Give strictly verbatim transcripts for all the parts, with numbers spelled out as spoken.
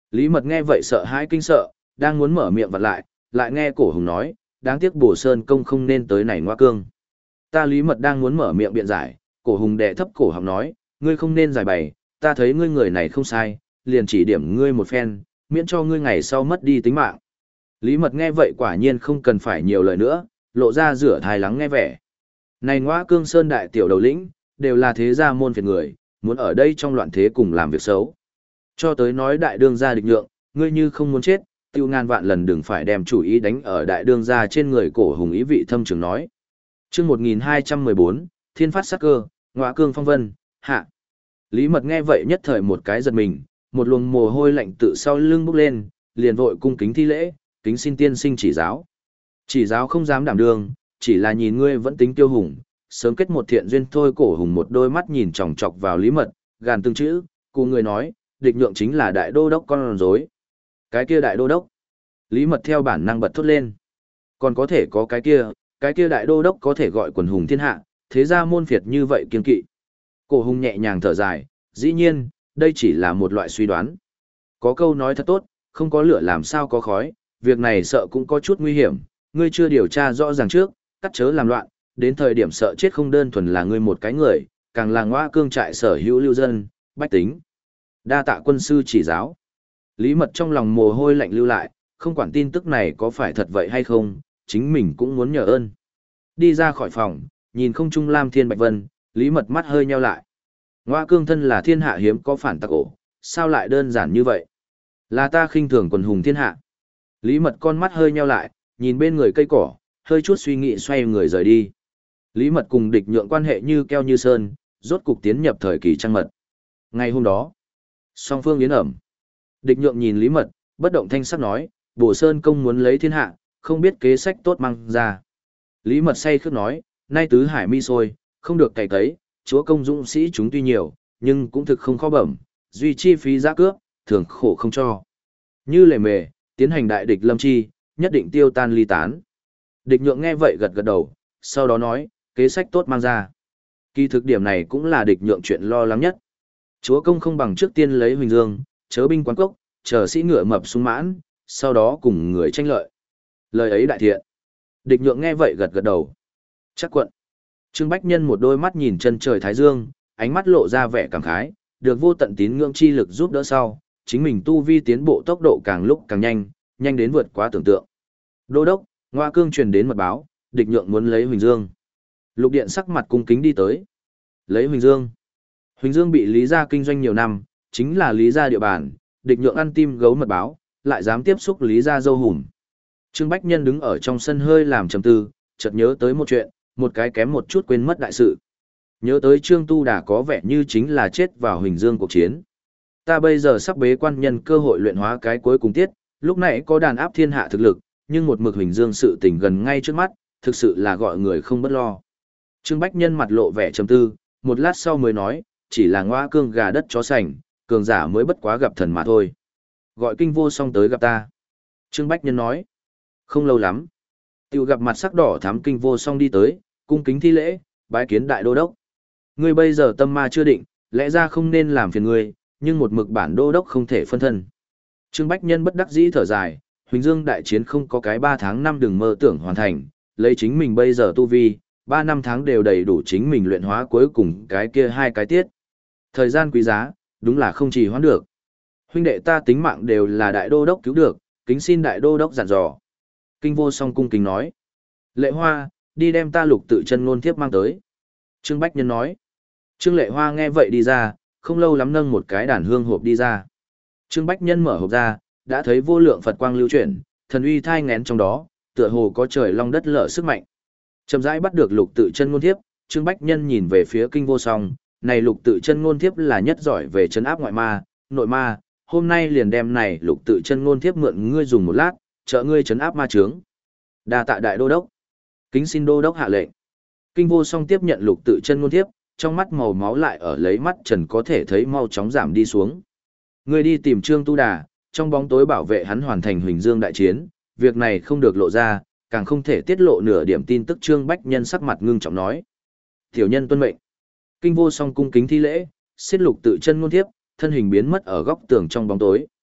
Lý Mật nghe vậy sợ hãi kinh sợ, đang muốn mở miệng vặn lại, lại nghe Cổ Hùng nói, đáng tiếc Bổ Sơn công không nên tới này Ngoa Cương. Ta Lý Mật đang muốn mở miệng biện giải, Cổ Hùng đè thấp cổ họng nói, ngươi không nên giải bày, ta thấy ngươi người này không sai, liền chỉ điểm ngươi một phen, miễn cho ngươi ngày sau mất đi tính mạng. Lý Mật nghe vậy quả nhiên không cần phải nhiều lời nữa, lộ ra rửa thai lắng nghe vẻ. Này Ngoa Cương Sơn đại tiểu đầu lĩnh, đều là thế gia môn phiệt người, muốn ở đây trong loạn thế cùng làm việc xấu. Cho tới nói đại đương gia địch nhượng, ngươi như không muốn chết, tiêu ngàn vạn lần đừng phải đem chủ ý đánh ở đại đương gia trên người. Cổ Hùng ý vị thâm trường nói. Chương một nghìn hai trăm mười bốn, Thiên phát sát cơ, Ngoa Cương phong vân, hạ. Lý Mật nghe vậy nhất thời một cái giật mình, một luồng mồ hôi lạnh tự sau lưng bốc lên, liền vội cung kính thi lễ, kính xin tiên sinh chỉ giáo. Chỉ giáo không dám đảm đương, chỉ là nhìn ngươi vẫn tính tiêu hùng, sớm kết một thiện duyên thôi. Cổ Hùng một đôi mắt nhìn chòng chọc vào Lý Mật, gàn từng chữ, cụ người nói, địch nhượng chính là đại đô đốc con rối. Cái kia đại đô đốc. Lý Mật theo bản năng bật thốt lên. Còn có thể có cái kia, cái kia đại đô đốc có thể gọi quần hùng thiên hạ, thế ra môn phiệt như vậy kiên kỵ. Cổ Hùng nhẹ nhàng thở dài, dĩ nhiên, đây chỉ là một loại suy đoán. Có câu nói thật tốt, không có lửa làm sao có khói, việc này sợ cũng có chút nguy hiểm, ngươi chưa điều tra rõ ràng trước, cắt chớ làm loạn, đến thời điểm sợ chết không đơn thuần là ngươi một cái người, càng là Ngoa Cương trại sở hữu lưu dân, bách tính. Đa tạ quân sư chỉ giáo. Lý Mật trong lòng mồ hôi lạnh lưu lại, không quản tin tức này có phải thật vậy hay không, chính mình cũng muốn nhờ ơn. Đi ra khỏi phòng, nhìn không trung lam thiên bạch vân, Lý Mật mắt hơi nheo lại. Ngoa Cương thân là thiên hạ hiếm có phản tặc ổ, sao lại đơn giản như vậy? Là ta khinh thường quần hùng thiên hạ. Lý Mật con mắt hơi nheo lại, nhìn bên người cây cỏ, hơi chút suy nghĩ xoay người rời đi. Lý Mật cùng địch nhượng quan hệ như keo như sơn, rốt cục tiến nhập thời kỳ trăng mật. Ngày hôm đó, song phương yến ẩm. Địch nhượng nhìn Lý Mật, bất động thanh sắc nói, Bổ Sơn công muốn lấy thiên hạ, không biết kế sách tốt mang ra. Lý Mật say khước nói, nay tứ hải mi sôi, không được cày cấy, chúa công dũng sĩ chúng tuy nhiều, nhưng cũng thực không khó bẩm, duy chi phí giá cướp, thường khổ không cho. Như lề mề, tiến hành đại địch lâm chi, nhất định tiêu tan ly tán. Địch nhượng nghe vậy gật gật đầu, sau đó nói, kế sách tốt mang ra. Kỳ thực điểm này cũng là địch nhượng chuyện lo lắng nhất. Chúa công không bằng trước tiên lấy Huỳnh Dương, chớ binh quán cốc, chờ sĩ ngựa mập sung mãn, sau đó cùng người tranh lợi. Lời ấy đại thiện. Địch nhượng nghe vậy gật gật đầu. Chắc quận. Trương Bách Nhân một đôi mắt nhìn chân trời thái dương, ánh mắt lộ ra vẻ cảm khái, được vô tận tín ngưỡng chi lực giúp đỡ sau, chính mình tu vi tiến bộ tốc độ càng lúc càng nhanh, nhanh đến vượt quá tưởng tượng. Đô đốc, Ngoa Cương truyền đến mật báo, địch nhượng muốn lấy Huỳnh Dương. Lục Điện sắc mặt cung kính đi tới. Lấy Huỳnh Dương. Huỳnh Dương bị Lý gia kinh doanh nhiều năm, chính là Lý gia địa bàn, địch nhượng ăn tim gấu mật báo, lại dám tiếp xúc Lý gia dâu hùm. Trương Bách Nhân đứng ở trong sân hơi làm trầm tư, chợt nhớ tới một chuyện, một cái kém một chút quên mất đại sự. Nhớ tới Trương Tu Đà có vẻ như chính là chết vào Huỳnh Dương cuộc chiến. Ta bây giờ sắp bế quan nhân cơ hội luyện hóa cái cuối cùng tiết, lúc nãy có đàn áp thiên hạ thực lực, nhưng một mực Huỳnh Dương sự tình gần ngay trước mắt, thực sự là gọi người không bất lo. Trương Bách Nhân mặt lộ vẻ trầm tư, một lát sau mới nói, chỉ là Ngoa Cương gà đất chó sành, cường giả mới bất quá gặp thần mà thôi. Gọi Kinh Vô Song tới gặp ta. Trương Bách Nhân nói, không lâu lắm. Tiểu gặp mặt sắc đỏ thắm Kinh Vô Song đi tới, cung kính thi lễ, bái kiến đại đô đốc. Ngươi bây giờ tâm ma chưa định, lẽ ra không nên làm phiền ngươi, nhưng một mực bản đô đốc không thể phân thân. Trương Bách Nhân bất đắc dĩ thở dài, Huỳnh Dương đại chiến không có cái ba tháng năm đừng mơ tưởng hoàn thành, lấy chính mình bây giờ tu vi, ba năm tháng đều đầy đủ chính mình luyện hóa cuối cùng cái kia hai cái tiết. Thời gian quý giá, đúng là không trì hoãn được. Huynh đệ ta tính mạng đều là đại đô đốc cứu được, kính xin đại đô đốc dặn dò. Kinh Vô Song cung kính nói. Lệ Hoa, đi đem ta lục tự chân ngôn thiếp mang tới. Trương Bách Nhân nói. Trương Lệ Hoa nghe vậy đi ra, không lâu lắm nâng một cái đàn hương hộp đi ra. Trương Bách Nhân mở hộp ra, đã thấy vô lượng Phật quang lưu chuyển, thần uy thai nghén trong đó, tựa hồ có trời long đất lở sức mạnh. Chậm rãi bắt được lục tự chân ngôn thiếp, Trương Bách Nhân nhìn về phía Kinh Vô Song, này lục tự chân ngôn thiếp là nhất giỏi về trấn áp ngoại ma, nội ma, hôm nay liền đem này lục tự chân ngôn thiếp mượn ngươi dùng một lát, trợ ngươi trấn áp ma chướng. Đa tạ đại đô đốc. Kính xin đô đốc hạ lệnh. Kinh Vô Song tiếp nhận lục tự chân ngôn thiếp, trong mắt màu máu lại ở lấy mắt trần có thể thấy mau chóng giảm đi xuống. Ngươi đi tìm Trương Tu Đà, trong bóng tối bảo vệ hắn hoàn thành Huỳnh Dương đại chiến, việc này không được lộ ra, càng không thể tiết lộ nửa điểm tin tức. Trương Bách Nhân sắc mặt ngưng trọng nói. Tiểu nhân tuân mệnh. Kinh Vô Song cung kính thi lễ, xiết lục tự chân ngôn thiếp, thân hình biến mất ở góc tường trong bóng tối.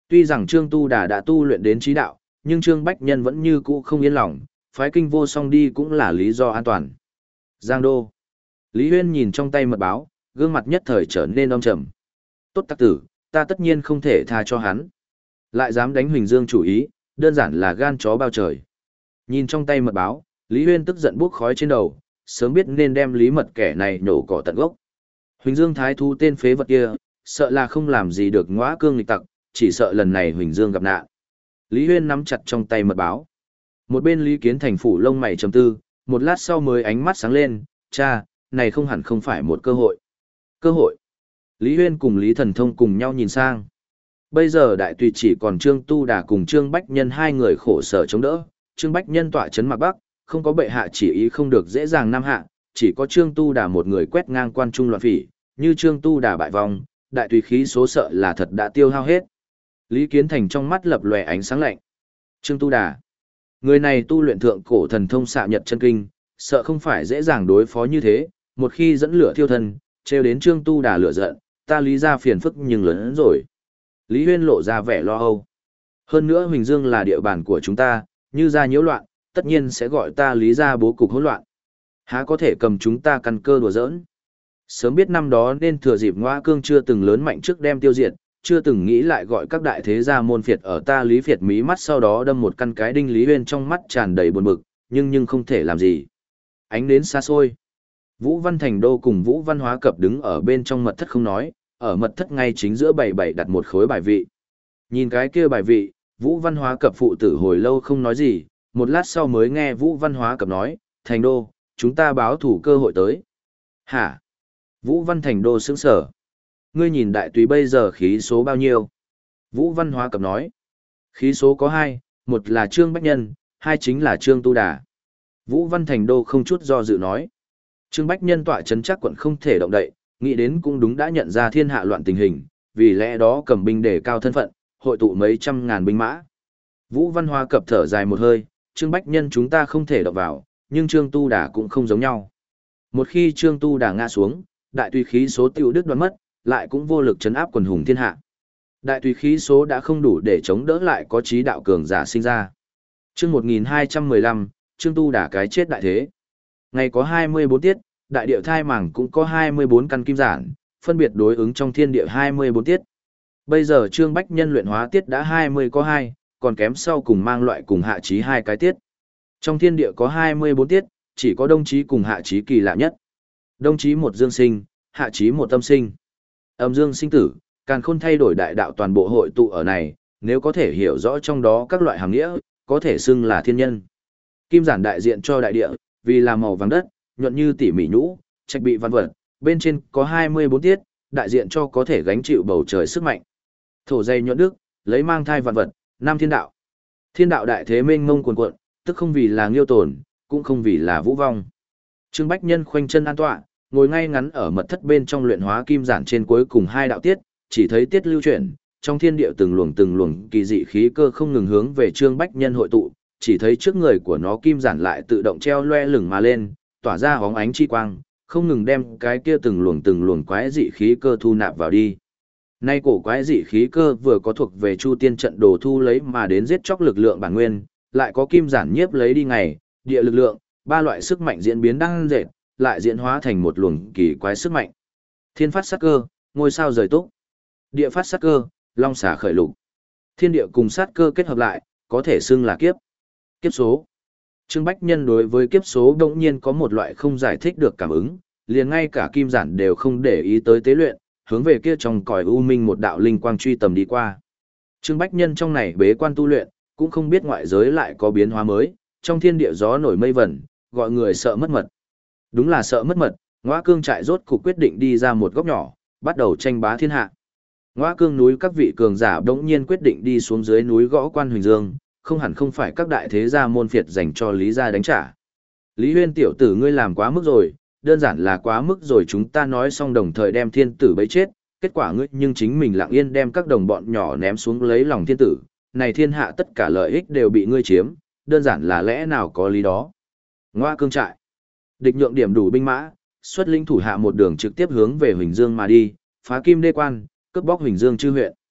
Tuy rằng Trương Tu Đà đã tu luyện đến trí đạo, nhưng Trương Bách Nhân vẫn như cũ không yên lòng, phái kinh vô song đi cũng là lý do an toàn. Giang Đô. Lý Huyên nhìn trong tay mật báo, gương mặt nhất thời trở nên âm trầm. Tốt tặc tử, ta tất nhiên không thể tha cho hắn. Lại dám đánh Huỳnh Dương chủ ý, đơn giản là gan chó bao trời. Nhìn trong tay mật báo, Lý Huyên tức giận buốc khói trên đầu, sớm biết nên đem Lý Mật kẻ này nổ cỏ tận gốc. Huỳnh Dương thái thú tên phế vật kia, sợ là không làm gì được ngõa cương nghịch tặc, chỉ sợ lần này Huỳnh Dương gặp nạn. Lý Huyên nắm chặt trong tay mật báo. Một bên Lý Kiến Thành phủ lông mày trầm tư, một lát sau mới ánh mắt sáng lên, cha, này không hẳn không phải một cơ hội. Cơ hội. Lý Huyên cùng Lý Thần Thông cùng nhau nhìn sang. Bây giờ đại tùy chỉ còn Trương Tu Đà cùng Trương Bách Nhân hai người khổ sở chống đỡ, Trương Bách Nhân tọa trấn Mạc Bắc, không có bệ hạ chỉ ý không được dễ dàng nam hạ, chỉ có Trương Tu Đà một người quét ngang quan trung loạn phỉ, như Trương Tu Đà bại vong, đại tùy khí số sợ là thật đã tiêu hao hết. Lý Kiến Thành trong mắt lập lòe ánh sáng lạnh. Trương Tu Đà, người này tu luyện thượng cổ thần thông xạ nhật chân kinh, sợ không phải dễ dàng đối phó như thế, một khi dẫn lửa thiêu thân, trêu đến Trương Tu Đà lửa giận, ta lý ra phiền phức nhưng lớn hơn rồi. Lý Huyên lộ ra vẻ lo âu. Hơn nữa Huỳnh Dương là địa bàn của chúng ta, như ra nhiễu loạn, tất nhiên sẽ gọi ta lý ra bố cục hỗn loạn. Há có thể cầm chúng ta căn cơ đùa giỡn. Sớm biết năm đó nên thừa dịp Ngoa Cương chưa từng lớn mạnh trước đem tiêu diệt, chưa từng nghĩ lại gọi các đại thế gia môn phiệt ở ta Lý Phiệt mí mắt sau đó đâm một căn cái đinh Lý Huyên trong mắt tràn đầy buồn bực, nhưng nhưng không thể làm gì. Ánh đến xa xôi. Vũ Văn Thành Đô cùng Vũ Văn Hóa Cập đứng ở bên trong mật thất không nói, ở mật thất ngay chính giữa bảy bảy đặt một khối bài vị. Nhìn cái kia bài vị, Vũ Văn Hóa Cập phụ tử hồi lâu không nói gì, một lát sau mới nghe Vũ Văn Hóa Cập nói, Thành Đô, chúng ta báo thủ cơ hội tới. Hả? Vũ Văn Thành Đô sững sở. Ngươi nhìn đại tùy bây giờ khí số bao nhiêu? Vũ Văn Hóa Cập nói. Khí số có hai, một là Trương Bách Nhân, hai chính là Trương Tu Đà. Vũ Văn Thành Đô không chút do dự nói. Trương Bách Nhân tọa chấn chắc quận không thể động đậy, nghĩ đến cũng đúng đã nhận ra thiên hạ loạn tình hình, vì lẽ đó cầm binh để cao thân phận, hội tụ mấy trăm ngàn binh mã. Vũ Văn Hóa Cập thở dài một hơi, Trương Bách Nhân chúng ta không thể động vào, nhưng Trương Tu Đà cũng không giống nhau. Một khi Trương Tu Đà ngã xuống, đại tùy khí số tiêu đức đoán mất, lại cũng vô lực chấn áp quần hùng thiên hạ. Đại tùy khí số đã không đủ để chống đỡ lại có trí đạo cường giả sinh ra. Chương một nghìn hai trăm mười lăm, Trương Tu Đà cái chết đại thế. Ngày có hai mươi bốn tiết, đại địa thai màng cũng có hai mươi bốn căn kim giản, phân biệt đối ứng trong thiên địa hai mươi bốn tiết. Bây giờ Trương Bách Nhân luyện hóa tiết đã hai mươi có hai, còn kém sau cùng mang loại cùng hạ trí hai cái tiết. Trong thiên địa có hai mươi bốn tiết, chỉ có đông trí cùng hạ trí kỳ lạ nhất. Đông trí một dương sinh, hạ trí một tâm sinh. Âm dương sinh tử, càn khôn thay đổi đại đạo toàn bộ hội tụ ở này, nếu có thể hiểu rõ trong đó các loại hàng nghĩa, có thể xưng là thiên nhân. Kim giản đại diện cho đại địa, vì là màu vàng đất, nhuận như tỉ mỉ nhũ, trạch bị văn vật, bên trên có hai mươi bốn tiết, đại diện cho có thể gánh chịu bầu trời sức mạnh. Thổ dây nhuận đức, lấy mang thai vạn vật, nam thiên đạo. Thiên đạo đại thế mênh mông cuồn cuộn, tức không vì là nghiêu tồn, cũng không vì là vũ vong. Trương Bách Nhân khoanh chân an tọa, ngồi ngay ngắn ở mật thất bên trong luyện hóa kim giản trên cuối cùng hai đạo tiết, chỉ thấy tiết lưu chuyển, trong thiên địa từng luồng từng luồng kỳ dị khí cơ không ngừng hướng về Trương Bách Nhân hội tụ, chỉ thấy trước người của nó kim giản lại tự động treo loe lửng mà lên, tỏa ra hóng ánh chi quang, không ngừng đem cái kia từng luồng từng luồng quái dị khí cơ thu nạp vào đi. Nay cổ quái dị khí cơ vừa có thuộc về Chu Tiên trận đồ thu lấy mà đến giết chóc lực lượng bản nguyên, lại có kim giản nhiếp lấy đi ngày, địa lực lượng, ba loại sức mạnh diễn biến đang dệt, lại diễn hóa thành một luồng kỳ quái sức mạnh. Thiên phát sát cơ, ngôi sao rời túc. Địa phát sát cơ, long xà khởi lục. Thiên địa cùng sát cơ kết hợp lại, có thể xưng là kiếp. Kiếp số. Trương Bách Nhân đối với kiếp số đống nhiên có một loại không giải thích được cảm ứng, liền ngay cả kim giản đều không để ý tới tế luyện, hướng về kia trong cõi u minh một đạo linh quang truy tầm đi qua. Trương Bách Nhân trong này bế quan tu luyện, cũng không biết ngoại giới lại có biến hóa mới, trong thiên địa gió nổi mây vẩn, gọi người sợ mất mật. Đúng là sợ mất mật, Ngoa Cương trại rốt cục quyết định đi ra một góc nhỏ, bắt đầu tranh bá thiên hạ. Ngoa Cương núi các vị cường giả đống nhiên quyết định đi xuống dưới núi gõ quan Huỳnh Dương, không hẳn không phải các đại thế gia môn phiệt dành cho Lý gia đánh trả. Lý Huyên tiểu tử ngươi làm quá mức rồi, đơn giản là quá mức rồi, chúng ta nói xong đồng thời đem thiên tử bấy chết, kết quả ngươi nhưng chính mình lặng yên đem các đồng bọn nhỏ ném xuống lấy lòng thiên tử, này thiên hạ tất cả lợi ích đều bị ngươi chiếm, đơn giản là lẽ nào có lý đó. Ngoa Cương trại. Địch nhượng điểm đủ binh mã, xuất lĩnh thủ hạ một đường trực tiếp hướng về Huỳnh Dương mà đi, phá kim đê quan, cướp bóc Huỳnh Dương chư huyện.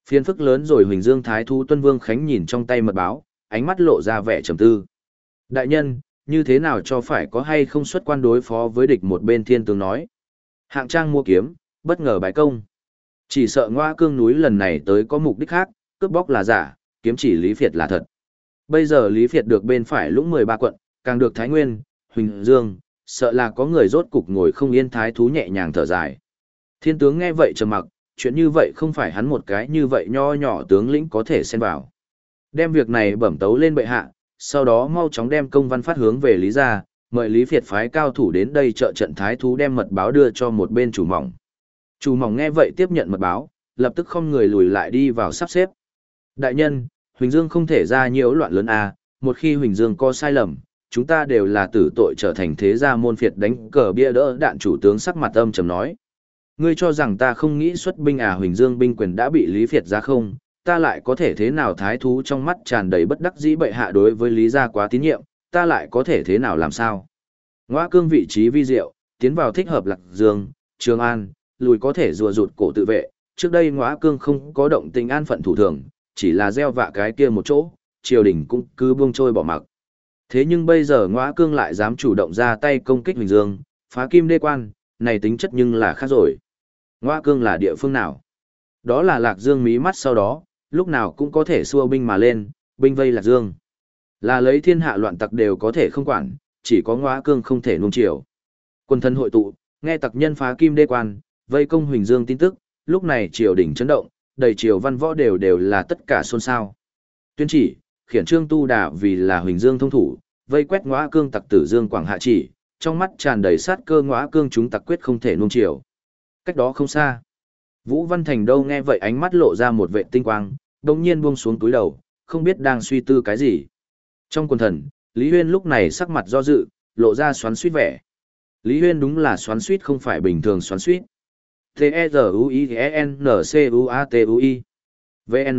Phiền phức lớn rồi. Huỳnh Dương Thái Thú Tuân Vương Khánh nhìn trong tay mật báo, ánh mắt lộ ra vẻ trầm tư. Đại nhân, như thế nào cho phải có hay không xuất quan đối phó với địch? Một bên thiên tướng nói. Hạng Trang mua kiếm, bất ngờ bái công. Chỉ sợ Ngoa Cương núi lần này tới có mục đích khác, cướp bóc là giả, kiếm chỉ Lý Việt là thật. Bây giờ Lý Việt được bên phải lũng mười ba quận, càng được Thái Nguyên, Huỳnh Dương, sợ là có người rốt cục ngồi không yên. Thái Thú nhẹ nhàng thở dài. Thiên tướng nghe vậy trầm mặc, chuyện như vậy không phải hắn một cái như vậy nho nhỏ tướng lĩnh có thể xen vào. Đem việc này bẩm tấu lên bệ hạ, sau đó mau chóng đem công văn phát hướng về Lý gia, mời Lý Việt phái cao thủ đến đây trợ trận. Thái Thú đem mật báo đưa cho một bên chủ mỏng. Chủ mỏng nghe vậy tiếp nhận mật báo, lập tức không người lùi lại đi vào sắp xếp. Đại nhân, Huỳnh Dương không thể ra nhiễu loạn lớn à, một khi Huỳnh Dương có sai lầm, chúng ta đều là tử tội trở thành thế gia môn phiệt đánh cờ bia đỡ đạn. Chủ tướng sắc mặt âm trầm nói. Ngươi cho rằng ta không nghĩ xuất binh à? Huỳnh Dương binh quyền đã bị Lý Việt ra không, ta lại có thể thế nào? Thái Thú trong mắt tràn đầy bất đắc dĩ. Bệ hạ đối với Lý gia quá tín nhiệm, ta lại có thể thế nào làm sao? Ngoa Cương vị trí vi diệu, tiến vào thích hợp Lạc Dương, Trường An, lùi có thể rùa rụt cổ tự vệ. Trước đây Ngoa Cương không có động tình an phận thủ thường, chỉ là gieo vạ cái kia một chỗ, triều đình cũng cứ buông trôi bỏ mặc. Thế nhưng bây giờ Ngoa Cương lại dám chủ động ra tay công kích Huỳnh Dương, phá kim đê quan, này tính chất nhưng là khác rồi. Ngoa Cương là địa phương nào? Đó là Lạc Dương mí mắt sau đó, lúc nào cũng có thể xua binh mà lên, binh vây Lạc Dương. Là lấy thiên hạ loạn tặc đều có thể không quản, chỉ có Ngoa Cương không thể nuông chiều. Quân thân hội tụ, nghe tặc nhân phá kim đê quan, vây công Huỳnh Dương tin tức, lúc này triều đình chấn động, đầy triều văn võ đều đều là tất cả xôn xao. Tuyên chỉ, khiển Trương Tu Đà vì là Huỳnh Dương thông thủ, vây quét Ngoa Cương tặc tử Dương Quảng hạ chỉ, trong mắt tràn đầy sát cơ. Ngoa Cương chúng tặc quyết không thể nuông chiều. Cách đó không xa, Vũ Văn Thành đâu nghe vậy ánh mắt lộ ra một vệ tinh quang, đồng nhiên buông xuống túi đầu, không biết đang suy tư cái gì. Trong quần thần, Lý Huyên lúc này sắc mặt do dự, lộ ra xoắn xuýt vẻ. Lý Huyên đúng là xoắn xuýt, không phải bình thường xoắn xuýt. T-E-Z-U-I-N-C-U-A-T-U-I V N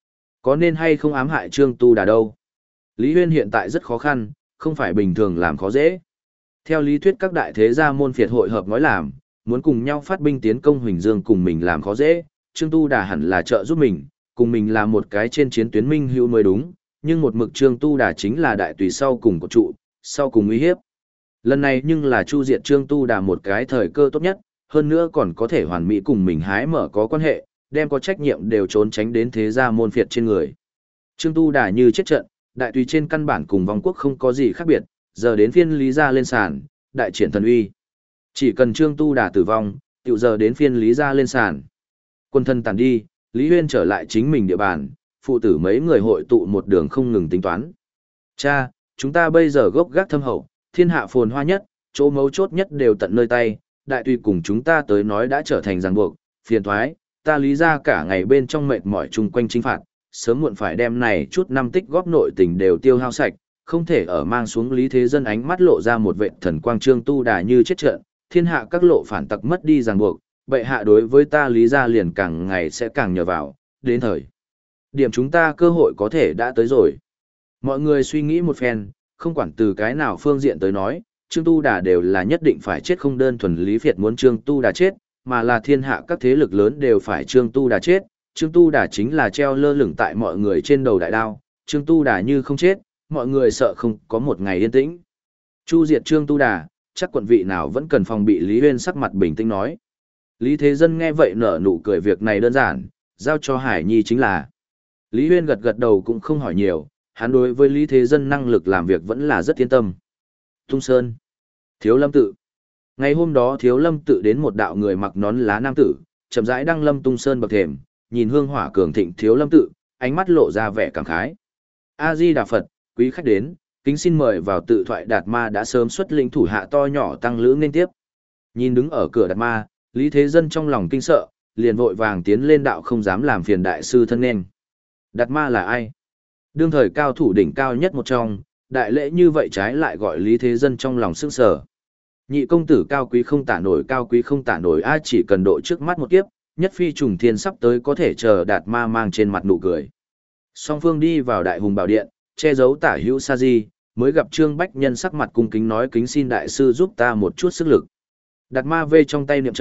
Có nên hay không ám hại Trương Tu Đà đâu? Lý Huyên hiện tại rất khó khăn, không phải bình thường làm khó dễ. Theo lý thuyết các đại thế gia môn phiệt hội hợp nói làm, muốn cùng nhau phát binh tiến công Huỳnh Dương cùng mình làm khó dễ, Trương Tu Đà hẳn là trợ giúp mình, cùng mình là một cái trên chiến tuyến minh hữu mới đúng, nhưng một mực Trương Tu Đà chính là đại tùy sau cùng của trụ, sau cùng uy hiếp. Lần này nhưng là chu diệt Trương Tu Đà một cái thời cơ tốt nhất, hơn nữa còn có thể hoàn mỹ cùng mình hái mở có quan hệ, đem có trách nhiệm đều trốn tránh đến thế gia môn phiệt trên người. Trương Tu Đà như chết trận, đại tùy trên căn bản cùng vong quốc không có gì khác biệt, giờ đến phiên Lý gia lên sàn, đại triển thần uy. Chỉ cần Trương Tu Đà tử vong, tiểu giờ đến phiên Lý gia lên sàn. Quân thân tàn đi, Lý Huyên trở lại chính mình địa bàn, phụ tử mấy người hội tụ một đường không ngừng tính toán. Cha, chúng ta bây giờ gốc gác thâm hậu, thiên hạ phồn hoa nhất, chỗ mấu chốt nhất đều tận nơi tay, đại tùy cùng chúng ta tới nói đã trở thành ràng buộc, phiền thoái, ta Lý gia cả ngày bên trong mệt mỏi chung quanh chinh phạt, sớm muộn phải đem này chút năm tích góp nội tình đều tiêu hao sạch, không thể ở mang xuống Lý Thế Dân. Ánh mắt lộ ra một vệt thần quang. Trương Tu Đà như chết trận, thiên hạ các lộ phản tặc mất đi ràng buộc, bệ hạ đối với ta Lý gia liền càng ngày sẽ càng nhờ vào, đến thời điểm chúng ta cơ hội có thể đã tới rồi. Mọi người suy nghĩ một phen, không quản từ cái nào phương diện tới nói, Trương Tu Đà đều là nhất định phải chết, không đơn thuần Lý Việt muốn Trương Tu Đà chết, mà là thiên hạ các thế lực lớn đều phải Trương Tu Đà chết. Trương Tu Đà chính là treo lơ lửng tại mọi người trên đầu đại đao, Trương Tu Đà như không chết, mọi người sợ không có một ngày yên tĩnh. Chu diệt Trương Tu Đà, chắc quận vị nào vẫn cần phòng bị. Lý Huyên sắc mặt bình tĩnh nói. Lý Thế Dân nghe vậy nở nụ cười, việc này đơn giản, giao cho Hải Nhi chính là. Lý Huyên gật gật đầu cũng không hỏi nhiều, hắn đối với Lý Thế Dân năng lực làm việc vẫn là rất yên tâm. Tung Sơn, Thiếu Lâm Tự. Ngày hôm đó Thiếu Lâm Tự đến một đạo người mặc nón lá nam tử, chậm rãi đăng lâm Tung Sơn bậc thềm, nhìn hương hỏa cường thịnh Thiếu Lâm Tự, ánh mắt lộ ra vẻ cảm khái. A Di Đà Phật, quý khách đến, kính xin mời vào tự thoại. Đạt Ma đã sớm xuất lĩnh thủ hạ to nhỏ tăng lữ nên tiếp. Nhìn đứng ở cửa Đạt Ma, Lý Thế Dân trong lòng kinh sợ, liền vội vàng tiến lên đạo, không dám làm phiền đại sư thân nên. Đạt Ma là ai? Đương thời cao thủ đỉnh cao nhất một trong, đại lễ như vậy trái lại gọi Lý Thế Dân trong lòng sững sờ. Nhị công tử cao quý không tả nổi, cao quý không tả nổi, ai chỉ cần độ trước mắt một kiếp, nhất phi trùng thiên sắp tới, có thể chờ. Đạt Ma mang trên mặt nụ cười. Song phương đi vào đại hùng bảo điện, che giấu tả hữu sa di, mới gặp Trương Bách Nhân sắc mặt cung kính nói, kính xin đại sư giúp ta một chút sức lực. Đạt Ma vê trong tay niệm châu,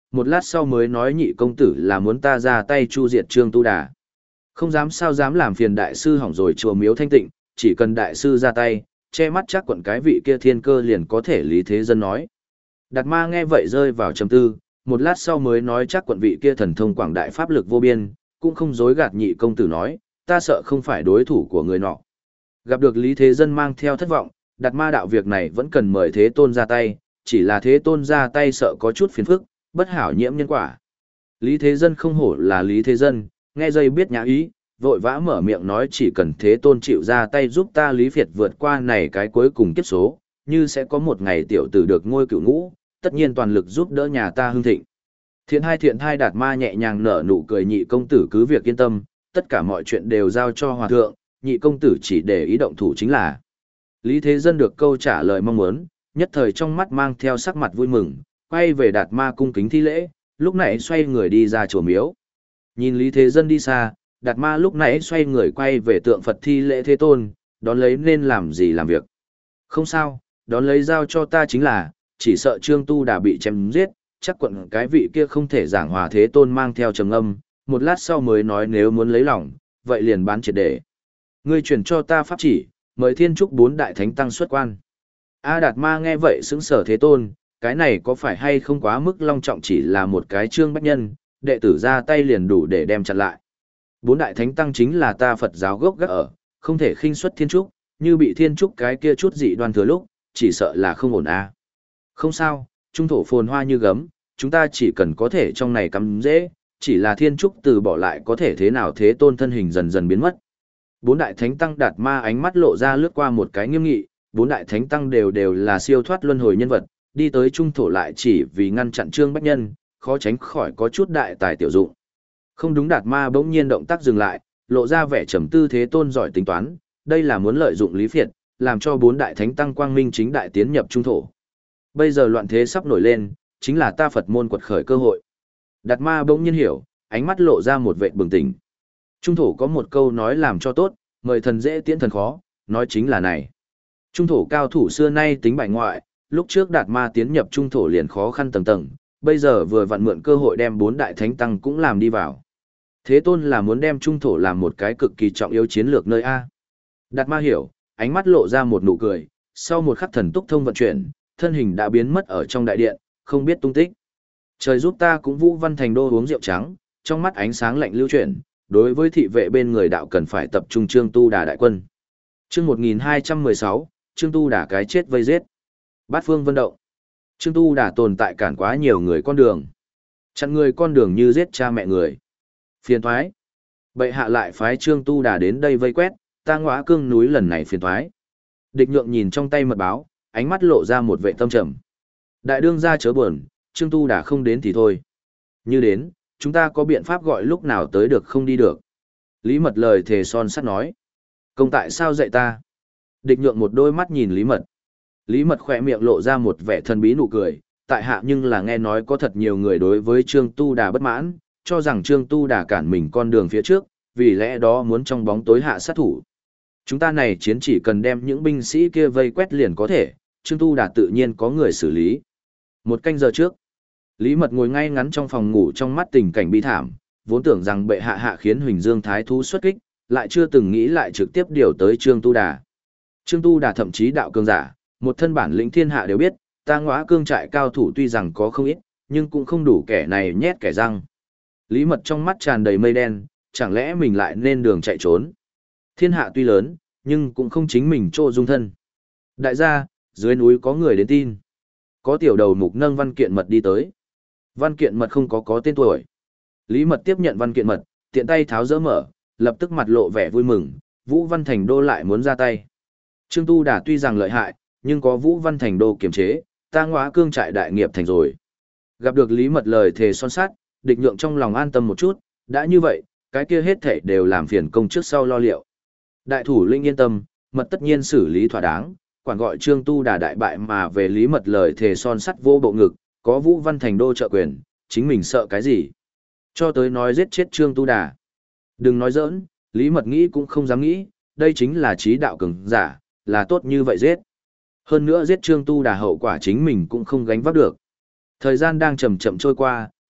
một lát sau mới nói nhị công tử là muốn ta ra tay chu diệt Trương Tu Đà. Không dám sao dám làm phiền đại sư hỏng rồi chùa miếu thanh tịnh, chỉ cần đại sư ra tay, che mắt chắc quận cái vị kia thiên cơ liền có thể Lý Thế Dân nói. Đạt Ma nghe vậy rơi vào trầm tư, một lát sau mới nói chắc quận vị kia thần thông quảng đại pháp lực vô biên, cũng không dối gạt nhị công tử nói, ta sợ không phải đối thủ của người nọ. Gặp được Lý Thế Dân mang theo thất vọng, Đạt Ma đạo việc này vẫn cần mời Thế Tôn ra tay, chỉ là Thế Tôn ra tay sợ có chút phiền phức, bất hảo nhiễm nhân quả. Lý Thế Dân không hổ là Lý Thế Dân, nghe dây biết nhã ý, vội vã mở miệng nói chỉ cần Thế Tôn chịu ra tay giúp ta Lý Việt vượt qua này cái cuối cùng kiếp số, như sẽ có một ngày tiểu tử được ngôi cựu ngũ, tất nhiên toàn lực giúp đỡ nhà ta hưng thịnh. Thiện hai thiện hai Đạt Ma nhẹ nhàng nở nụ cười nhị công tử cứ việc yên tâm, tất cả mọi chuyện đều giao cho hòa thượng, nhị công tử chỉ để ý động thủ chính là. Lý Thế Dân được câu trả lời mong muốn, nhất thời trong mắt mang theo sắc mặt vui mừng, quay về Đạt Ma cung kính thi lễ, lúc nãy xoay người đi ra chùa miếu. Nhìn Lý Thế Dân đi xa, Đạt Ma lúc nãy xoay người quay về tượng Phật thi lễ Thế Tôn, đón lấy nên làm gì làm việc. Không sao, đón lấy giao cho ta chính là, chỉ sợ Trương Tu Đà bị chém giết, chắc quận cái vị kia không thể giảng hòa. Thế Tôn mang theo trầm âm, một lát sau mới nói nếu muốn lấy lòng, vậy liền bán triệt để. Ngươi chuyển cho ta pháp chỉ, mời Thiên Trúc bốn đại thánh tăng xuất quan. A Đạt Ma nghe vậy sững sờ Thế Tôn, cái này có phải hay không quá mức long trọng, chỉ là một cái trương bách nhân, đệ tử ra tay liền đủ để đem chặn lại. Bốn đại thánh tăng chính là ta Phật giáo gốc gác ở, không thể khinh xuất Thiên Trúc, như bị Thiên Trúc cái kia chút dị đoan thừa lúc, chỉ sợ là không ổn a. Không sao, trung thổ phồn hoa như gấm, chúng ta chỉ cần có thể trong này cắm dễ, chỉ là Thiên Trúc từ bỏ lại có thể thế nào. Thế Tôn thân hình dần dần biến mất. Bốn đại thánh tăng Đạt Ma ánh mắt lộ ra lướt qua một cái nghiêm nghị, bốn đại thánh tăng đều đều là siêu thoát luân hồi nhân vật, đi tới trung thổ lại chỉ vì ngăn chặn Trương Bách Nhân, khó tránh khỏi có chút đại tài tiểu dụng. Không đúng, Đạt Ma bỗng nhiên động tác dừng lại, lộ ra vẻ trầm tư. Thế Tôn giỏi tính toán, đây là muốn lợi dụng Lý Việt, làm cho bốn đại thánh tăng quang minh chính đại tiến nhập trung thổ. Bây giờ loạn thế sắp nổi lên, chính là ta Phật môn quật khởi cơ hội. Đạt Ma bỗng nhiên hiểu, ánh mắt lộ ra một vẻ bừng tỉnh. Trung thổ có một câu nói làm cho tốt, mời thần dễ tiễn thần khó, nói chính là này. Trung thổ cao thủ xưa nay tính bại ngoại, lúc trước Đạt Ma tiến nhập trung thổ liền khó khăn tầng tầng, bây giờ vừa vặn mượn cơ hội đem bốn đại thánh tăng cũng làm đi vào. Thế Tôn là muốn đem trung thổ làm một cái cực kỳ trọng yếu chiến lược nơi A. Đạt Ma hiểu, ánh mắt lộ ra một nụ cười, sau một khắc thần túc thông vận chuyển, thân hình đã biến mất ở trong đại điện, không biết tung tích. Trời giúp ta cũng Vũ Văn Thành Đô uống rượu trắng, trong mắt ánh sáng lạnh lưu chuyển, đối với thị vệ bên người đạo cần phải tập trung Trương Tu Đà đại quân. Chương một nghìn hai trăm mười sáu, Trương Tu Đà cái chết vây giết. Bát phương vân động. Trương Tu Đà tồn tại cản quá nhiều người con đường. Chặn người con đường như giết cha mẹ người. Phiền thoái. Bệ hạ lại phái Trương Tu Đà đến đây vây quét, ta Ngõa Cương núi lần này phiền thoái. Địch Nhượng nhìn trong tay mật báo, ánh mắt lộ ra một vẻ tâm trầm. Đại đương gia chớ buồn, Trương Tu Đà không đến thì thôi. Như đến, chúng ta có biện pháp gọi lúc nào tới được không đi được. Lý Mật lời thề son sắt nói. Công tại sao dạy ta? Địch Nhượng một đôi mắt nhìn Lý Mật. Lý Mật khỏe miệng lộ ra một vẻ thần bí nụ cười, tại hạ nhưng là nghe nói có thật nhiều người đối với Trương Tu Đà bất mãn, cho rằng Trương Tu Đà cản mình con đường phía trước, vì lẽ đó muốn trong bóng tối hạ sát thủ. Chúng ta này chiến chỉ cần đem những binh sĩ kia vây quét liền có thể, Trương Tu Đà tự nhiên có người xử lý. Một canh giờ trước, Lý Mật ngồi ngay ngắn trong phòng ngủ, trong mắt tình cảnh bi thảm, vốn tưởng rằng bệ hạ hạ khiến Huỳnh Dương Thái Thú xuất kích, lại chưa từng nghĩ lại trực tiếp điều tới Trương Tu Đà. Trương Tu Đà thậm chí đạo cường giả, một thân bản lĩnh thiên hạ đều biết, ta Ngõa Cương trại cao thủ tuy rằng có không ít, nhưng cũng không đủ kẻ này nhét kẻ răng. Lý Mật trong mắt tràn đầy mây đen, chẳng lẽ mình lại nên đường chạy trốn. Thiên hạ tuy lớn, nhưng cũng không chính mình chỗ dung thân. Đại gia, dưới núi có người đến tin. Có tiểu đầu mục nâng văn kiện mật đi tới. Văn kiện mật không có có tên tuổi. Lý Mật tiếp nhận văn kiện mật, tiện tay tháo dỡ mở, lập tức mặt lộ vẻ vui mừng, Vũ Văn Thành Đô lại muốn ra tay. Trương Tu Đà tuy rằng lợi hại, nhưng có Vũ Văn Thành Đô kiềm chế, ta Ngõa Cương trại đại nghiệp thành rồi. Gặp được Lý Mật lời thề son sắt, Địch Nhượng trong lòng an tâm một chút, đã như vậy, cái kia hết thảy đều làm phiền công trước sau lo liệu. Đại thủ lĩnh yên tâm, Mật tất nhiên xử lý thỏa đáng, quản gọi Trương Tu Đà đại bại mà về Lý Mật lời thề son sắt vô bộ ngực, có Vũ Văn Thành Đô trợ quyền, chính mình sợ cái gì? Cho tới nói giết chết Trương Tu Đà. Đừng nói giỡn, Lý Mật nghĩ cũng không dám nghĩ, đây chính là trí đạo cường giả, là tốt như vậy giết. Hơn nữa giết Trương Tu Đà hậu quả chính mình cũng không gánh vác được. Thời gian đang chậm chậm trôi qua,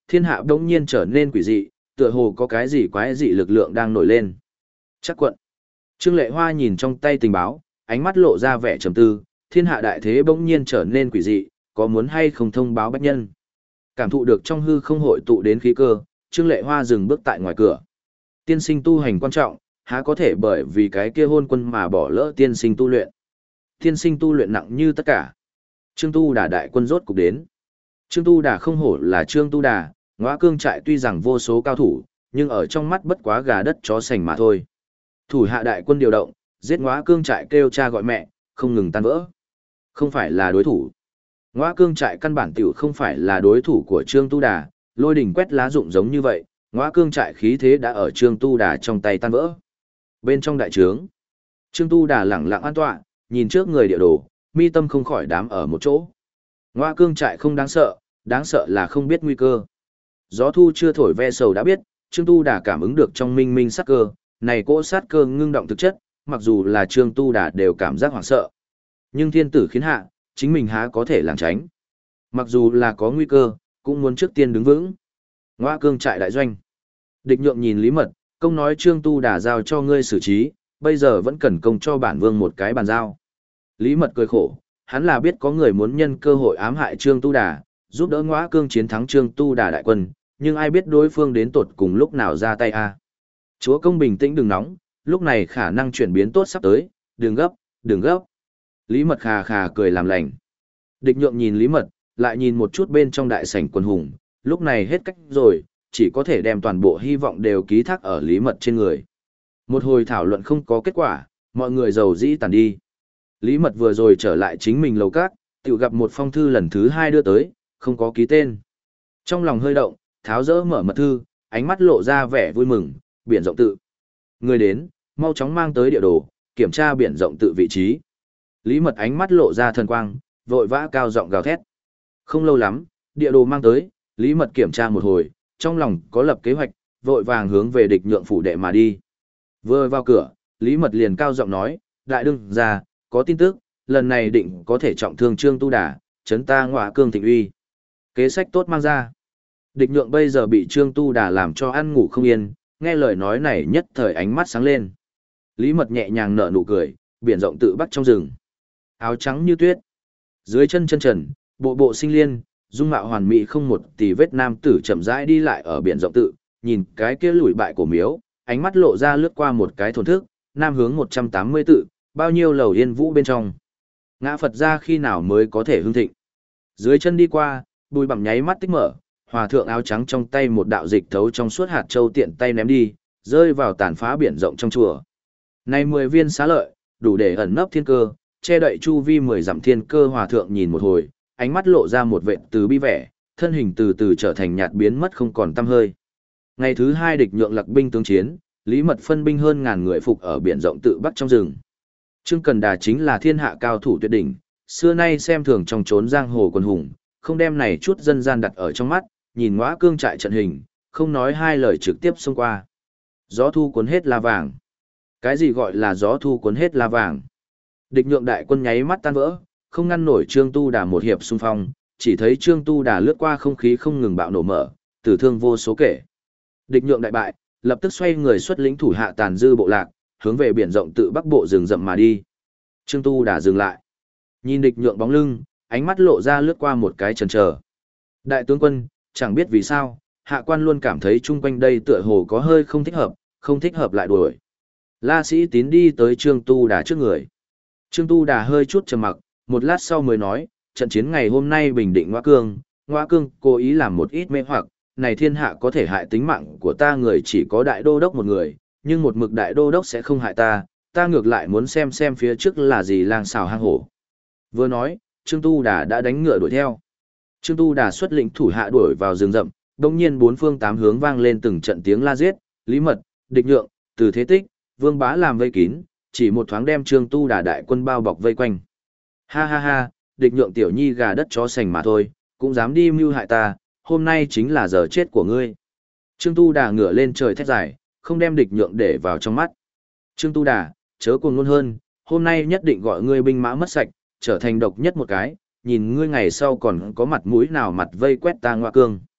thiên hạ bỗng nhiên trở nên quỷ dị, tựa hồ có cái gì quái dị lực lượng đang nổi lên. Chắc quận. Trương Lệ Hoa nhìn trong tay tình báo, ánh mắt lộ ra vẻ trầm tư, thiên hạ đại thế bỗng nhiên trở nên quỷ dị, có muốn hay không thông báo bách nhân. Cảm thụ được trong hư không hội tụ đến khí cơ, Trương Lệ Hoa dừng bước tại ngoài cửa. Tiên sinh tu hành quan trọng, há có thể bởi vì cái kia hôn quân mà bỏ lỡ tiên sinh tu luyện. Tiên sinh tu luyện nặng như tất cả. Trương Tu Đà đại quân rốt cục đến. Trương Tu Đà không hổ là Trương Tu Đà, Ngõa Cương trại tuy rằng vô số cao thủ, nhưng ở trong mắt bất quá gà đất chó sành mà thôi. Thủ hạ đại quân điều động, giết Ngõa Cương trại kêu cha gọi mẹ, không ngừng tan vỡ. Không phải là đối thủ. Ngõa Cương trại căn bản tiểu không phải là đối thủ của Trương Tu Đà, lôi đỉnh quét lá rụng giống như vậy, Ngõa Cương trại khí thế đã ở Trương Tu Đà trong tay tan vỡ. Bên trong đại trướng, Trương Tu Đà lẳng lặng an tọa, nhìn trước người địa đồ, mi tâm không khỏi đám ở một chỗ. Ngõa Cương trại không đáng sợ, đáng sợ là không biết nguy cơ. Gió thu chưa thổi ve sầu đã biết, Trương Tu Đà cảm ứng được trong minh minh sát cơ, này cỗ sát cơ ngưng động thực chất, mặc dù là Trương Tu Đà đều cảm giác hoảng sợ. Nhưng thiên tử khiến hạ, chính mình há có thể lảng tránh. Mặc dù là có nguy cơ, cũng muốn trước tiên đứng vững. Ngõa Cương trại đại doanh. Địch Nhượng nhìn Lý Mật, công nói Trương Tu Đà giao cho ngươi xử trí, bây giờ vẫn cần công cho bản vương một cái bàn giao. Lý Mật cười khổ, hắn là biết có người muốn nhân cơ hội ám hại Trương Tu Đà, giúp đỡ Ngõa Cương chiến thắng Trương Tu Đà đại quân, nhưng ai biết đối phương đến tột cùng lúc nào ra tay a. Chúa công bình tĩnh đừng nóng, lúc này khả năng chuyển biến tốt sắp tới, đừng gấp, đừng gấp. Lý Mật khà khà cười làm lành. Địch Nhượng nhìn Lý Mật, lại nhìn một chút bên trong đại sảnh quân hùng, lúc này hết cách rồi, chỉ có thể đem toàn bộ hy vọng đều ký thác ở Lý Mật trên người. Một hồi thảo luận không có kết quả, mọi người giàu dĩ tàn đi. Lý Mật vừa rồi trở lại chính mình lầu cát, tự gặp một phong thư lần thứ hai đưa tới, không có ký tên. Trong lòng hơi động, tháo dỡ mở mật thư, ánh mắt lộ ra vẻ vui mừng, biển rộng tự. Người đến, mau chóng mang tới địa đồ, kiểm tra biển rộng tự vị trí. Lý Mật ánh mắt lộ ra thần quang, vội vã cao giọng gào thét. Không lâu lắm, địa đồ mang tới, Lý Mật kiểm tra một hồi, trong lòng có lập kế hoạch, vội vàng hướng về Địch Nhượng phủ đệ mà đi. Vừa vào cửa, Lý Mật liền cao giọng nói, đại đương gia, có tin tức, lần này định có thể trọng thương Trương Tu Đà, chấn ta Ngõa Cương thịnh uy. Kế sách tốt mang ra. Địch Nhượng bây giờ bị Trương Tu Đà làm cho ăn ngủ không yên, nghe lời nói này nhất thời ánh mắt sáng lên. Lý Mật nhẹ nhàng nở nụ cười, biển rộng tự bắc trong rừng. Áo trắng như tuyết. Dưới chân chân trần, bộ bộ sinh liên, dung mạo hoàn mỹ không một tì vết nam tử chậm rãi đi lại ở biển rộng tự, nhìn cái kia lùi bại của miếu, ánh mắt lộ ra lướt qua một cái thổn thức, nam hướng một trăm tám mươi tự, bao nhiêu lầu yên vũ bên trong. Ngã Phật ra khi nào mới có thể hưng thịnh. Dưới chân đi qua, bùi bặm nháy mắt tích mở, hòa thượng áo trắng trong tay một đạo dịch thấu trong suốt hạt châu tiện tay ném đi, rơi vào tàn phá biển rộng trong chùa. Này mười viên xá lợi, đủ để ẩn nấp thiên cơ, che đậy chu vi mười dặm thiên cơ. Hòa thượng nhìn một hồi, ánh mắt lộ ra một vệt từ bi vẻ, thân hình từ từ trở thành nhạt biến mất không còn tăm hơi. Ngày thứ hai Địch Nhượng lặc binh tướng chiến, Lý Mật phân binh hơn ngàn người phục ở biển rộng tự bắc trong rừng. Trương Cần Đà chính là thiên hạ cao thủ tuyệt đỉnh, xưa nay xem thường trong chốn giang hồ quần hùng, không đem này chút dân gian đặt ở trong mắt, nhìn Ngõa Cương trại trận hình, không nói hai lời trực tiếp xông qua. Gió thu cuốn hết la vàng. Cái gì gọi là gió thu cuốn hết la vàng? Địch Nhượng đại quân nháy mắt tan vỡ, không ngăn nổi Trương Tu Đà một hiệp xung phong, chỉ thấy Trương Tu Đà lướt qua không khí không ngừng bạo nổ mở, tử thương vô số kể. Địch Nhượng đại bại, lập tức xoay người xuất lĩnh thủ hạ tàn dư bộ lạc, hướng về biển rộng tự bắc bộ rừng rậm mà đi. Trương Tu Đà dừng lại, nhìn Địch Nhượng bóng lưng, ánh mắt lộ ra lướt qua một cái chần chờ. Đại tướng quân, chẳng biết vì sao, hạ quan luôn cảm thấy chung quanh đây tựa hồ có hơi không thích hợp, không thích hợp lại đuổi. La Sĩ Tín đi tới Trương Tu Đà trước người. Trương Tu Đà hơi chút trầm mặc, một lát sau mới nói, trận chiến ngày hôm nay bình định Ngõa Cương, Ngõa Cương cố ý làm một ít mê hoặc, này thiên hạ có thể hại tính mạng của ta người chỉ có đại đô đốc một người, nhưng một mực đại đô đốc sẽ không hại ta, ta ngược lại muốn xem xem phía trước là gì lang xào hang hổ. Vừa nói, Trương Tu Đà đã đánh ngựa đuổi theo. Trương Tu Đà xuất lĩnh thủ hạ đuổi vào rừng rậm, đồng nhiên bốn phương tám hướng vang lên từng trận tiếng la giết, Lý Mật, Địch Nhượng, Từ Thế Tích, Vương Bá làm vây kín, chỉ một thoáng đem Trương Tu Đà đại quân bao bọc vây quanh. Ha ha ha, Địch Nhượng tiểu nhi gà đất chó sành mà thôi, cũng dám đi mưu hại ta, hôm nay chính là giờ chết của ngươi. Trương Tu Đà ngửa lên trời thét dài, không đem Địch Nhượng để vào trong mắt. Trương Tu Đà, chớ cuồng ngôn hơn, hôm nay nhất định gọi ngươi binh mã mất sạch, trở thành độc nhất một cái, nhìn ngươi ngày sau còn có mặt mũi nào mặt vây quét ta Ngõa Cương.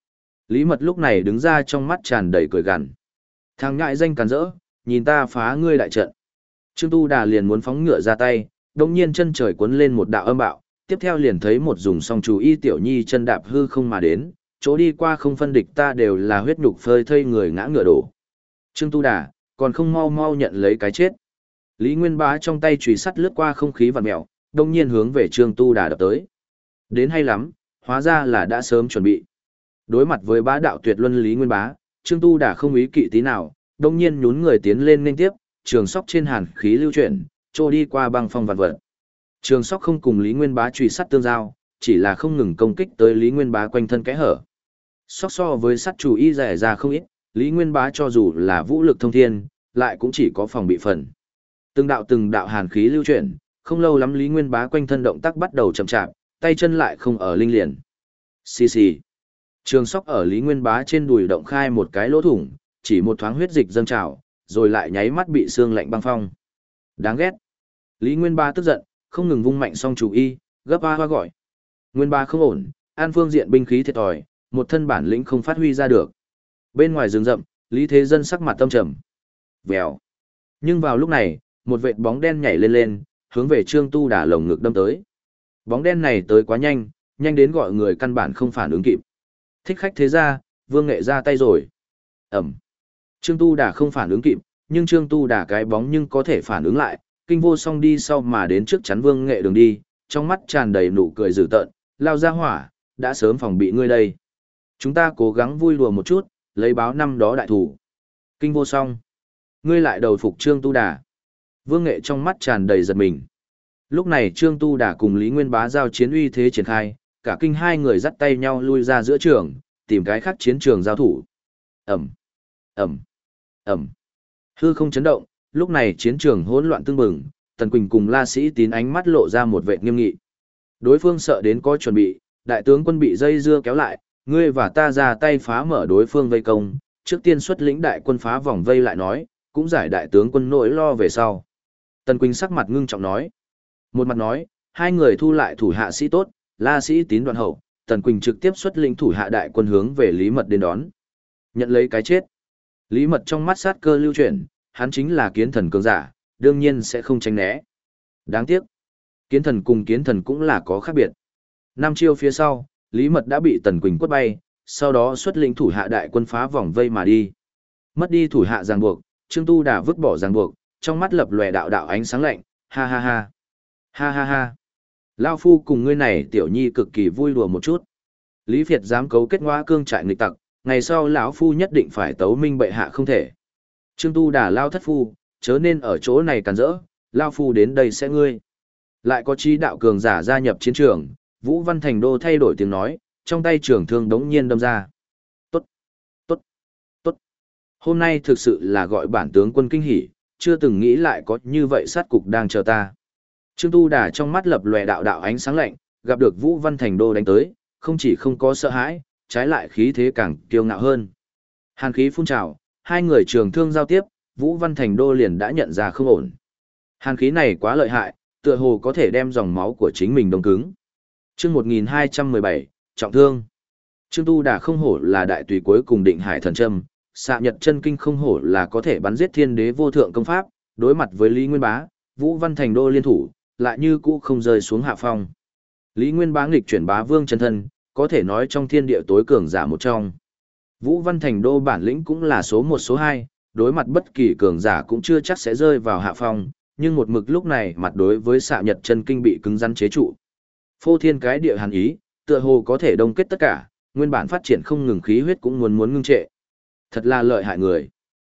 Lý Mật lúc này đứng ra trong mắt tràn đầy cười gằn. Thằng ngại danh càn rỡ, nhìn ta phá ngươi đại trận. Trương Tu Đà liền muốn phóng ngựa ra tay, đồng nhiên chân trời cuốn lên một đạo âm bạo, tiếp theo liền thấy một dùng song chú y tiểu nhi chân đạp hư không mà đến, chỗ đi qua không phân địch ta đều là huyết nhục phơi thây người ngã ngựa đổ. Trương Tu Đà, còn không mau mau nhận lấy cái chết. Lý Nguyên Bá trong tay chùy sắt lướt qua không khí vặn mèo, đồng nhiên hướng về Trương Tu Đà đập tới. Đến hay lắm, hóa ra là đã sớm chuẩn bị. Đối mặt với bá đạo tuyệt luân Lý Nguyên Bá, Trương Tu Đà không ý kỵ tí nào, đồng nhiên nhún người tiến lên nên tiếp, trường sóc trên hàn khí lưu chuyển, trôi đi qua băng phong vạn vật. Trường sóc không cùng Lý Nguyên Bá truy sắt tương giao, chỉ là không ngừng công kích tới Lý Nguyên Bá quanh thân kẽ hở. Sóc so với sắt chủ y rẻ ra không ít, Lý Nguyên Bá cho dù là vũ lực thông thiên, lại cũng chỉ có phòng bị phần. Từng đạo từng đạo hàn khí lưu chuyển, không lâu lắm Lý Nguyên Bá quanh thân động tác bắt đầu chậm chạp, tay chân lại không ở linh liền. Xì xì. Trường sóc ở Lý Nguyên Bá trên đùi động khai một cái lỗ thủng, chỉ một thoáng huyết dịch dâng trào, rồi lại nháy mắt bị xương lạnh băng phong. Đáng ghét. Lý Nguyên Bá tức giận, không ngừng vung mạnh song chủ y, gấp a hoa gọi. Nguyên Bá không ổn, an phương diện binh khí thiệt thòi, một thân bản lĩnh không phát huy ra được. Bên ngoài rừng rậm, Lý Thế Dân sắc mặt tâm trầm. Vèo. Nhưng vào lúc này, một vệt bóng đen nhảy lên lên, hướng về Trương Tu Đà lồng ngực đâm tới. Bóng đen này tới quá nhanh, nhanh đến gọi người căn bản không phản ứng kịp. Thích khách thế ra, Vương Nghệ ra tay rồi. Ẩm. Trương Tu Đà không phản ứng kịp, nhưng Trương Tu Đà cái bóng nhưng có thể phản ứng lại, kinh vô song đi sau mà đến trước chắn Vương Nghệ đường đi, trong mắt tràn đầy nụ cười dữ tợn, lao ra hỏa, đã sớm phòng bị ngươi đây. Chúng ta cố gắng vui đùa một chút, lấy báo năm đó đại thủ. Kinh vô song. Ngươi lại đầu phục Trương Tu Đà. Vương Nghệ trong mắt tràn đầy giật mình. Lúc này Trương Tu Đà cùng Lý Nguyên Bá giao chiến uy thế triển khai, cả kinh hai người dắt tay nhau lui ra giữa trường, tìm cái khác chiến trường giao thủ. Ẩm, Ẩm, Ẩm. Hư không chấn động, lúc này chiến trường hỗn loạn tương bừng, Tần Quỳnh cùng La Sĩ Tín ánh mắt lộ ra một vẻ nghiêm nghị. Đối phương sợ đến có chuẩn bị, đại tướng quân bị dây dưa kéo lại, ngươi và ta ra tay phá mở đối phương vây công, trước tiên xuất lĩnh đại quân phá vòng vây lại nói, cũng giải đại tướng quân nỗi lo về sau. Tần Quỳnh sắc mặt ngưng trọng nói. Một mặt nói, hai người thu lại thủ hạ sĩ tốt, La Sĩ Tín đoạn hậu, Tần Quỳnh trực tiếp xuất lĩnh thủ hạ đại quân hướng về Lý Mật đến đón. Nhận lấy cái chết. Lý Mật trong mắt sát cơ lưu chuyển, hắn chính là kiến thần cường giả, đương nhiên sẽ không tránh né. Đáng tiếc, kiến thần cùng kiến thần cũng là có khác biệt. Năm chiêu phía sau, Lý Mật đã bị Tần Quỳnh quất bay, sau đó xuất lĩnh thủ hạ đại quân phá vòng vây mà đi. Mất đi thủ hạ ràng buộc, Trương Tu Đà vứt bỏ ràng buộc, trong mắt lập lòe đạo đạo ánh sáng lạnh, ha ha ha. Ha ha ha. Lao phu cùng ngươi này tiểu nhi cực kỳ vui đùa một chút. Lý Việt dám cấu kết ngoa cương trại nghịch tặc, ngày sau lão phu nhất định phải tấu minh bệ hạ không thể. Trương Tu Đà lao thất phu, chớ nên ở chỗ này càn rỡ, lao phu đến đây sẽ ngươi. Lại có chi đạo cường giả gia nhập chiến trường, Vũ Văn Thành Đô thay đổi tiếng nói, trong tay trường thương đống nhiên đâm ra. Tốt, tốt, tốt. Hôm nay thực sự là gọi bản tướng quân kinh hỉ, chưa từng nghĩ lại có như vậy sát cục đang chờ ta. Trương Tu Đà trong mắt lập lòe đạo đạo ánh sáng lạnh, gặp được Vũ Văn Thành Đô đánh tới, không chỉ không có sợ hãi, trái lại khí thế càng kiêu ngạo hơn. Hàn khí phun trào, hai người trường thương giao tiếp, Vũ Văn Thành Đô liền đã nhận ra không ổn. Hàn khí này quá lợi hại, tựa hồ có thể đem dòng máu của chính mình đông cứng. Chương một nghìn hai trăm mười bảy, trọng thương. Trương Tu Đà không hổ là đại tùy cuối cùng định hải thần châm, xạ nhật chân kinh không hổ là có thể bắn giết thiên đế vô thượng công pháp, đối mặt với Lý Nguyên Bá, Vũ Văn Thành Đô liên thủ, lại như cũ không rơi xuống hạ phong. Lý Nguyên Bá nghịch chuyển bá vương chân thân, có thể nói trong thiên địa tối cường giả một trong. Vũ Văn Thành Đô bản lĩnh cũng là số một số hai, đối mặt bất kỳ cường giả cũng chưa chắc sẽ rơi vào hạ phong, nhưng một mực lúc này mặt đối với xạ nhật chân kinh bị cứng rắn chế trụ. Phô thiên cái địa hàn ý, tựa hồ có thể đông kết tất cả, nguyên bản phát triển không ngừng khí huyết cũng muốn muốn ngưng trệ. Thật là lợi hại người.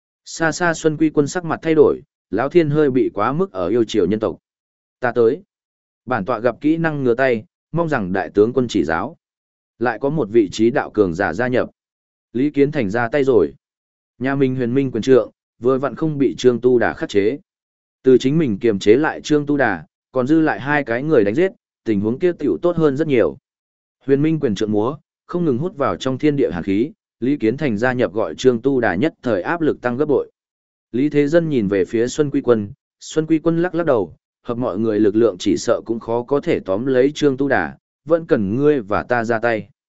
Xa xa Xuân Quy Quân sắc mặt thay đổi, lão thiên hơi bị quá mức ở yêu triều nhân tộc. Ta tới. Bản tọa gặp kỹ năng ngửa tay, mong rằng đại tướng quân chỉ giáo. Lại có một vị trí đạo cường giả gia nhập. Lý Kiến Thành ra tay rồi. Nhà mình huyền minh quyền trượng, vừa vặn không bị Trương Tu Đà khắc chế. Từ chính mình kiềm chế lại Trương Tu Đà, còn dư lại hai cái người đánh giết, tình huống kia tiểu tốt hơn rất nhiều. Huyền minh quyền trượng múa, không ngừng hút vào trong thiên địa hàn khí, Lý Kiến Thành gia nhập gọi Trương Tu Đà nhất thời áp lực tăng gấp bội. Lý Thế Dân nhìn về phía Xuân Quy Quân, Xuân Quy Quân lắc lắc đầu, hợp mọi người lực lượng chỉ sợ cũng khó có thể tóm lấy Trương Tu Đà, vẫn cần ngươi và ta ra tay.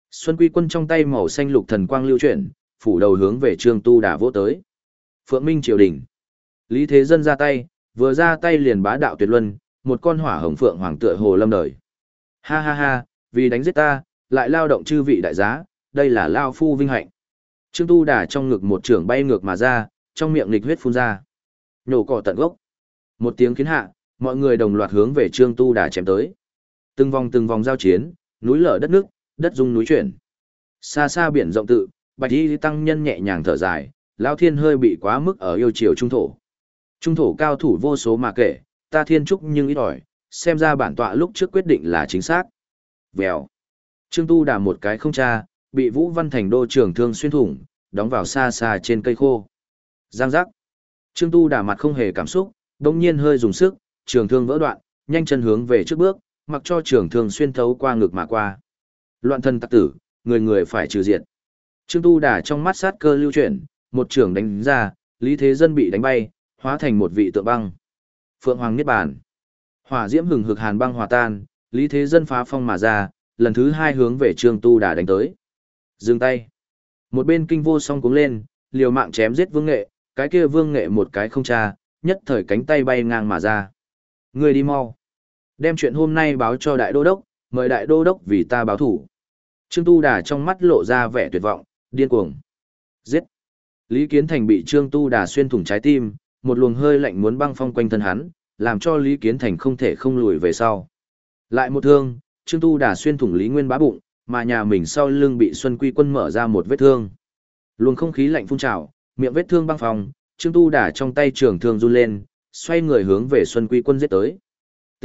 Xuân Quy Quân trong tay màu xanh lục thần quang lưu chuyển, phủ đầu hướng về Trương Tu Đà vỗ tới. Phượng Minh triều đình. Lý Thế Dân ra tay, vừa ra tay liền bá đạo tuyệt luân, một con hỏa hồng phượng hoàng tựa hồ lâm đời. Ha ha ha, vì đánh giết ta, lại lao động chư vị đại giá, đây là lao phu vinh hạnh. Trương Tu Đà trong ngực một trường bay ngược mà ra, trong miệng nghịch huyết phun ra. Nhổ cỏ tận gốc. Một tiếng kiến hạ, mọi người đồng loạt hướng về Trương Tu Đà chém tới. Từng vòng từng vòng giao chiến, núi lở đất nước, đất rung núi chuyển. Xa xa biển rộng tự, Bạch Y tăng nhân nhẹ nhàng thở dài, lão thiên hơi bị quá mức ở yêu chiều trung thổ. Trung thổ cao thủ vô số mà kể, ta thiên trúc nhưng ít ỏi, xem ra bản tọa lúc trước quyết định là chính xác. Vèo. Trương Tu Đà một cái không tra, bị Vũ Văn Thành đô trưởng thương xuyên thủng, đóng vào xa xa trên cây khô. Giang giác. Trương Tu Đà mặt không hề cảm xúc, đột nhiên hơi dùng sức, trường thương vỡ đoạn, nhanh chân hướng về trước bước, mặc cho trường thương xuyên thấu qua ngực mà qua. Loạn thân tặc tử, người người phải trừ diệt. Trương Tu Đà trong mắt sát cơ lưu chuyển, một trường đánh ra, Lý Thế Dân bị đánh bay, hóa thành một vị tượng băng. Phượng Hoàng Niết Bàn. Hỏa diễm hừng hực hàn băng hòa tan, Lý Thế Dân phá phong mà ra, lần thứ hai hướng về Trương Tu Đà đánh tới. Dừng tay. Một bên kinh vô song cuống lên, liều mạng chém giết Vương Nghệ, cái kia Vương Nghệ một cái không tra, nhất thời cánh tay bay ngang mà ra. Người đi mau. Đem chuyện hôm nay báo cho Đại Đô Đốc, mời Đại Đô Đốc vì ta báo thủ. Trương Tu Đà trong mắt lộ ra vẻ tuyệt vọng, điên cuồng. Giết. Lý Kiến Thành bị Trương Tu Đà xuyên thủng trái tim, một luồng hơi lạnh muốn băng phong quanh thân hắn, làm cho Lý Kiến Thành không thể không lùi về sau. Lại một thương, Trương Tu Đà xuyên thủng Lý Nguyên Bá bụng, mà nhà mình sau lưng bị Xuân Quy Quân mở ra một vết thương. Luồng không khí lạnh phun trào, miệng vết thương băng phong, Trương Tu Đà trong tay trường thương run lên, xoay người hướng về Xuân Quy Quân giết tới. T.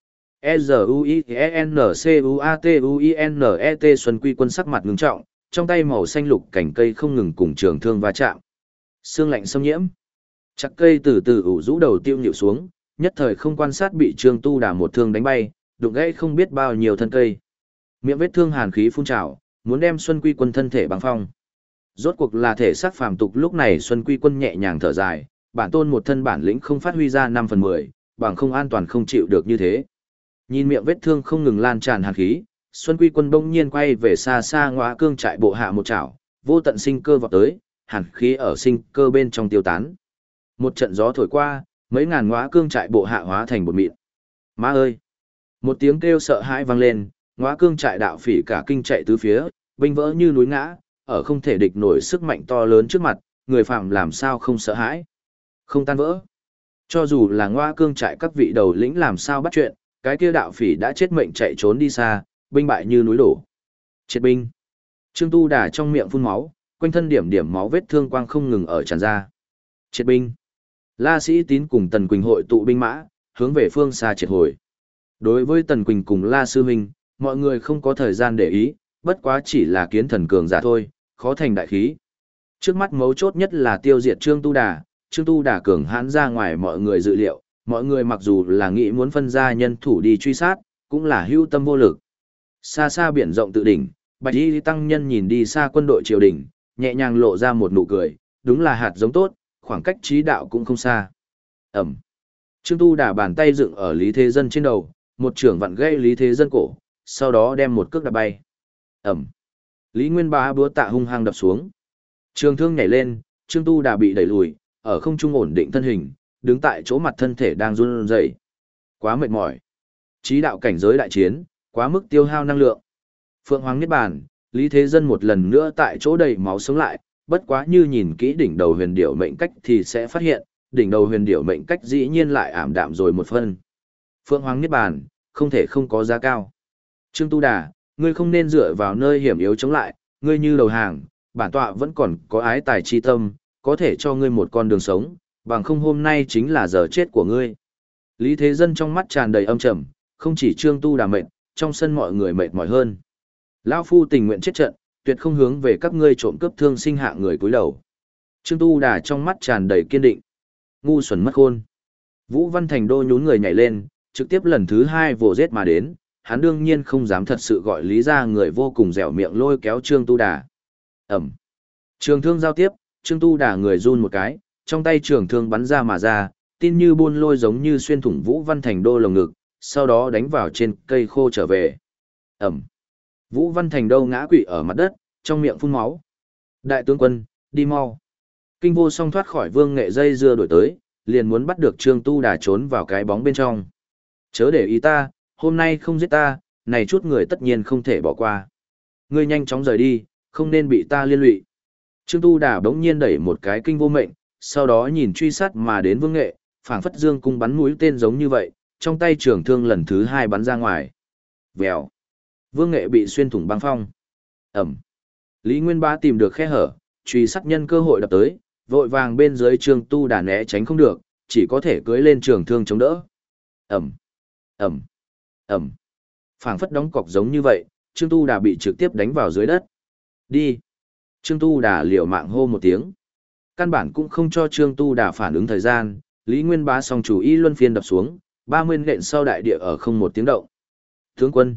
E Z U I E N C U A T U I N E T Xuân Quy Quân sắc mặt ngưng trọng, trong tay màu xanh lục cảnh cây không ngừng cùng trường thương va chạm. Xương lạnh xâm nhiễm. Chắc cây từ từ ủ rũ đầu tiêu nhịu xuống, nhất thời không quan sát bị Trương Tu Đà một thương đánh bay, đụng gãy không biết bao nhiêu thân cây. Miệng vết thương hàn khí phun trào, muốn đem Xuân Quy Quân thân thể băng phong. Rốt cuộc là thể xác phàm tục, lúc này Xuân Quy Quân nhẹ nhàng thở dài, bản tôn một thân bản lĩnh không phát huy ra năm phần mười, bằng không an toàn không chịu được như thế. Nhìn miệng vết thương không ngừng lan tràn hàn khí, Xuân Quy Quân bỗng nhiên quay về xa xa Ngõa Cương trại bộ hạ một chảo, vô tận sinh cơ vọt tới, hàn khí ở sinh cơ bên trong tiêu tán. Một trận gió thổi qua, mấy ngàn Ngõa Cương trại bộ hạ hóa thành bột mịn. Má ơi! Một tiếng kêu sợ hãi vang lên, Ngõa Cương trại đạo phỉ cả kinh chạy tứ phía, binh vỡ như núi ngã, ở không thể địch nổi sức mạnh to lớn trước mặt, người phạm làm sao không sợ hãi, không tan vỡ. Cho dù là Ngõa Cương trại các vị đầu lĩnh làm sao bắt chuyện, cái kia đạo phỉ đã chết mệnh chạy trốn đi xa, binh bại như núi đổ. Triệt binh. Trương Tu Đà trong miệng phun máu, quanh thân điểm điểm máu vết thương quang không ngừng ở tràn ra. Triệt binh. La Sĩ Tín cùng Tần Quỳnh hội tụ binh mã, hướng về phương xa triệt hồi. Đối với Tần Quỳnh cùng La Sư Minh, mọi người không có thời gian để ý, bất quá chỉ là kiến thần cường giả thôi, khó thành đại khí. Trước mắt mấu chốt nhất là tiêu diệt Trương Tu Đà, Trương Tu Đà cường hãn ra ngoài mọi người dự liệu, mọi người mặc dù là nghĩ muốn phân ra nhân thủ đi truy sát, cũng là hưu tâm vô lực. Xa xa biển rộng tự đỉnh, Bạch Y tăng nhân nhìn đi xa quân đội triều đình, nhẹ nhàng lộ ra một nụ cười, đúng là hạt giống tốt, khoảng cách trí đạo cũng không xa. Ẩm. Trương Tu Đà bàn tay dựng ở Lý Thế Dân trên đầu, một trưởng vặn gãy Lý Thế Dân cổ, sau đó đem một cước đạp bay. Ẩm. Lý Nguyên Bá búa tạ hung hăng đập xuống. Trường thương nhảy lên, Trương Tu Đà bị đẩy lùi, ở không trung ổn định thân hình, đứng tại chỗ mặt thân thể đang run rẩy. Quá mệt mỏi. Trí đạo cảnh giới đại chiến, quá mức tiêu hao năng lượng. Phượng Hoàng Niết Bàn, Lý Thế Dân một lần nữa tại chỗ đầy máu sống lại, bất quá như nhìn kỹ đỉnh đầu huyền điểu mệnh cách thì sẽ phát hiện, đỉnh đầu huyền điểu mệnh cách dĩ nhiên lại ảm đạm rồi một phân. Phượng Hoàng Niết Bàn, không thể không có giá cao. Trương Tu Đà, ngươi không nên dựa vào nơi hiểm yếu chống lại, ngươi như đầu hàng, bản tọa vẫn còn có ái tài chi tâm, có thể cho ngươi một con đường sống, bằng không hôm nay chính là giờ chết của ngươi. Lý Thế Dân trong mắt tràn đầy âm trầm, không chỉ Trương Tu Đà mệt, trong sân mọi người mệt mỏi hơn. Lão phu tình nguyện chết trận, tuyệt không hướng về các ngươi trộm cướp thương sinh hạ người cúi đầu. Trương Tu Đà trong mắt tràn đầy kiên định. Ngu xuẩn mất khôn. Vũ Văn Thành đô nhún người nhảy lên, trực tiếp lần thứ hai vồ giết mà đến, hắn đương nhiên không dám thật sự gọi lý ra người vô cùng dẻo miệng lôi kéo Trương Tu Đà. Ẩm. Trường thương giao tiếp, Trương Tu Đà người run một cái, trong tay trường thương bắn ra mà ra, tin như buôn lôi giống như xuyên thủng Vũ Văn Thành đô lồng ngực, sau đó đánh vào trên cây khô trở về. Ẩm. Vũ Văn Thành đâu ngã quỵ ở mặt đất, trong miệng phun máu. Đại tướng quân, đi mau. Kinh Vô Song thoát khỏi Vương Nghệ dây dưa đổi tới, liền muốn bắt được Trương Tu Đà trốn vào cái bóng bên trong. Chớ để ý ta, hôm nay không giết ta, này chút người tất nhiên không thể bỏ qua. Ngươi nhanh chóng rời đi, không nên bị ta liên lụy. Trương Tu Đà bỗng nhiên đẩy một cái Kinh Vô Mệnh, sau đó nhìn truy sát mà đến Vương Nghệ, phảng phất dương cung bắn mũi tên giống như vậy, trong tay trường thương lần thứ hai bắn ra ngoài. Vèo. Vương Nghệ bị xuyên thủng băng phong. Ẩm. Lý Nguyên Bá tìm được khe hở, truy sát nhân cơ hội đập tới, vội vàng bên dưới Trương Tu Đà né tránh không được, chỉ có thể cưỡi lên trường thương chống đỡ. Ẩm. Ẩm. Ẩm. Phảng phất đóng cọc giống như vậy, Trương Tu Đà bị trực tiếp đánh vào dưới đất. Đi. Trương Tu Đà liều mạng hô một tiếng. Căn bản cũng không cho Trương Tu Đà phản ứng thời gian, Lý Nguyên Bá song chủ y luân phiên đập xuống, ba mươi nện sau đại địa ở không một tiếng động. Tướng quân.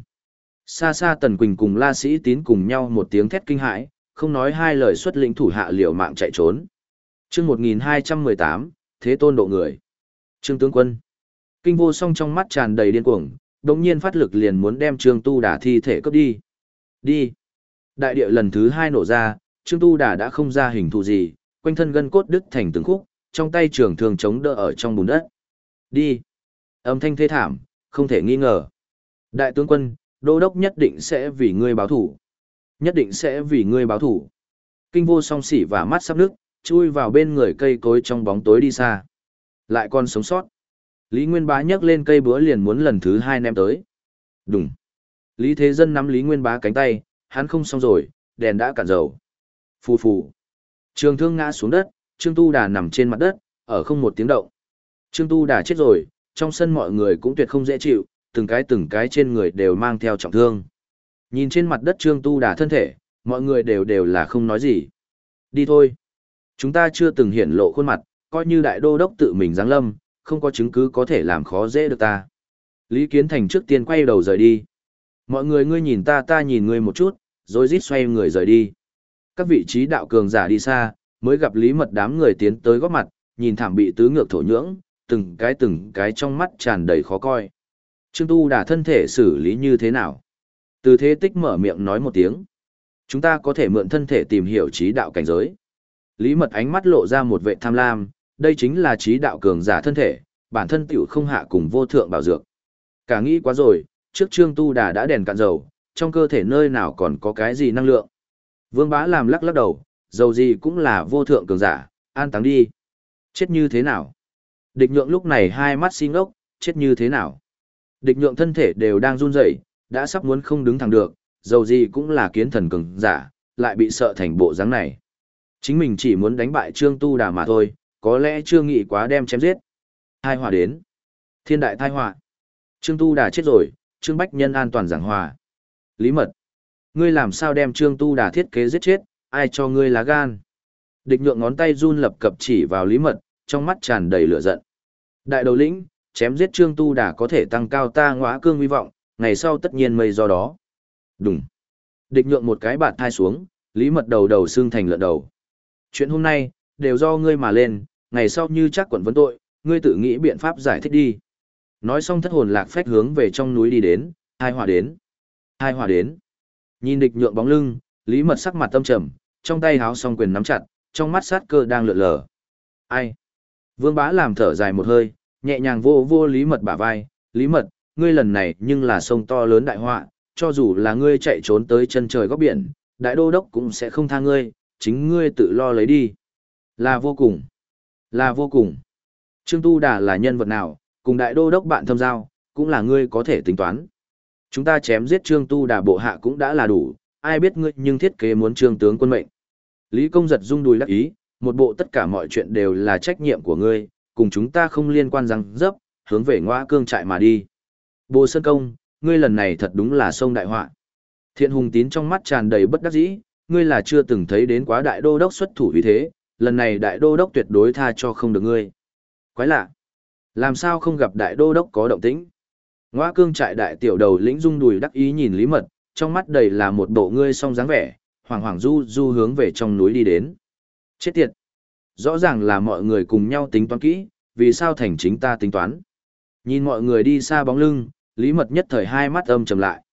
Xa xa Tần Quỳnh cùng La Sĩ Tín cùng nhau một tiếng thét kinh hãi, không nói hai lời xuất lĩnh thủ hạ liều mạng chạy trốn. Chương một nghìn hai trăm mười tám, Thế Tôn độ người. Trương tướng quân. Kinh Vô Song trong mắt tràn đầy điên cuồng, đột nhiên phát lực liền muốn đem Trương Tu Đà thi thể cướp đi. Đi. Đại địa lần thứ hai nổ ra, Trương Tu Đà đã không ra hình thù gì, quanh thân gân cốt đứt thành từng khúc, trong tay trường thương chống đỡ ở trong bùn đất. Đi. Âm thanh thê thảm, không thể nghi ngờ. Đại tướng quân, Đô đốc nhất định sẽ vì ngươi báo thủ. Nhất định sẽ vì ngươi báo thủ. Kinh Vô Song xỉ và mắt sắp nước, chui vào bên người cây cối trong bóng tối đi xa. Lại còn sống sót. Lý Nguyên Bá nhấc lên cây búa liền muốn lần thứ hai ném tới. Đùng. Lý Thế Dân nắm Lý Nguyên Bá cánh tay, hắn không xong rồi, đèn đã cạn dầu. Phù phù. Trường thương ngã xuống đất, Trương Tu Đà nằm trên mặt đất, ở không một tiếng động. Trương Tu Đà chết rồi, trong sân mọi người cũng tuyệt không dễ chịu, từng cái từng cái trên người đều mang theo trọng thương. Nhìn trên mặt đất Trương Tu Đà thân thể, mọi người đều đều là không nói gì. Đi thôi. Chúng ta chưa từng hiển lộ khuôn mặt, coi như đại đô đốc tự mình giáng lâm, không có chứng cứ có thể làm khó dễ được ta. Lý Kiến Thành trước tiên quay đầu rời đi. Mọi người ngươi nhìn ta ta nhìn ngươi một chút, rồi rít xoay người rời đi. Các vị trí đạo cường giả đi xa, mới gặp Lý Mật đám người tiến tới góp mặt, nhìn thảm bị tứ ngược thổ nhưỡng, từng cái từng cái trong mắt tràn đầy khó coi. Trương Tu Đà thân thể xử lý như thế nào? Từ Thế Tích mở miệng nói một tiếng. Chúng ta có thể mượn thân thể tìm hiểu trí đạo cảnh giới. Lý Mật ánh mắt lộ ra một vệ tham lam, đây chính là trí đạo cường giả thân thể, bản thân tiểu không hạ cùng vô thượng bảo dược. Cả nghĩ quá rồi, trước Trương Tu Đà đã đèn cạn dầu, trong cơ thể nơi nào còn có cái gì năng lượng. Vương Bá làm lắc lắc đầu, dầu gì cũng là vô thượng cường giả, an táng đi. Chết như thế nào? Địch Nhượng lúc này hai mắt xi ngốc, chết như thế nào? Địch Nhượng thân thể đều đang run rẩy, đã sắp muốn không đứng thẳng được, dầu gì cũng là kiến thần cường giả, lại bị sợ thành bộ dáng này. Chính mình chỉ muốn đánh bại Trương Tu Đà mà thôi, có lẽ chưa nghĩ quá đem chém giết. Tai họa đến. Thiên đại tai họa. Trương Tu Đà chết rồi, Trương Bách Nhân an toàn giảng hòa. Lý Mật. Ngươi làm sao đem Trương Tu Đà thiết kế giết chết, ai cho ngươi lá gan? Địch Nhượng ngón tay run lập cập chỉ vào Lý Mật, trong mắt tràn đầy lửa giận. Đại đầu lĩnh, chém giết Trương Tu Đà có thể tăng cao ta Ngõa Cương hy vọng, ngày sau tất nhiên mây do đó. Đùng. Địch Nhượng một cái bạt thai xuống, Lý Mật đầu đầu xương thành lợn đầu. Chuyện hôm nay, đều do ngươi mà lên, ngày sau như chắc quận vấn tội, ngươi tự nghĩ biện pháp giải thích đi. Nói xong thất hồn lạc phách hướng về trong núi đi đến, hai hỏa đến. Hai hỏa đến. Nhìn Địch Nhượng bóng lưng, Lý Mật sắc mặt tâm trầm, trong tay háo song quyền nắm chặt, trong mắt sát cơ đang lượn lờ. Ai? Vương Bá làm thở dài một hơi, nhẹ nhàng vô vô Lý Mật bả vai, Lý Mật, ngươi lần này nhưng là sông to lớn đại họa, cho dù là ngươi chạy trốn tới chân trời góc biển, đại đô đốc cũng sẽ không tha ngươi, chính ngươi tự lo lấy đi. Là vô cùng. Là vô cùng. Trương Tu Đà là nhân vật nào, cùng đại đô đốc bạn thâm giao, cũng là ngươi có thể tính toán. Chúng ta chém giết Trương Tu Đà bộ hạ cũng đã là đủ, ai biết ngươi nhưng thiết kế muốn Trương tướng quân mệnh. Lý Công giật rung đùi đắc ý, một bộ tất cả mọi chuyện đều là trách nhiệm của ngươi, cùng chúng ta không liên quan răng dấp, hướng về Ngõa Cương trại mà đi. Bồ Sơn Công, ngươi lần này thật đúng là sông đại họa. Thiện Hùng Tín trong mắt tràn đầy bất đắc dĩ, ngươi là chưa từng thấy đến quá đại đô đốc xuất thủ vì thế, lần này đại đô đốc tuyệt đối tha cho không được ngươi. Quái lạ, làm sao không gặp đại đô đốc có động tĩnh? Ngõa Cương trại đại tiểu đầu lĩnh rung đùi đắc ý nhìn Lý Mật, trong mắt đầy là một bộ ngươi song dáng vẻ, hoảng hoảng du du hướng về trong núi đi đến. Chết tiệt! Rõ ràng là mọi người cùng nhau tính toán kỹ, vì sao thành chính ta tính toán? Nhìn mọi người đi xa bóng lưng, Lý Mật nhất thời hai mắt âm trầm lại.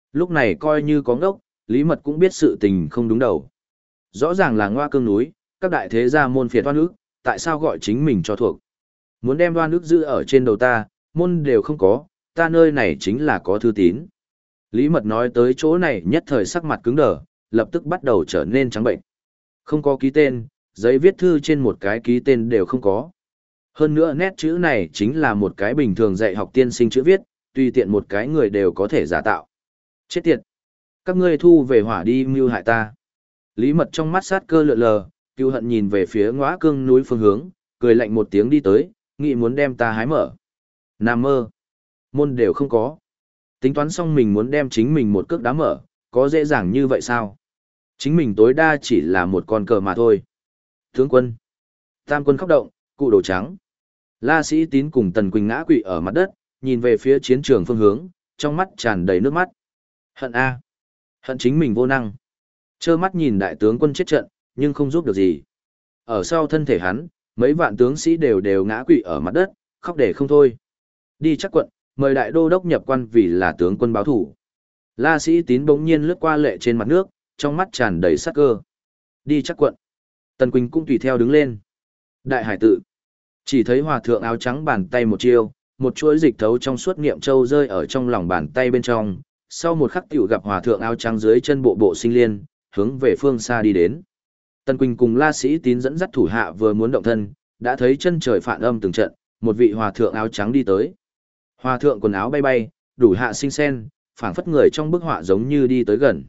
Lúc này coi như có ngốc, Lý Mật cũng biết sự tình không đúng đầu. Rõ ràng là Ngoa Cương núi, các đại thế gia môn phiệt oan ức, tại sao gọi chính mình cho thuộc? Muốn đem oan ức giữ ở trên đầu ta, môn đều không có, ta nơi này chính là có thư tín. Lý Mật nói tới chỗ này nhất thời sắc mặt cứng đờ, lập tức bắt đầu trở nên trắng bệnh. Không có ký tên, giấy viết thư trên một cái ký tên đều không có. Hơn nữa nét chữ này chính là một cái bình thường dạy học tiên sinh chữ viết, tùy tiện một cái người đều có thể giả tạo. Chết tiệt! Các ngươi thu về hỏa đi mưu hại ta. Lý Mật trong mắt sát cơ lượn lờ, cựu hận nhìn về phía Ngõa Cương núi phương hướng, cười lạnh một tiếng đi tới, nghĩ muốn đem ta hái mở. Nằm mơ! Môn đều không có. Tính toán xong mình muốn đem chính mình một cước đá mở, có dễ dàng như vậy sao? Chính mình tối đa chỉ là một con cờ mà thôi. Tướng quân! Tam quân khóc động, cụ đồ trắng. La Sĩ Tín cùng Tần Quỳnh ngã quỵ ở mặt đất, nhìn về phía chiến trường phương hướng, trong mắt tràn đầy nước mắt. Hận a, hận chính mình vô năng. Trơ mắt nhìn đại tướng quân chết trận, nhưng không giúp được gì. Ở sau thân thể hắn, mấy vạn tướng sĩ đều đều ngã quỵ ở mặt đất, khóc để không thôi. Đi chắc quận, mời đại đô đốc nhập quan vì là tướng quân báo thủ. La Sĩ Tín bỗng nhiên lướt qua lệ trên mặt nước, trong mắt tràn đầy sắc cơ. Đi chắc quận. Tần Quỳnh cũng tùy theo đứng lên. Đại hải tự. Chỉ thấy hòa thượng áo trắng bàn tay một chiêu, một chuỗi dịch thấu trong suốt niệm châu rơi ở trong lòng bàn tay bên trong. Sau một khắc tiểu gặp hòa thượng áo trắng dưới chân bộ bộ sinh liên, hướng về phương xa đi đến. Tần Quỳnh cùng La Sĩ Tín dẫn dắt thủ hạ vừa muốn động thân, đã thấy chân trời phản âm từng trận, một vị hòa thượng áo trắng đi tới. Hòa thượng quần áo bay bay, đủ hạ sinh sen, phảng phất người trong bức họa giống như đi tới gần.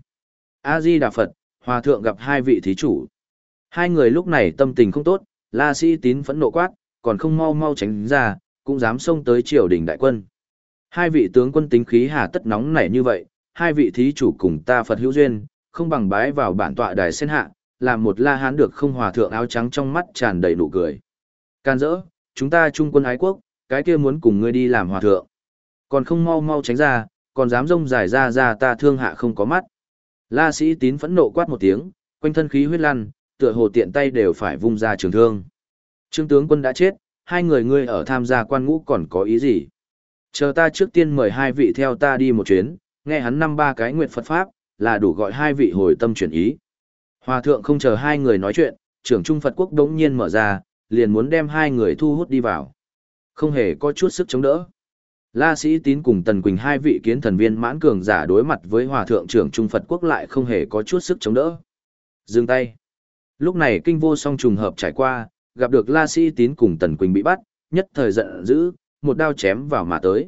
A Di Đà Phật, hòa thượng gặp hai vị thí chủ. Hai người lúc này tâm tình không tốt, La Sĩ Tín phẫn nộ quát, còn không mau mau tránh ra, cũng dám xông tới triều đình đại quân. Hai vị tướng quân tính khí hà tất nóng nảy như vậy, hai vị thí chủ cùng ta Phật hữu duyên, không bằng bái vào bản tọa đài sen hạ, làm một La Hán được không? Hòa thượng áo trắng trong mắt tràn đầy nụ cười. Can dỡ, chúng ta trung quân ái quốc, cái kia muốn cùng ngươi đi làm hòa thượng. Còn không mau mau tránh ra, còn dám rông dài ra ra ta thương hạ không có mắt. La Sĩ Tín phẫn nộ quát một tiếng, quanh thân khí huyết lăn, tựa hồ tiện tay đều phải vung ra trường thương. Trương tướng quân đã chết, hai người ngươi ở tham gia quan ngũ còn có ý gì? Chờ ta trước tiên mời hai vị theo ta đi một chuyến, nghe hắn năm ba cái nguyện Phật Pháp, là đủ gọi hai vị hồi tâm chuyển ý. Hòa thượng không chờ hai người nói chuyện, trưởng trung Phật quốc đống nhiên mở ra, liền muốn đem hai người thu hút đi vào. Không hề có chút sức chống đỡ. La Sĩ Tín cùng Tần Quỳnh hai vị kiến thần viên mãn cường giả đối mặt với hòa thượng trưởng trung Phật quốc lại không hề có chút sức chống đỡ. Dừng tay. Lúc này kinh vô song trùng hợp trải qua, gặp được La Sĩ Tín cùng Tần Quỳnh bị bắt, nhất thời giận dữ, một đao chém vào mà tới.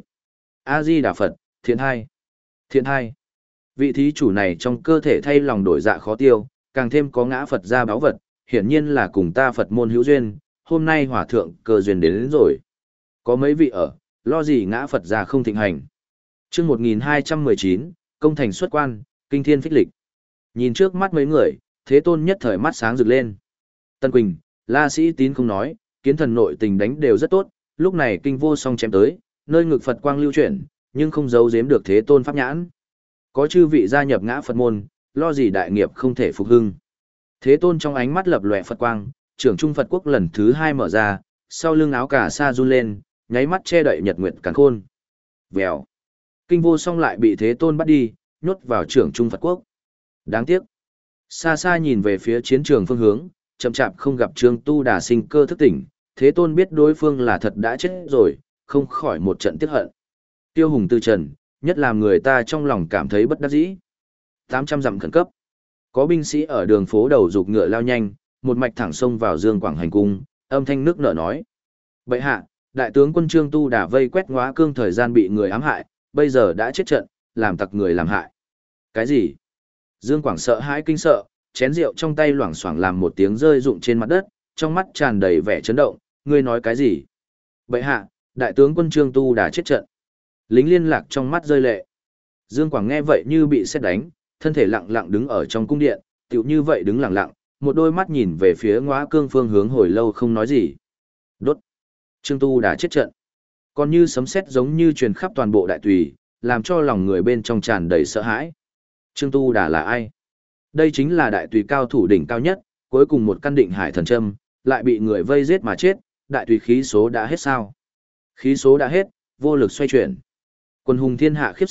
A Di Đà Phật, thiện hai. Thiện hai. Vị thí chủ này trong cơ thể thay lòng đổi dạ khó tiêu, càng thêm có ngã Phật ra báo vật, hiển nhiên là cùng ta Phật môn hữu duyên, hôm nay hòa thượng cơ duyên đến, đến rồi. Có mấy vị ở, lo gì ngã Phật ra không thịnh hành. Chương một nghìn hai trăm mười chín, công thành xuất quan, kinh thiên phích lịch. Nhìn trước mắt mấy người, Thế Tôn nhất thời mắt sáng rực lên. Tân Quỳnh, La Sĩ Tín không nói, kiến thần nội tình đánh đều rất tốt, lúc này kinh vô song chém tới, nơi ngực Phật quang lưu chuyển, nhưng không giấu giếm được Thế Tôn pháp nhãn. Có chư vị gia nhập ngã Phật môn, lo gì đại nghiệp không thể phục hưng. Thế Tôn trong ánh mắt lập lòe Phật quang, trưởng trung Phật quốc lần thứ hai mở ra, sau lưng áo cà sa run lên, nháy mắt che đậy nhật nguyệt càn khôn. Vèo. Kinh vô song lại bị Thế Tôn bắt đi, nhốt vào trưởng trung Phật quốc. Đáng tiếc. Xa xa nhìn về phía chiến trường phương hướng, chậm chạp không gặp Trương Tu Đà sinh cơ thức tỉnh, Thế Tôn biết đối phương là thật đã chết rồi, không khỏi một trận tiếc hận. Tiêu hùng tư trần, nhất làm người ta trong lòng cảm thấy bất đắc dĩ. tám trăm dặm khẩn cấp. Có binh sĩ ở đường phố đầu dục ngựa lao nhanh, một mạch thẳng xông vào Dương Quảng hành cung, âm thanh nước nở nói: "Bệ hạ, đại tướng quân Trương Tu Đà vây quét Ngóa Cương thời gian bị người ám hại, bây giờ đã chết trận, làm tặc người làm hại." Cái gì? Dương Quảng sợ hãi kinh sợ, chén rượu trong tay loảng xoảng làm một tiếng rơi rụng trên mặt đất, trong mắt tràn đầy vẻ chấn động, ngươi nói cái gì? Bệ hạ, đại tướng quân Trương Tu Đà chết trận. Lính liên lạc trong mắt rơi lệ. Dương Quảng nghe vậy như bị sét đánh, thân thể lặng lặng đứng ở trong cung điện, tựu như vậy đứng lặng lặng, một đôi mắt nhìn về phía Ngóa Cương phương hướng hồi lâu không nói gì. Đốt. Trương Tu Đà chết trận. Còn như sấm sét giống như truyền khắp toàn bộ đại tùy, làm cho lòng người bên trong tràn đầy sợ hãi. Trương Tu Đà là ai? Đây chính là đại tùy cao thủ đỉnh cao nhất, cuối cùng một căn định hải thần châm, lại bị người vây giết mà chết, đại tùy khí số đã hết sao? Khí số đã hết, vô lực xoay chuyển. Quân hùng thiên hạ khiếp sợ,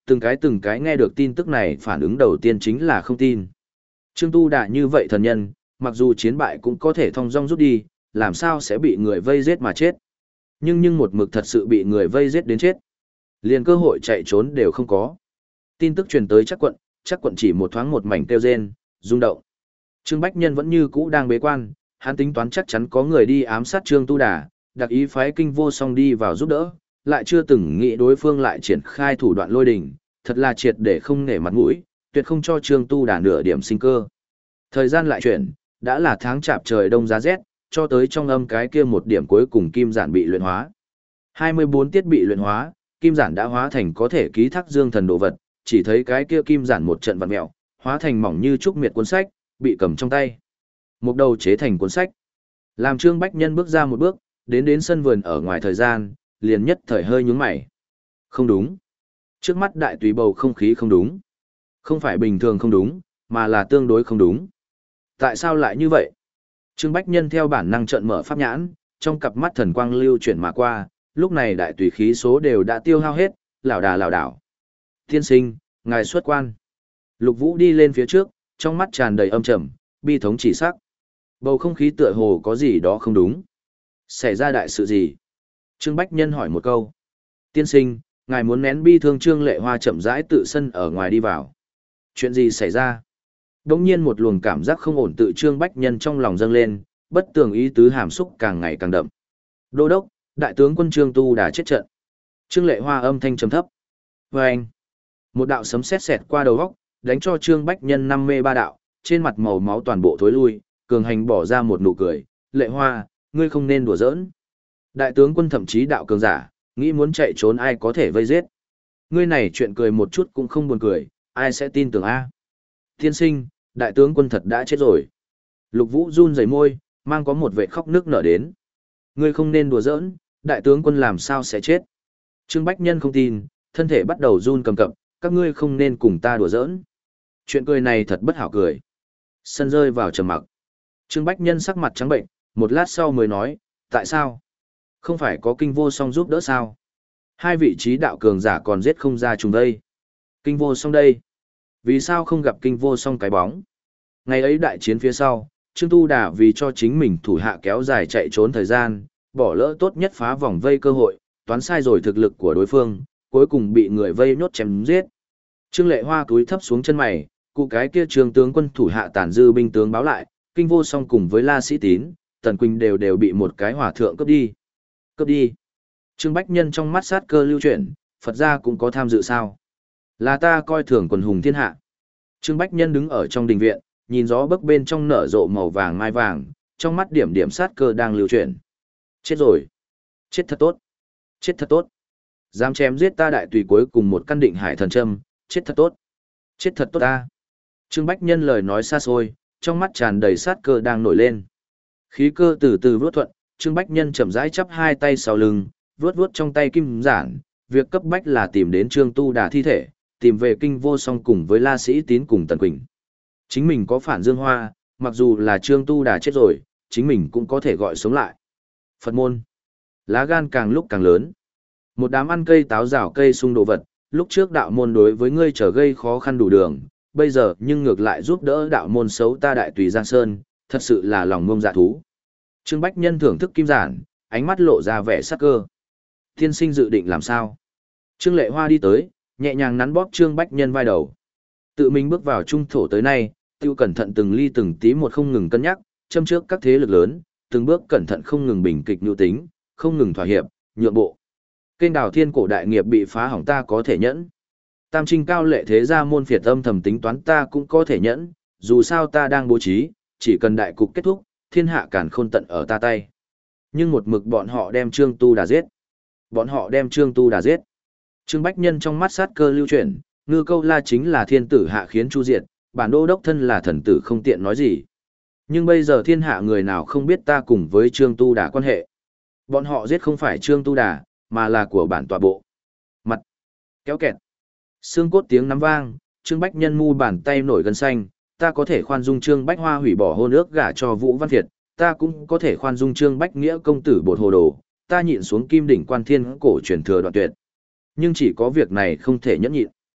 từng cái từng cái nghe được tin tức này phản ứng đầu tiên chính là không tin. Trương Tu Đà như vậy thần nhân, mặc dù chiến bại cũng có thể thong dong rút đi, làm sao sẽ bị người vây giết mà chết. Nhưng nhưng một mực thật sự bị người vây giết đến chết. Liền cơ hội chạy trốn đều không có. Tin tức truyền tới chắc quận, chắc quận chỉ một thoáng một mảnh kêu rên, rung động. Trương Bách Nhân vẫn như cũ đang bế quan, hắn tính toán chắc chắn có người đi ám sát Trương Tu Đà, đặc ý phái Kinh Vô Song đi vào giúp đỡ, lại chưa từng nghĩ đối phương lại triển khai thủ đoạn lôi đình, thật là triệt để không nể mặt mũi, tuyệt không cho Trương Tu Đà nửa điểm sinh cơ. Thời gian lại chuyển, đã là tháng chạp trời đông giá rét, cho tới trong âm cái kia một điểm cuối cùng kim giản bị luyện hóa. hai mươi bốn tiết bị luyện hóa, kim giản đã hóa thành có thể ký thác dương thần đồ vật, chỉ thấy cái kia kim giản một trận vặn mèo, hóa thành mỏng như trúc miệt cuốn sách, bị cầm trong tay. Một đầu chế thành cuốn sách. Làm Trương Bách Nhân bước ra một bước, đến đến sân vườn ở ngoài thời gian, liền nhất thời hơi nhướng mày. Không đúng. Trước mắt đại tùy bầu không khí không đúng. Không phải bình thường không đúng, mà là tương đối không đúng. Tại sao lại như vậy? Trương Bách Nhân theo bản năng trợn mở pháp nhãn, trong cặp mắt thần quang lưu chuyển mà qua, lúc này đại tùy khí số đều đã tiêu hao hết, lảo đà lảo đảo. Tiên sinh, ngài xuất quan. Lục Vũ đi lên phía trước, trong mắt tràn đầy âm trầm, bi thống chỉ sắc. Bầu không khí tựa hồ có gì đó không đúng. Xảy ra đại sự gì? Trương Bách Nhân hỏi một câu. Tiên sinh, ngài muốn nén bi thương Trương Lệ Hoa chậm rãi tự sân ở ngoài đi vào. Chuyện gì xảy ra? Đống nhiên một luồng cảm giác không ổn tự Trương Bách Nhân trong lòng dâng lên, bất tường ý tứ hàm xúc càng ngày càng đậm. Đô đốc, đại tướng quân Trương Tu đã chết trận. Trương Lệ Hoa âm thanh trầm thấp. Và anh, một đạo sấm sét xẹt qua đầu góc, đánh cho Trương Bách Nhân năm mê ba đạo, trên mặt màu máu toàn bộ thối lui, cường hành bỏ ra một nụ cười. Lệ Hoa, ngươi không nên đùa giỡn. Đại tướng quân thậm chí đạo cường giả, nghĩ muốn chạy trốn ai có thể vây giết. Ngươi này chuyện cười một chút cũng không buồn cười, ai sẽ tin tưởng a? Tiên sinh, đại tướng quân thật đã chết rồi. Lục Vũ run rẩy môi, mang có một vệt khóc nước nở đến. Ngươi không nên đùa giỡn, đại tướng quân làm sao sẽ chết? Trương Bách Nhân không tin, thân thể bắt đầu run cầm cập, các ngươi không nên cùng ta đùa giỡn. Chuyện cười này thật bất hảo cười. Sân rơi vào trầm mặc. Trương Bách Nhân sắc mặt trắng bệnh, một lát sau mới nói, tại sao? Không phải có Kinh Vô Song giúp đỡ sao? Hai vị trí đạo cường giả còn giết không ra chúng đây. Kinh Vô Song đây. Vì sao không gặp Kinh Vô Song cái bóng? Ngày ấy đại chiến phía sau, Trương Tu Đà vì cho chính mình thủ hạ kéo dài chạy trốn thời gian, bỏ lỡ tốt nhất phá vòng vây cơ hội, toán sai rồi thực lực của đối phương, cuối cùng bị người vây nhốt chém giết. Trương Lệ Hoa cúi thấp xuống chân mày, cụ cái kia Trương tướng quân thủ hạ tàn dư binh tướng báo lại, Kinh Vô Song cùng với La Sĩ Tín, Tần Quỳnh đều đều bị một cái hỏa thượng cướp đi. Cướp đi. Trương Bách Nhân trong mắt sát cơ lưu chuyển, Phật gia cũng có tham dự sao? Là ta coi thường quần hùng thiên hạ. Trương Bách Nhân đứng ở trong đình viện, nhìn gió bấc bên trong nở rộ màu vàng mai vàng, trong mắt điểm điểm sát cơ đang lưu chuyển. Chết rồi. Chết thật tốt. Chết thật tốt. Dám chém giết ta đại tùy cuối cùng một căn định hải thần châm, chết thật tốt. Chết thật tốt ta. Trương Bách Nhân lời nói xa xôi, trong mắt tràn đầy sát cơ đang nổi lên. Khí cơ từ từ vút thuận, Trương Bách Nhân chậm rãi chắp hai tay sau lưng, vuốt vuốt trong tay kim giản, việc cấp bách là tìm đến Trương Tu Đà thi thể, tìm về Kinh Vô Song cùng với La Sĩ Tín cùng Tần Quỳnh. Chính mình có phản dương hoa, mặc dù là Trương Tu Đà chết rồi, chính mình cũng có thể gọi sống lại. Phật môn. Lá gan càng lúc càng lớn. Một đám ăn cây táo rào cây sung đồ vật, lúc trước đạo môn đối với ngươi trở gây khó khăn đủ đường, bây giờ nhưng ngược lại giúp đỡ đạo môn xấu ta đại tùy Giang Sơn, thật sự là lòng ngông dạ thú. Trương Bách Nhân thưởng thức kim giản, ánh mắt lộ ra vẻ sắc cơ. Tiên sinh dự định làm sao? Trương Lệ Hoa đi tới, nhẹ nhàng nắn bóp Trương Bách Nhân vai đầu. Tự mình bước vào trung thổ tới nay, tiêu cẩn thận từng ly từng tí một không ngừng cân nhắc, châm trước các thế lực lớn, từng bước cẩn thận không ngừng bình kịch nhu tính, không ngừng thỏa hiệp, nhượng bộ. Kênh đào thiên cổ đại nghiệp bị phá hỏng ta có thể nhẫn. Tam trinh cao lệ thế gia môn phiệt âm thầm tính toán ta cũng có thể nhẫn, dù sao ta đang bố trí, chỉ cần đại cục kết thúc, thiên hạ càn khôn tận ở ta tay. Nhưng một mực bọn họ đem Trương Tu Đà giết. Bọn họ đem Trương Tu Đà giết. Trương Bách Nhân trong mắt sát cơ lưu chuyển, ngư câu la chính là thiên tử hạ khiến chu diệt, bản đô đốc thân là thần tử không tiện nói gì. Nhưng bây giờ thiên hạ người nào không biết ta cùng với Trương Tu Đà quan hệ. Bọn họ giết không phải Trương Tu Đà, mà là của bản tọa bộ. Mặt. Kéo kẹt. Xương cốt tiếng nắm vang, Trương Bách Nhân mu bàn tay nổi gân xanh, ta có thể khoan dung Trương Bách Hoa hủy bỏ hôn ước gả cho Vũ Văn Việt, ta cũng có thể khoan dung Trương Bách Nghĩa công tử bột hồ đồ, ta nhịn xuống kim đỉnh quan thiên cổ truyền thừa đoạn tuyệt. Nhưng chỉ có việc này không thể nhẫn nhịn.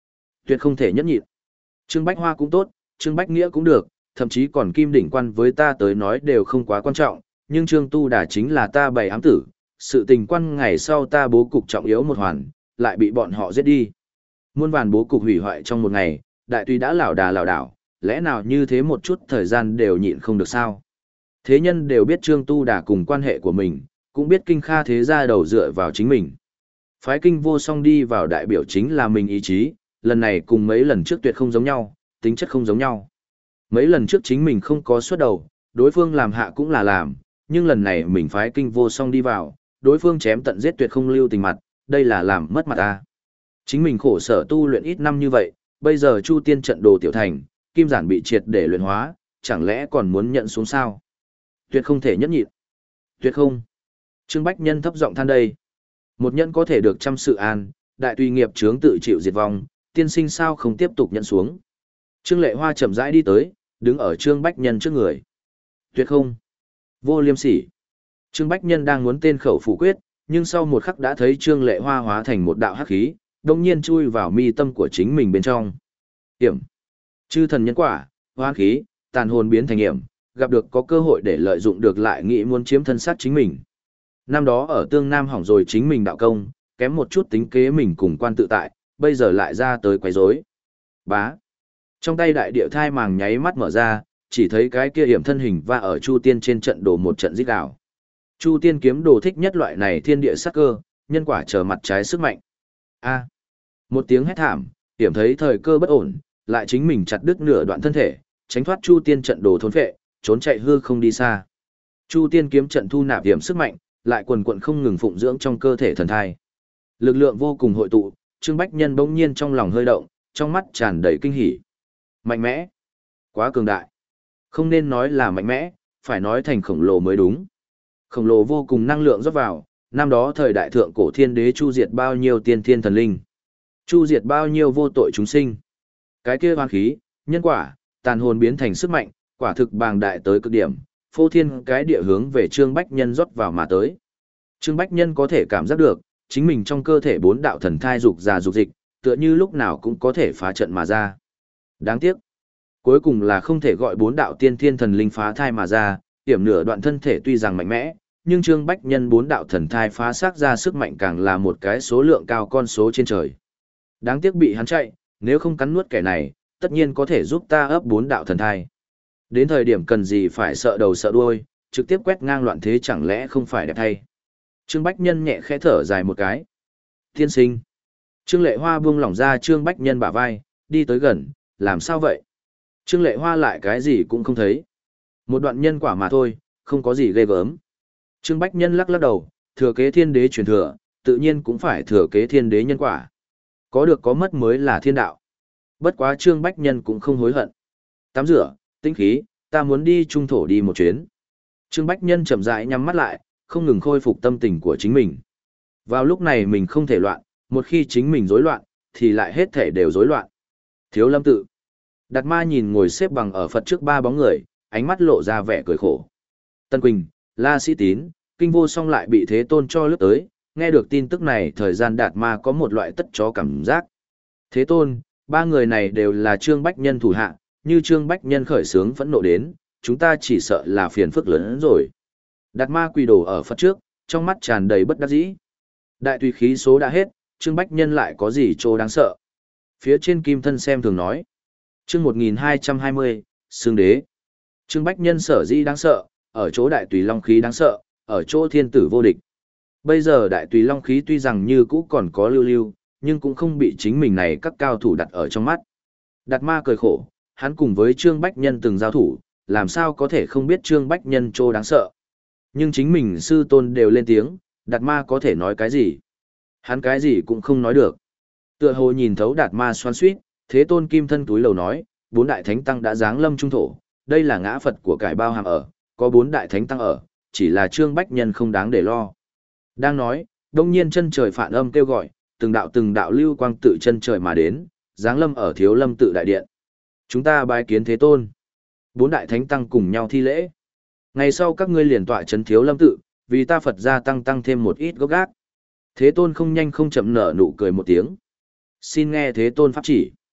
tuyệt không thể nhẫn nhịn. Trương Bách Hoa cũng tốt, Trương Bách Nghĩa cũng được, thậm chí còn Kim Đỉnh Quan với ta tới nói đều không quá quan trọng, nhưng Trương Tu Đà chính là ta bày ám tử, sự tình quan ngày sau ta bố cục trọng yếu một hoàn, lại bị bọn họ giết đi. Muôn vàn bố cục hủy hoại trong một ngày, đại tùy đã lảo đà lảo đảo, lẽ nào như thế một chút thời gian đều nhịn không được sao? Thế nhân đều biết Trương Tu Đà cùng quan hệ của mình, cũng biết Kinh Kha thế gia đầu dựa vào chính mình. Phái Kinh Vô Song đi vào đại biểu chính là mình ý chí, lần này cùng mấy lần trước tuyệt không giống nhau, tính chất không giống nhau. Mấy lần trước chính mình không có xuất đầu, đối phương làm hạ cũng là làm, nhưng lần này mình phái Kinh Vô Song đi vào, đối phương chém tận giết tuyệt không lưu tình mặt, đây là làm mất mặt ta. Chính mình khổ sở tu luyện ít năm như vậy, bây giờ Chu Tiên trận đồ tiểu thành, kim giản bị triệt để luyện hóa, chẳng lẽ còn muốn nhận xuống sao? Tuyệt không thể nhẫn nhịn. Tuyệt không. Trương Bách Nhân thấp giọng than đây. Một nhân có thể được trăm sự an, đại tùy nghiệp chướng tự chịu diệt vong, tiên sinh sao không tiếp tục nhận xuống. Trương Lệ Hoa chậm rãi đi tới, đứng ở Trương Bách Nhân trước người. Tuyệt không. Vô liêm sỉ. Trương Bách Nhân đang muốn tên khẩu phủ quyết, nhưng sau một khắc đã thấy Trương Lệ Hoa hóa thành một đạo hắc khí, đồng nhiên chui vào mi tâm của chính mình bên trong. Hiểm. Chư thần nhân quả, hoán khí, tàn hồn biến thành hiểm, gặp được có cơ hội để lợi dụng được lại nghĩ muốn chiếm thân xác chính mình. Năm đó ở Tương Nam hỏng rồi chính mình đạo công, kém một chút tính kế mình cùng quan tự tại, bây giờ lại ra tới quấy rối. Bá. Trong tay đại địa thai màng nháy mắt mở ra, chỉ thấy cái kia hiểm thân hình và ở Chu Tiên trên trận đồ một trận giết đảo. Chu Tiên kiếm đồ thích nhất loại này thiên địa sắc cơ, nhân quả trở mặt trái sức mạnh. A. Một tiếng hét thảm, hiểm thấy thời cơ bất ổn, lại chính mình chặt đứt nửa đoạn thân thể, tránh thoát Chu Tiên trận đồ thốn phệ, trốn chạy hư không đi xa. Chu Tiên kiếm trận thu nạp hiểm sức mạnh, lại quần quần không ngừng phụng dưỡng trong cơ thể thần thai. Lực lượng vô cùng hội tụ, Trương Bách Nhân bỗng nhiên trong lòng hơi động, trong mắt tràn đầy kinh hỉ. Mạnh mẽ, quá cường đại. Không nên nói là mạnh mẽ, phải nói thành khổng lồ mới đúng. Khổng lồ vô cùng năng lượng rót vào, năm đó thời đại thượng cổ thiên đế chu diệt bao nhiêu tiên thiên thần linh, chu diệt bao nhiêu vô tội chúng sinh. Cái kia oan khí, nhân quả, tàn hồn biến thành sức mạnh, quả thực bàng đại tới cực điểm, phô thiên cái địa hướng về Trương Bách Nhân rót vào mà tới. Trương Bách Nhân có thể cảm giác được, chính mình trong cơ thể bốn đạo thần thai dục già dục dịch, tựa như lúc nào cũng có thể phá trận mà ra. Đáng tiếc, cuối cùng là không thể gọi bốn đạo tiên thiên thần linh phá thai mà ra, hiểm nửa đoạn thân thể tuy rằng mạnh mẽ, nhưng Trương Bách Nhân bốn đạo thần thai phá xác ra sức mạnh càng là một cái số lượng cao con số trên trời. Đáng tiếc bị hắn chạy, nếu không cắn nuốt kẻ này, tất nhiên có thể giúp ta ấp bốn đạo thần thai. Đến thời điểm cần gì phải sợ đầu sợ đuôi, trực tiếp quét ngang loạn thế chẳng lẽ không phải đẹp thay. Trương Bách Nhân nhẹ khẽ thở dài một cái. Tiên sinh. Trương Lệ Hoa buông lỏng ra Trương Bách Nhân bả vai, đi tới gần, làm sao vậy? Trương Lệ Hoa lại cái gì cũng không thấy. Một đoạn nhân quả mà thôi, không có gì ghê gớm. Trương Bách Nhân lắc lắc đầu, thừa kế thiên đế truyền thừa, tự nhiên cũng phải thừa kế thiên đế nhân quả. Có được có mất mới là thiên đạo. Bất quá Trương Bách Nhân cũng không hối hận. Tắm rửa, tinh khí, ta muốn đi trung thổ đi một chuyến. Trương Bách Nhân chậm rãi nhắm mắt lại, không ngừng khôi phục tâm tình của chính mình. Vào lúc này mình không thể loạn, một khi chính mình rối loạn, thì lại hết thể đều rối loạn. Thiếu Lâm tự. Đạt Ma nhìn ngồi xếp bằng ở Phật trước ba bóng người, ánh mắt lộ ra vẻ cười khổ. Tân Quỳnh, La Sĩ Tín, Kinh Vô Song lại bị Thế Tôn cho lướt tới, nghe được tin tức này thời gian Đạt Ma có một loại tất chó cảm giác. Thế Tôn, ba người này đều là Trương Bách Nhân thủ hạ, như Trương Bách Nhân khởi sướng phẫn nộ đến, chúng ta chỉ sợ là phiền phức lớn hơn rồi. Đạt Ma quỳ đổ ở Phật trước, trong mắt tràn đầy bất đắc dĩ. Đại tùy khí số đã hết, Trương Bách Nhân lại có gì chỗ đáng sợ. Phía trên kim thân xem thường nói. Chương một nghìn hai trăm hai mươi, Xương Đế. Trương Bách Nhân sở dĩ đáng sợ, ở chỗ đại tùy long khí đáng sợ, ở chỗ thiên tử vô địch. Bây giờ đại tùy long khí tuy rằng như cũ còn có lưu lưu, nhưng cũng không bị chính mình này các cao thủ đặt ở trong mắt. Đạt Ma cười khổ, hắn cùng với Trương Bách Nhân từng giao thủ, làm sao có thể không biết Trương Bách Nhân chỗ đáng sợ. Nhưng chính mình sư tôn đều lên tiếng, Đạt Ma có thể nói cái gì? Hắn cái gì cũng không nói được. Tựa hồ nhìn thấu Đạt Ma xoan xuýt, Thế Tôn kim thân túi lầu nói, bốn đại thánh tăng đã giáng lâm trung thổ, đây là ngã Phật của cải bao hàm ở, có bốn đại thánh tăng ở, chỉ là Trương Bách Nhân không đáng để lo. Đang nói, đông nhiên chân trời phản âm kêu gọi, từng đạo từng đạo lưu quang tự chân trời mà đến, giáng lâm ở Thiếu Lâm tự đại điện. Chúng ta bái kiến Thế Tôn. Bốn đại thánh tăng cùng nhau thi lễ. Ngày sau các ngươi liền tọa trấn Thiếu Lâm tự, vì ta Phật gia tăng tăng thêm một ít gốc gác. Thế Tôn không nhanh không chậm nở nụ cười một tiếng. Xin nghe Thế Tôn pháp chỉ.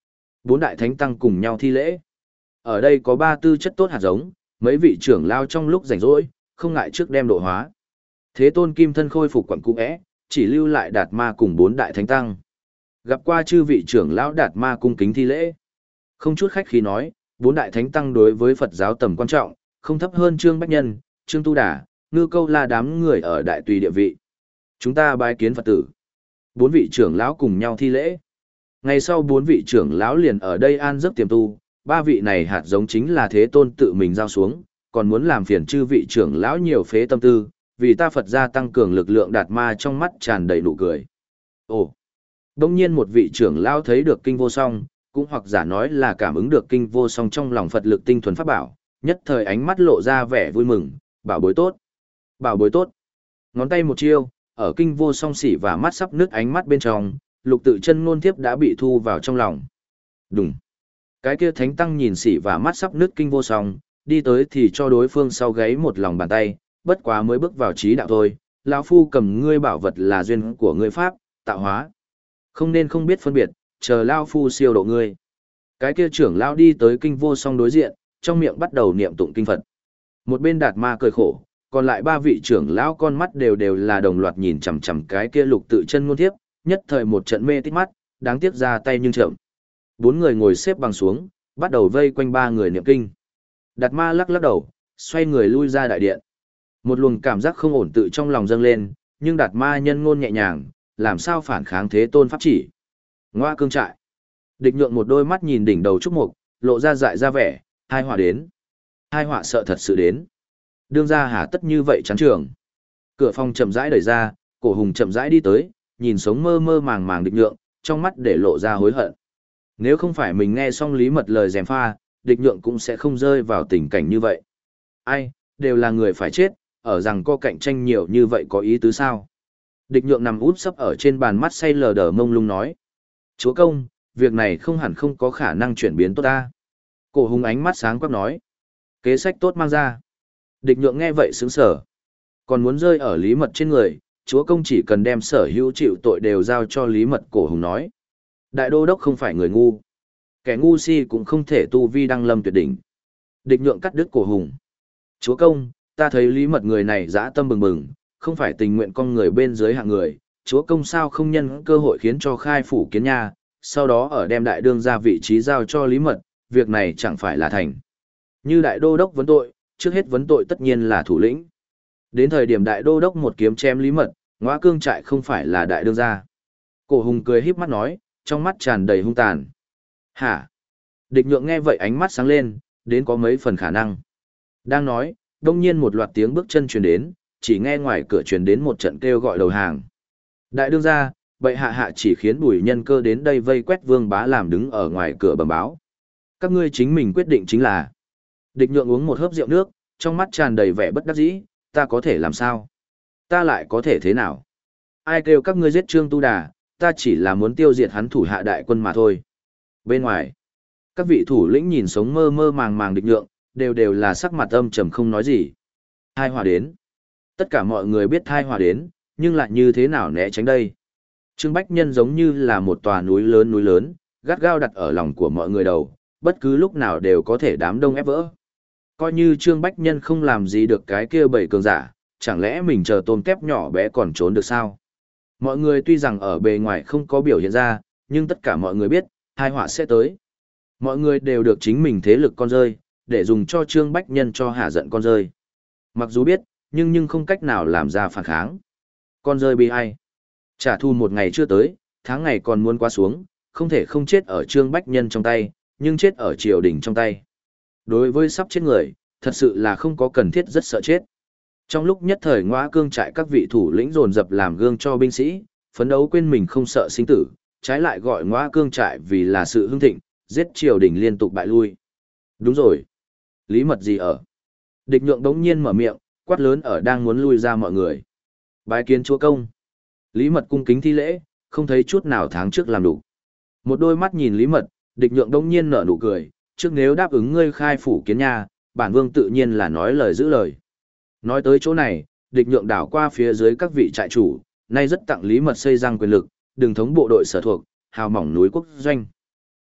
Bốn đại thánh tăng cùng nhau thi lễ. Ở đây có ba tư chất tốt hạt giống, mấy vị trưởng lao trong lúc rảnh rỗi, không ngại trước đem độ hóa. Thế Tôn kim thân khôi phục quặng cũ é, chỉ lưu lại Đạt Ma cùng bốn đại thánh tăng. Gặp qua chư vị trưởng lão Đạt Ma cung kính thi lễ. Không chút khách khí nói, bốn đại thánh tăng đối với Phật giáo tầm quan trọng, không thấp hơn Trương Bách Nhân, Trương Tu Đà, Ngư Câu La đám người ở đại tùy địa vị. Chúng ta bái kiến Phật tử. Bốn vị trưởng lão cùng nhau thi lễ. Ngày sau bốn vị trưởng lão liền ở đây an giấc tiềm tu, ba vị này hạt giống chính là Thế Tôn tự mình giao xuống, còn muốn làm phiền chư vị trưởng lão nhiều phế tâm tư, vì ta Phật gia tăng cường lực lượng Đạt Ma trong mắt tràn đầy nụ cười. Ồ! Đông nhiên một vị trưởng lão thấy được kinh vô song, cũng hoặc giả nói là cảm ứng được kinh vô song trong lòng Phật lực tinh thuần pháp bảo, nhất thời ánh mắt lộ ra vẻ vui mừng, bảo bối tốt. Bảo bối tốt. Ngón tay một chiêu, ở kinh vô song xỉ và mắt sắp nứt ánh mắt bên trong, lục tự chân ngôn thiếp đã bị thu vào trong lòng. Đúng. Cái kia thánh tăng nhìn xỉ và mắt sắp nứt kinh vô song, đi tới thì cho đối phương sau gáy một lòng bàn tay, bất quá mới bước vào trí đạo thôi, lão phu cầm ngươi bảo vật là duyên của ngươi pháp, tạo hóa. Không nên không biết phân biệt, chờ lão phu siêu độ ngươi. Cái kia trưởng lão đi tới kinh vô song đối diện, trong miệng bắt đầu niệm tụng kinh Phật. Một bên Đạt Ma cười khổ, còn lại ba vị trưởng lão con mắt đều đều là đồng loạt nhìn chằm chằm cái kia lục tự chân ngôn thiếp, nhất thời một trận mê tít mắt, đáng tiếc ra tay nhưng chậm. Bốn người ngồi xếp bằng xuống, bắt đầu vây quanh ba người niệm kinh. Đạt Ma lắc lắc đầu, xoay người lui ra đại điện. Một luồng cảm giác không ổn tự trong lòng dâng lên, nhưng Đạt Ma nhân ngôn nhẹ nhàng, làm sao phản kháng Thế Tôn pháp chỉ. Ngoa cương trại. Địch Nhượng một đôi mắt nhìn đỉnh đầu trúc mục, lộ ra dại ra vẻ, hai họa đến. Hai họa sợ thật sự đến. Đương ra hà tất như vậy chán trường. Cửa phòng chậm rãi đẩy ra, Cổ Hùng chậm rãi đi tới, nhìn sống mơ mơ màng màng Địch Nhượng, trong mắt để lộ ra hối hận. Nếu không phải mình nghe xong Lý Mật lời gièm pha, Địch Nhượng cũng sẽ không rơi vào tình cảnh như vậy. Ai, đều là người phải chết, ở rằng có cạnh tranh nhiều như vậy có ý tứ sao? Địch Nhượng nằm úp sấp ở trên bàn mắt say lờ đờ mông lung nói. Chúa công, việc này không hẳn không có khả năng chuyển biến tốt ta. Cổ Hùng ánh mắt sáng quắc nói. Kế sách tốt mang ra. Địch Nhượng nghe vậy sướng sở. Còn muốn rơi ở Lý Mật trên người, chúa công chỉ cần đem sở hữu chịu tội đều giao cho Lý Mật. Cổ Hùng nói. Đại đô đốc không phải người ngu. Kẻ ngu si cũng không thể tu vi đăng lâm tuyệt đỉnh. Địch Nhượng cắt đứt Cổ Hùng. Chúa công, ta thấy Lý Mật người này dã tâm bừng bừng, không phải tình nguyện con người bên dưới hạng người. Chúa công sao không nhân cơ hội khiến cho khai phủ kiến nha, sau đó ở đem đại đương ra vị trí giao cho Lý Mật, việc này chẳng phải là thành. Như đại đô đốc vấn tội, trước hết vấn tội tất nhiên là thủ lĩnh. Đến thời điểm đại đô đốc một kiếm chém Lý Mật, Ngõa Cương trại không phải là đại đương gia. Cổ Hùng cười híp mắt nói, trong mắt tràn đầy hung tàn. Hả? Địch Nhượng nghe vậy ánh mắt sáng lên, đến có mấy phần khả năng. Đang nói, đông nhiên một loạt tiếng bước chân truyền đến, chỉ nghe ngoài cửa truyền đến một trận kêu gọi đầu hàng. Đại đương gia, bệ hạ hạ chỉ khiến Bùi Nhân Cơ đến đây vây quét Vương Bá làm đứng ở ngoài cửa bẩm báo. Các ngươi chính mình quyết định chính là. Địch Nhượng uống một hớp rượu nước, trong mắt tràn đầy vẻ bất đắc dĩ, ta có thể làm sao? Ta lại có thể thế nào? Ai kêu các ngươi giết Trương Tu Đà, ta chỉ là muốn tiêu diệt hắn thủ hạ đại quân mà thôi. Bên ngoài, các vị thủ lĩnh nhìn sống mơ mơ màng màng Địch Nhượng, đều đều là sắc mặt âm trầm không nói gì. Thai họa đến. Tất cả mọi người biết thai họa đến, nhưng lại như thế nào né tránh đây? Trương Bách Nhân giống như là một tòa núi lớn núi lớn, gắt gao đặt ở lòng của mọi người đầu, bất cứ lúc nào đều có thể đám đông ép vỡ. Coi như Trương Bách Nhân không làm gì được cái kia bảy cường giả, chẳng lẽ mình chờ tôm kép nhỏ bé còn trốn được sao? Mọi người tuy rằng ở bề ngoài không có biểu hiện ra, nhưng tất cả mọi người biết, tai họa sẽ tới. Mọi người đều được chính mình thế lực con rơi, để dùng cho Trương Bách Nhân cho hạ giận con rơi. Mặc dù biết, nhưng nhưng không cách nào làm ra phản kháng. Con rơi bị ai? Trả thù một ngày chưa tới, tháng ngày còn muốn qua xuống, không thể không chết ở Trương Bách Nhân trong tay, nhưng chết ở triều đình trong tay. Đối với sắp chết người, thật sự là không có cần thiết rất sợ chết. Trong lúc nhất thời Ngõa Cương trại các vị thủ lĩnh dồn dập làm gương cho binh sĩ, phấn đấu quên mình không sợ sinh tử, trái lại gọi Ngõa Cương trại vì là sự hưng thịnh, giết triều đình liên tục bại lui. Đúng rồi. Lý Mật gì ở? Địch Nhượng đống nhiên mở miệng, quát lớn ở đang muốn lui ra mọi người. Bái kiến chúa công. Lý Mật cung kính thi lễ, không thấy chút nào tháng trước làm đủ. Một đôi mắt nhìn Lý Mật, Địch Nhượng đống nhiên nở nụ cười, trước nếu đáp ứng ngươi khai phủ kiến nha, bản vương tự nhiên là nói lời giữ lời. Nói tới chỗ này, Địch Nhượng đảo qua phía dưới các vị trại chủ, nay rất tặng Lý Mật xây răng quyền lực, đừng thống bộ đội sở thuộc, hào mỏng núi quốc doanh.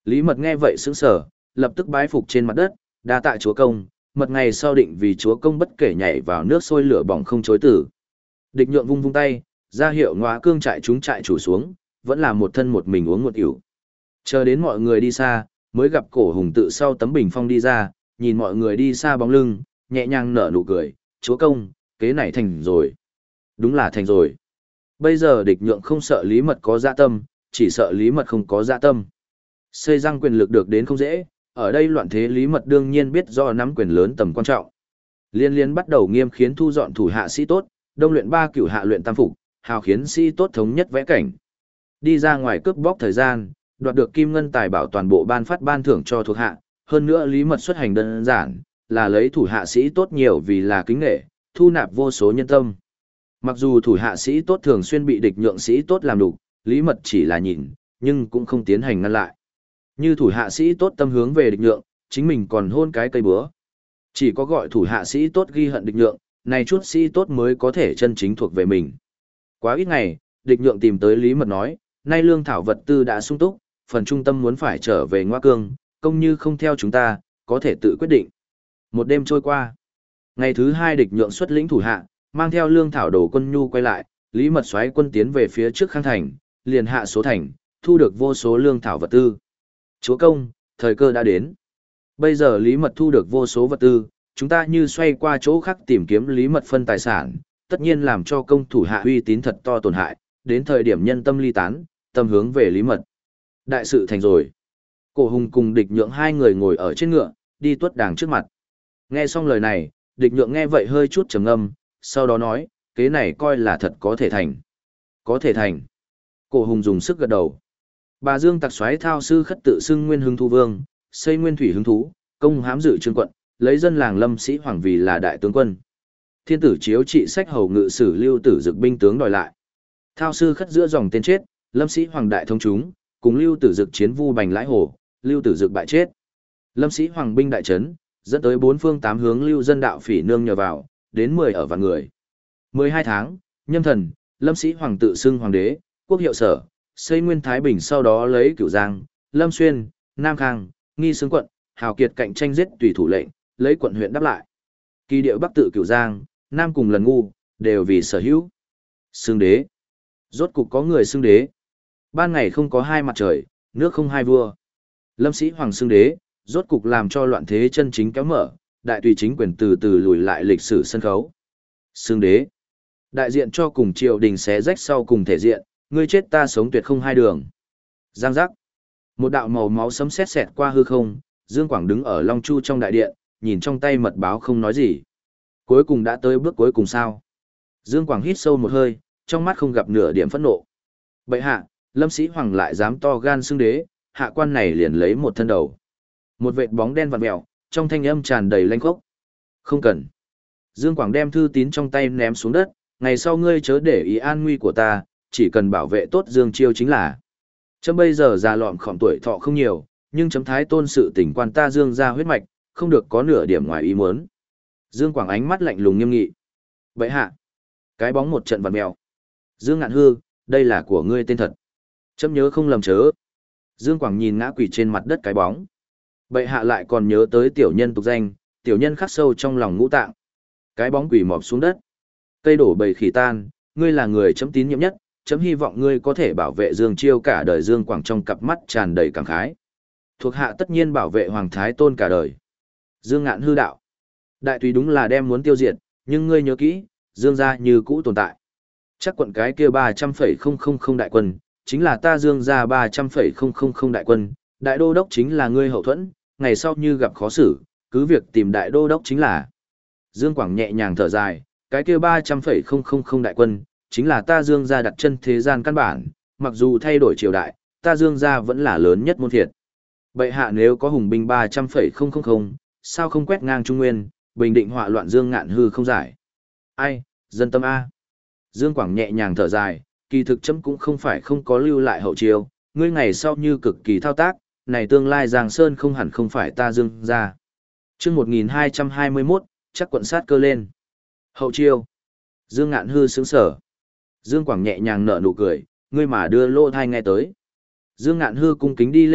Lý Mật nghe vậy sững sờ, lập tức bái phục trên mặt đất, đa tạ chúa công, mật ngày sau định vì chúa công bất kể nhảy vào nước sôi lửa bỏng không chối tử. Địch nhượng vung vung tay, ra hiệu ngóa cương trại chúng trại chủ xuống, vẫn là một thân một mình uống một ỉu. Chờ đến mọi người đi xa, mới gặp cổ hùng tự sau tấm bình phong đi ra, nhìn mọi người đi xa bóng lưng, nhẹ nhàng nở nụ cười, chúa công, kế này thành rồi. Đúng là thành rồi. Bây giờ địch nhượng không sợ Lý Mật có dạ tâm, chỉ sợ Lý Mật không có dạ tâm. Xây răng quyền lực được đến không dễ, ở đây loạn thế Lý Mật đương nhiên biết do nắm quyền lớn tầm quan trọng. Liên liên bắt đầu nghiêm khiến thu dọn thủ hạ sĩ tốt, đông luyện ba cửu hạ luyện tam phục, hào khiến sĩ tốt thống nhất vẽ cảnh. Đi ra ngoài cướp bóc thời gian, đoạt được kim ngân tài bảo toàn bộ ban phát ban thưởng cho thuộc hạ, hơn nữa Lý Mật xuất hành đơn giản, là lấy thủ hạ sĩ tốt nhiều vì là kính nghệ, thu nạp vô số nhân tâm. Mặc dù thủ hạ sĩ tốt thường xuyên bị địch nhượng sĩ tốt làm đục, Lý Mật chỉ là nhìn, nhưng cũng không tiến hành ngăn lại. Như thủ hạ sĩ tốt tâm hướng về địch nhượng, chính mình còn hôn cái cây búa. Chỉ có gọi thủ hạ sĩ tốt ghi hận địch nhượng, này chút sĩ tốt mới có thể chân chính thuộc về mình. Quá ít ngày, địch nhượng tìm tới Lý Mật nói, nay lương thảo vật tư đã sung túc, phần trung tâm muốn phải trở về Ngoa Cương, công như không theo chúng ta, có thể tự quyết định. Một đêm trôi qua. Ngày thứ hai địch nhượng xuất lĩnh thủ hạ, mang theo lương thảo đồ quân nhu quay lại, Lý Mật xoáy quân tiến về phía trước Khang Thành, liền hạ số thành, thu được vô số lương thảo vật tư. Chúa công, thời cơ đã đến. Bây giờ Lý Mật thu được vô số vật tư, chúng ta như xoay qua chỗ khác tìm kiếm Lý Mật phân tài sản, tất nhiên làm cho công thủ hạ uy tín thật to tổn hại, đến thời điểm nhân tâm ly tán, tâm hướng về Lý Mật. Đại sự thành rồi. Cổ Hùng cùng địch nhượng hai người ngồi ở trên ngựa, đi tuất đàng trước mặt. Nghe xong lời này, địch nhượng nghe vậy hơi chút trầm ngâm, sau đó nói, kế này coi là thật có thể thành. Có thể thành. Cổ Hùng dùng sức gật đầu. Bà Dương Tặc Soái thao sư khất tự xưng Nguyên Hưng Thu Vương, xây Nguyên Thủy Hứng Thú, công hám dự trương quận, lấy dân làng Lâm Sĩ Hoàng vì là đại tướng quân. Thiên tử chiếu trị sách hầu ngự sử Lưu Tử Dực binh tướng đòi lại. Thao sư khất giữa dòng tên chết, Lâm Sĩ Hoàng đại thông chúng, cùng Lưu Tử Dực chiến vu bành lãi hồ, Lưu Tử Dực bại chết. Lâm Sĩ Hoàng binh đại trấn, dẫn tới bốn phương tám hướng lưu dân đạo phỉ nương nhờ vào, đến mười ở vạn người. mười hai tháng, nhâm thần, Lâm Sĩ Hoàng tự xưng hoàng đế, quốc hiệu sở, xây Nguyên Thái Bình, sau đó lấy Cửu Giang, Lâm Xuyên, Nam Khang, Nghi Xướng quận, hào kiệt cạnh tranh giết tùy thủ lệnh, lấy quận huyện đáp lại. Kỳ điệu Bắc tự Cửu Giang, Nam cùng lần ngu, đều vì sở hữu. Xưng đế. Rốt cục có người xưng đế. Ban ngày không có hai mặt trời, nước không hai vua. Lâm Sĩ Hoàng xưng đế, rốt cục làm cho loạn thế chân chính kéo mở, đại tùy chính quyền từ từ lùi lại lịch sử sân khấu. Xưng đế. Đại diện cho cùng triều đình xé rách sau cùng thể diện, ngươi chết ta sống tuyệt không hai đường. Giang giác. Một đạo màu máu sấm sét xẹt qua hư không, Dương Quảng đứng ở Long Chu trong đại điện, nhìn trong tay mật báo không nói gì. Cuối cùng đã tới bước cuối cùng sao? Dương Quảng hít sâu một hơi, trong mắt không gặp nửa điểm phẫn nộ. Bệ hạ, Lâm Sĩ Hoàng lại dám to gan xưng đế, hạ quan này liền lấy một thân đầu. Một vệt bóng đen vặn mèo, trong thanh âm tràn đầy lanh khốc. Không cần. Dương Quảng đem thư tín trong tay ném xuống đất, ngày sau ngươi chớ để ý an nguy của ta, chỉ cần bảo vệ tốt Dương Chiêu chính là. Chấm bây giờ già lọm khỏm tuổi thọ không nhiều, nhưng chấm thái tôn sự tình quan ta Dương ra huyết mạch, không được có nửa điểm ngoài ý muốn. Dương Quảng ánh mắt lạnh lùng nghiêm nghị. Bệ hạ. Cái bóng một trận vặn mèo. Dương Ngạn Hư, đây là của ngươi tên thật. Chấm nhớ không lầm chớ. Dương Quảng nhìn ngã quỷ trên mặt đất cái bóng. Bệ hạ lại còn nhớ tới tiểu nhân tục danh, tiểu nhân khắc sâu trong lòng ngũ tạng. Cái bóng quỷ mọp xuống đất. Cây đổ bầy khỉ tan, ngươi là người chấm tín nhiệm nhất, chấm hy vọng ngươi có thể bảo vệ Dương Chiêu cả đời. Dương Quảng trong cặp mắt tràn đầy cảm khái. Thuộc hạ tất nhiên bảo vệ Hoàng Thái Tôn cả đời. Dương Ngạn Hư đạo. Đại tùy đúng là đem muốn tiêu diệt, nhưng ngươi nhớ kỹ, Dương gia như cũ tồn tại. Chắc quận cái kia ba trăm phẩy không không không đại quân, chính là ta Dương gia ba trăm phẩy không không không đại quân, đại đô đốc chính là ngươi hậu thuẫn, ngày sau như gặp khó xử, cứ việc tìm đại đô đốc chính là. Dương Quảng nhẹ nhàng thở dài, cái kia ba trăm phẩy không không không đại quân, chính là ta Dương gia đặt chân thế gian căn bản, mặc dù thay đổi triều đại, ta Dương gia vẫn là lớn nhất môn phiệt. Bệ hạ nếu có hùng binh ba trăm phẩy không không không, sao không quét ngang Trung Nguyên, bình định họa loạn Dương Ngạn Hư không giải. Ai, dân tâm A. Dương Quảng nhẹ nhàng thở dài, kỳ thực chấm cũng không phải không có lưu lại hậu chiêu, ngươi ngày sau như cực kỳ thao tác, này tương lai Giang Sơn không hẳn không phải ta Dương gia. Chương một nghìn hai trăm hai mươi mốt, chắc quận sát cơ lên. Hậu chiêu. Dương Ngạn Hư sướng sở. Dương Quảng nhẹ nhàng nở nụ cười, ngươi mà đưa lô thai nghe tới. Dương Ngạn Hư cung kính đi lên trước,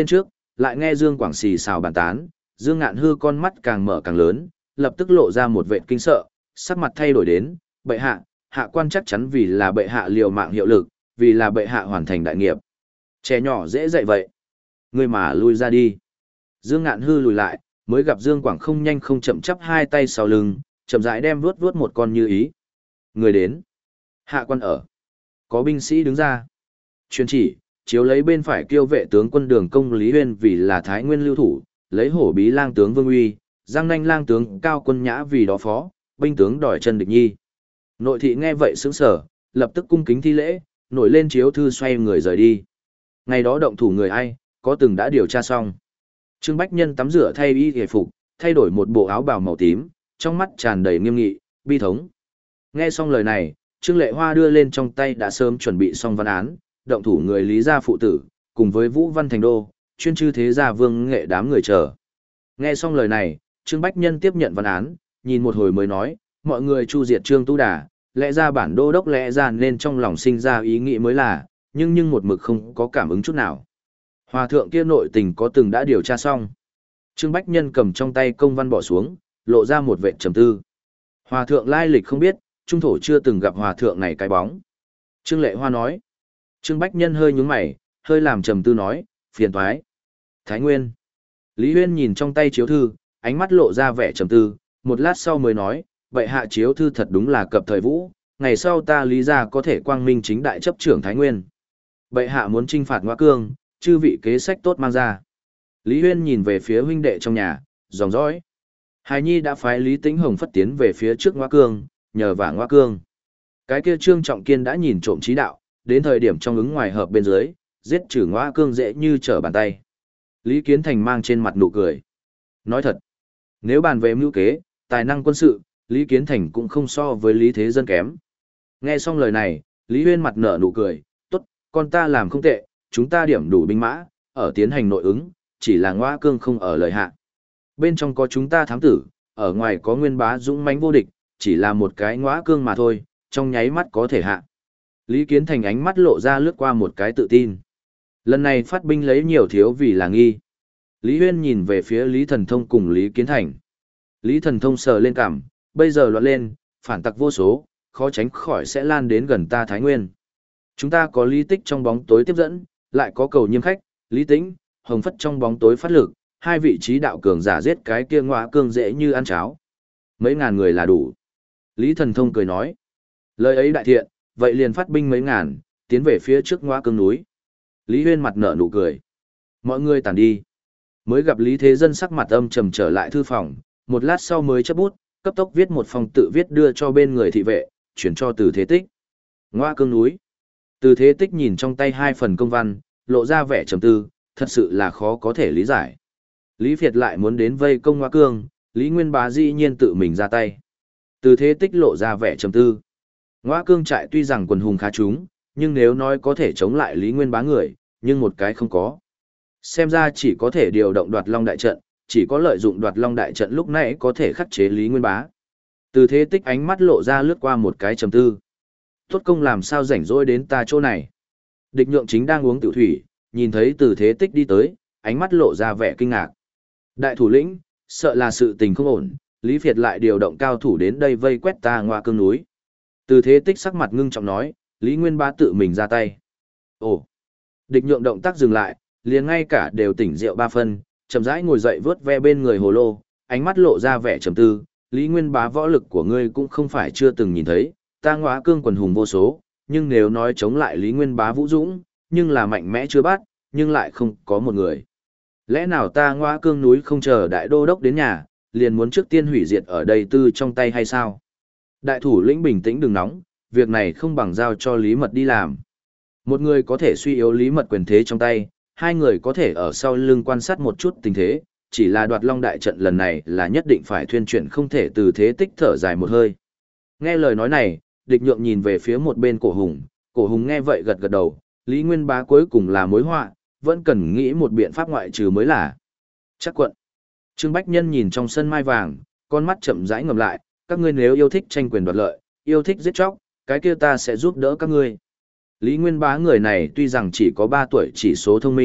lại nghe Dương Quảng xì xào bàn tán, Dương Ngạn Hư con mắt càng mở càng lớn, lập tức lộ ra một vệt kinh sợ, sắc mặt thay đổi đến, bệ hạ, hạ quan chắc chắn vì là bệ hạ liều mạng hiệu lực, vì là bệ hạ hoàn thành đại nghiệp. Trẻ nhỏ dễ dạy vậy. Ngươi mà lui ra đi. Dương Ngạn Hư lùi lại, mới gặp Dương Quảng không nhanh không chậm chắp hai tay sau lưng, chậm rãi đem vuốt vuốt một con như ý. Người đến. Hạ quan ở. Có binh sĩ đứng ra. Truyền chỉ, chiếu lấy bên phải kiêu vệ tướng quân Đường Công Lý Huyên vì là Thái Nguyên lưu thủ, lấy hổ bí lang tướng Vương Uy, giang nanh lang tướng Cao Quân Nhã vì đó phó, binh tướng đòi chân địch nhi. Nội thị nghe vậy sững sờ, lập tức cung kính thi lễ, nổi lên chiếu thư xoay người rời đi. Ngày đó động thủ người ai, có từng đã điều tra xong. Trương Bách Nhân tắm rửa thay y hề phục, thay đổi một bộ áo bào màu tím, trong mắt tràn đầy nghiêm nghị, bi thống. Nghe xong lời này, Trương Lệ Hoa đưa lên trong tay đã sớm chuẩn bị xong văn án, động thủ người Lý gia phụ tử, cùng với Vũ Văn Thành Đô, chuyên chư thế gia vương nghệ đám người chờ. Nghe xong lời này, Trương Bách Nhân tiếp nhận văn án, nhìn một hồi mới nói, mọi người chu diệt Trương Tu Đà, lẽ ra bản đô đốc lẽ ra nên trong lòng sinh ra ý nghĩ mới là, nhưng nhưng một mực không có cảm ứng chút nào. Hòa thượng kia nội tình có từng đã điều tra xong. Trương Bách Nhân cầm trong tay công văn bỏ xuống, lộ ra một vệt trầm tư. Hòa thượng lai lịch không biết, trung thổ chưa từng gặp hòa thượng này cái bóng. Trương Lệ Hoa nói. Trương Bách Nhân hơi nhướng mày, hơi làm trầm tư nói, phiền toái. Thái Nguyên. Lý Huyên nhìn trong tay chiếu thư, ánh mắt lộ ra vẻ trầm tư, một lát sau mới nói, vậy hạ chiếu thư thật đúng là cập thời vũ, ngày sau ta Lý gia có thể quang minh chính đại chấp trưởng Thái Nguyên. Vậy hạ muốn trinh phạt Ngoa Cương, chư vị kế sách tốt mang ra. Lý Huyên nhìn về phía huynh đệ trong nhà, dòng dõi. Hài Nhi đã phái Lý Tĩnh Hồng phất tiến về phía trước Ngoa Cương, nhờ vả Ngoa Cương. Cái kia Trương Trọng Kiên đã nhìn trộm trí đạo, đến thời điểm trong ứng ngoài hợp bên dưới, giết trừ Ngoa Cương dễ như trở bàn tay. Lý Kiến Thành mang trên mặt nụ cười. Nói thật, nếu bàn về mưu kế, tài năng quân sự, Lý Kiến Thành cũng không so với Lý Thế Dân kém. Nghe xong lời này, Lý Huyên mặt nở nụ cười, tốt, con ta làm không tệ, chúng ta điểm đủ binh mã, ở tiến hành nội ứng, chỉ là Ngoa Cương không ở lời hạ. Bên trong có chúng ta thám tử, ở ngoài có Nguyên Bá dũng mãnh vô địch, chỉ là một cái Ngoa Cương mà thôi, trong nháy mắt có thể hạ. Lý Kiến Thành ánh mắt lộ ra lướt qua một cái tự tin. Lần này phát binh lấy nhiều thiếu vì là nghi. Lý Huyên nhìn về phía Lý Thần Thông cùng Lý Kiến Thành. Lý Thần Thông sờ lên cằm, bây giờ loạn lên, phản tặc vô số, khó tránh khỏi sẽ lan đến gần ta Thái Nguyên. Chúng ta có Lý Tích trong bóng tối tiếp dẫn, lại có Cầu Nhiêm khách, Lý Tĩnh, Hồng Phất trong bóng tối phát lực, hai vị trí đạo cường giả giết cái kia Ngoa Cương dễ như ăn cháo. Mấy ngàn người là đủ. Lý Thần Thông cười nói. Lời ấy đại thiện, vậy liền phát binh mấy ngàn, tiến về phía trước Ngoa Cương núi. Lý Huyên mặt nở nụ cười. Mọi người tản đi. Mới gặp Lý Thế Dân sắc mặt âm trầm trở lại thư phòng, một lát sau mới chấp bút, cấp tốc viết một phong tự viết đưa cho bên người thị vệ, chuyển cho Từ Thế Tích. Ngoa Cương núi. Từ Thế Tích nhìn trong tay hai phần công văn, lộ ra vẻ trầm tư, thật sự là khó có thể lý giải. Lý Việt lại muốn đến vây công Ngoa Cương, Lý Nguyên Bá dĩ nhiên tự mình ra tay. Từ Thế Tích lộ ra vẻ trầm tư. Ngoa Cương trại tuy rằng quần hùng khá chúng, nhưng nếu nói có thể chống lại Lý Nguyên Bá người, nhưng một cái không có. Xem ra chỉ có thể điều động Đoạt Long đại trận, chỉ có lợi dụng Đoạt Long đại trận lúc nãy có thể khắc chế Lý Nguyên Bá. Từ Thế Tích ánh mắt lộ ra lướt qua một cái trầm tư. Tốt công làm sao rảnh rỗi đến ta chỗ này. Địch Nhượng chính đang uống tiểu thủy, nhìn thấy Từ Thế Tích đi tới, ánh mắt lộ ra vẻ kinh ngạc. Đại thủ lĩnh, sợ là sự tình không ổn, Lý Việt lại điều động cao thủ đến đây vây quét ta Ngoa Cương núi. Từ Thế Tích sắc mặt ngưng trọng nói, Lý Nguyên Bá tự mình ra tay. Ồ! Địch Nhượng động tác dừng lại, liền ngay cả đều tỉnh rượu ba phân, chậm rãi ngồi dậy vớt ve bên người hồ lô, ánh mắt lộ ra vẻ trầm tư, Lý Nguyên Bá võ lực của ngươi cũng không phải chưa từng nhìn thấy, ta Ngoa Cương quần hùng vô số, nhưng nếu nói chống lại Lý Nguyên Bá vũ dũng, nhưng là mạnh mẽ chưa bắt, nhưng lại không có một người. Lẽ nào ta Ngoa Cương núi không chờ đại đô đốc đến nhà, liền muốn trước tiên hủy diệt ở đây tư trong tay hay sao? Đại thủ lĩnh bình tĩnh đừng nóng, việc này không bằng giao cho Lý Mật đi làm. Một người có thể suy yếu Lý Mật quyền thế trong tay, hai người có thể ở sau lưng quan sát một chút tình thế, chỉ là Đoạt Long đại trận lần này là nhất định phải thuyên chuyển không thể Từ Thế Tích thở dài một hơi. Nghe lời nói này, Địch Nhượng nhìn về phía một bên Cổ Hùng, Cổ Hùng nghe vậy gật gật đầu, Lý Nguyên Bá cuối cùng là mối họa, vẫn cần nghĩ một biện pháp ngoại trừ mới là. Chắc quận. Trương Bách Nhân nhìn trong sân mai vàng, con mắt chậm rãi ngầm lại, các ngươi nếu yêu thích tranh quyền đoạt lợi, yêu thích giết chóc, cái kia ta sẽ giúp đỡ các ngươi. Lý Nguyên Bá người này tuy rằng chỉ có ba tuổi chỉ số thông minh,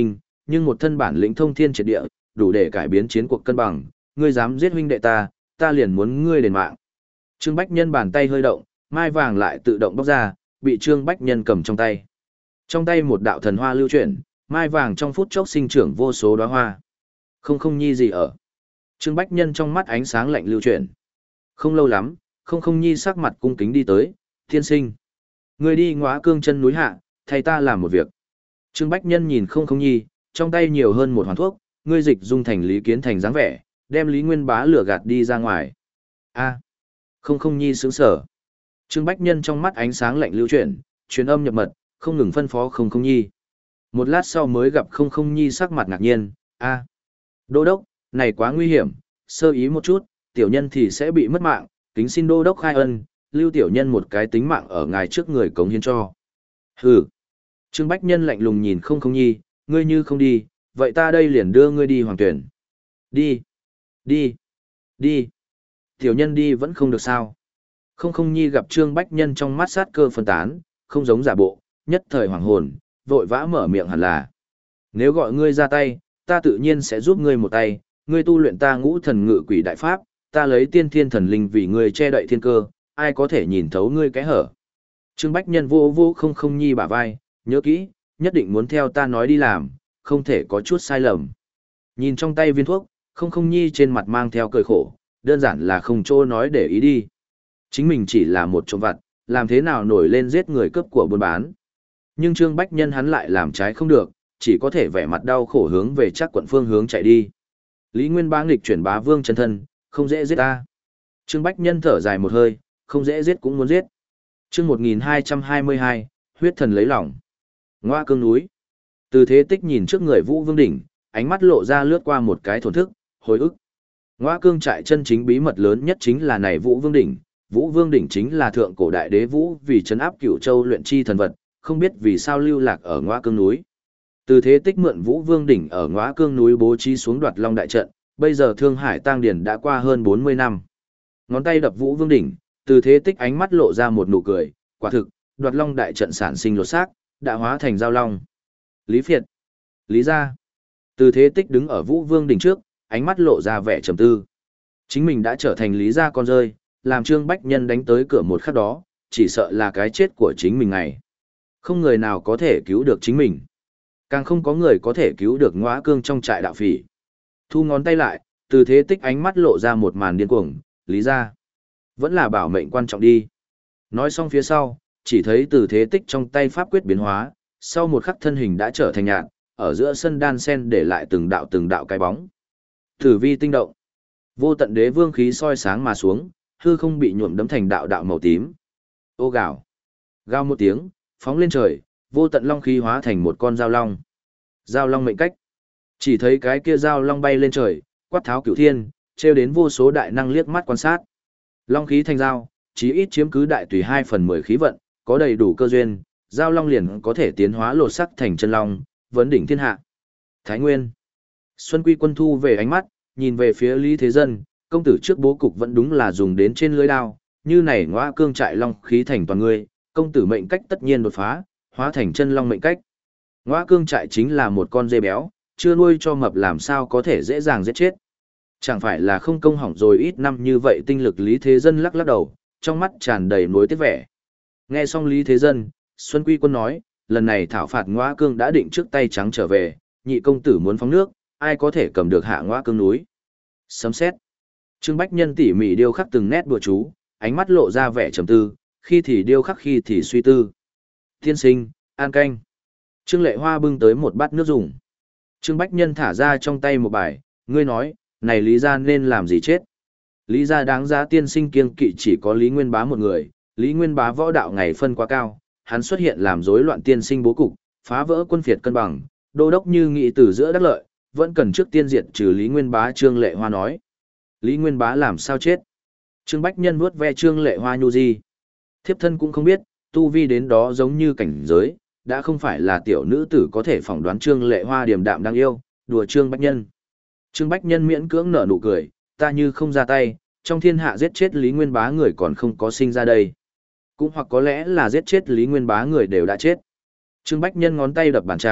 nhưng một thân bản lĩnh thông thiên triệt địa, đủ để cải biến chiến cuộc cân bằng, ngươi dám giết huynh đệ ta, ta liền muốn ngươi đền mạng. Trương Bách Nhân bàn tay hơi động, mai vàng lại tự động bóc ra, bị Trương Bách Nhân cầm trong tay. Trong tay một đạo thần hoa lưu chuyển, mai vàng trong phút chốc sinh trưởng vô số đóa hoa. Không không nhi gì ở. Trương Bách Nhân trong mắt ánh sáng lạnh lưu chuyển. Không lâu lắm, không không nhi sắc mặt cung kính đi tới, thiên sinh. Người đi ngóa cương chân núi hạ, thay ta làm một việc. Trương Bách Nhân nhìn không không nhi, trong tay nhiều hơn một hoàn thuốc, ngươi dịch dung thành Lý Kiến Thành dáng vẻ, đem Lý Nguyên Bá lửa gạt đi ra ngoài. A, không không nhi sướng sở. Trương Bách Nhân trong mắt ánh sáng lạnh lưu chuyển, truyền âm nhập mật, không ngừng phân phó không không nhi. Một lát sau mới gặp không không nhi sắc mặt ngạc nhiên, a, đô đốc, này quá nguy hiểm, sơ ý một chút, tiểu nhân thì sẽ bị mất mạng, kính xin đô đốc khai ân, lưu tiểu nhân một cái tính mạng ở ngài trước người cống hiến cho. Hừ. Trương Bách Nhân lạnh lùng nhìn không không nhi, ngươi như không đi, vậy ta đây liền đưa ngươi đi hoàng tuyển. Đi. Đi. Đi. Tiểu nhân đi vẫn không được sao. Không không nhi gặp Trương Bách Nhân trong mắt sát cơ phân tán, không giống giả bộ, nhất thời hoàng hồn, vội vã mở miệng hẳn là. Nếu gọi ngươi ra tay, ta tự nhiên sẽ giúp ngươi một tay, ngươi tu luyện ta ngũ thần ngự quỷ đại pháp, ta lấy tiên thiên thần linh vì ngươi che đậy thiên cơ, ai có thể nhìn thấu ngươi cái hở. Trương Bách Nhân vô vô không không nhi bả vai, nhớ kỹ, nhất định muốn theo ta nói đi làm, không thể có chút sai lầm. Nhìn trong tay viên thuốc, không không nhi trên mặt mang theo cười khổ, đơn giản là không chỗ nói để ý đi. Chính mình chỉ là một trộm vặt, làm thế nào nổi lên giết người cướp của buôn bán. Nhưng Trương Bách Nhân hắn lại làm trái không được, chỉ có thể vẻ mặt đau khổ hướng về chắc quận phương hướng chạy đi. Lý Nguyên Bá nghịch chuyển bá vương chân thân, không dễ giết ta. Trương Bách Nhân thở dài một hơi, không dễ giết cũng muốn giết. Chương một nghìn hai trăm hai mươi hai, huyết thần lấy lòng. Ngoa cương núi. Từ Thế Tích nhìn trước người Vũ Vương đỉnh, ánh mắt lộ ra lướt qua một cái thổn thức, hồi ức. Ngoa cương trại chân chính bí mật lớn nhất chính là này Vũ Vương đỉnh. Vũ Vương đỉnh chính là thượng cổ đại đế Vũ vì trấn áp Cửu Châu luyện chi thần vật, không biết vì sao lưu lạc ở Ngoa cương núi. Từ Thế Tích mượn Vũ Vương đỉnh ở Ngoa cương núi bố trí xuống Đoạt Long đại trận, bây giờ Thương Hải Tang Điền đã qua hơn bốn mươi năm. Ngón tay đập Vũ Vương đỉnh, Từ Thế Tích ánh mắt lộ ra một nụ cười, quả thực, Đoạt Long đại trận sản sinh lột xác, đã hóa thành giao long. Lý Phiệt, Lý gia. Từ Thế Tích đứng ở Vũ Vương đỉnh trước, ánh mắt lộ ra vẻ trầm tư. Chính mình đã trở thành Lý gia con rơi, làm Trương Bách Nhân đánh tới cửa một khắc đó, chỉ sợ là cái chết của chính mình ngày. Không người nào có thể cứu được chính mình. Càng không có người có thể cứu được Ngõa Cương trong trại đạo phỉ. Thu ngón tay lại, Từ Thế Tích ánh mắt lộ ra một màn điên cuồng, Lý gia. Vẫn là bảo mệnh quan trọng đi. Nói xong phía sau, chỉ thấy Từ Thế Tích trong tay pháp quyết biến hóa, sau một khắc thân hình đã trở thành nhạn, ở giữa sân đan sen để lại từng đạo từng đạo cái bóng. Tử vi tinh động. Vô tận đế vương khí soi sáng mà xuống, hư không bị nhuộm đấm thành đạo đạo màu tím. Ô gào. Gào một tiếng, phóng lên trời, vô tận long khí hóa thành một con dao long. Dao long mệnh cách. Chỉ thấy cái kia dao long bay lên trời, quát tháo cửu thiên, treo đến vô số đại năng liếc mắt quan sát. Long khí thành dao, chí ít chiếm cứ đại tùy hai phần mười khí vận, có đầy đủ cơ duyên, dao long liền có thể tiến hóa lột sắc thành chân long, vấn đỉnh thiên hạ. Thái Nguyên. Xuân Quy Quân thu về ánh mắt, nhìn về phía Lý Thế Dân, công tử trước bố cục vẫn đúng là dùng đến trên lưới đao, như này Ngõa Cương trại long khí thành toàn ngươi, công tử mệnh cách tất nhiên đột phá, hóa thành chân long mệnh cách. Ngõa Cương trại chính là một con dê béo, chưa nuôi cho mập làm sao có thể dễ dàng giết chết. Chẳng phải là không công hỏng rồi ít năm như vậy tinh lực Lý Thế Dân lắc lắc đầu, trong mắt tràn đầy nối tiếc vẻ. Nghe xong Lý Thế Dân, Xuân Quy Quân nói, lần này thảo phạt Ngõa Cương đã định trước tay trắng trở về, nhị công tử muốn phóng nước, ai có thể cầm được hạ Ngõa Cương núi. Sấm sét. Trương Bách Nhân tỉ mỉ điêu khắc từng nét bùa chú, ánh mắt lộ ra vẻ trầm tư, khi thì điêu khắc khi thì suy tư. Tiên sinh, an canh. Trương Lệ Hoa bưng tới một bát nước dùng. Trương Bách Nhân thả ra trong tay một bài, ngươi nói, này Lý gia nên làm gì chết? Lý gia đáng giá tiên sinh kiêng kỵ chỉ có Lý Nguyên Bá một người, Lý Nguyên Bá võ đạo ngày phân quá cao, hắn xuất hiện làm rối loạn tiên sinh bố cục, phá vỡ quân phiệt cân bằng, đô đốc như nghĩ từ giữa đắc lợi, vẫn cần trước tiên diệt trừ Lý Nguyên Bá. Trương Lệ Hoa nói. Lý Nguyên Bá làm sao chết? Trương Bách Nhân vuốt ve Trương Lệ Hoa nhu di. Thiếp thân cũng không biết, tu vi đến đó giống như cảnh giới, đã không phải là tiểu nữ tử có thể phỏng đoán. Trương Lệ Hoa điềm đạm đáng yêu, đùa Trương Bách Nhân. Trương Bách Nhân miễn cưỡng nở nụ cười, ta như không ra tay, trong thiên hạ giết chết Lý Nguyên Bá người còn không có sinh ra đây. Cũng hoặc có lẽ là giết chết Lý Nguyên Bá người đều đã chết. Trương Bách Nhân ngón tay đập bàn trà,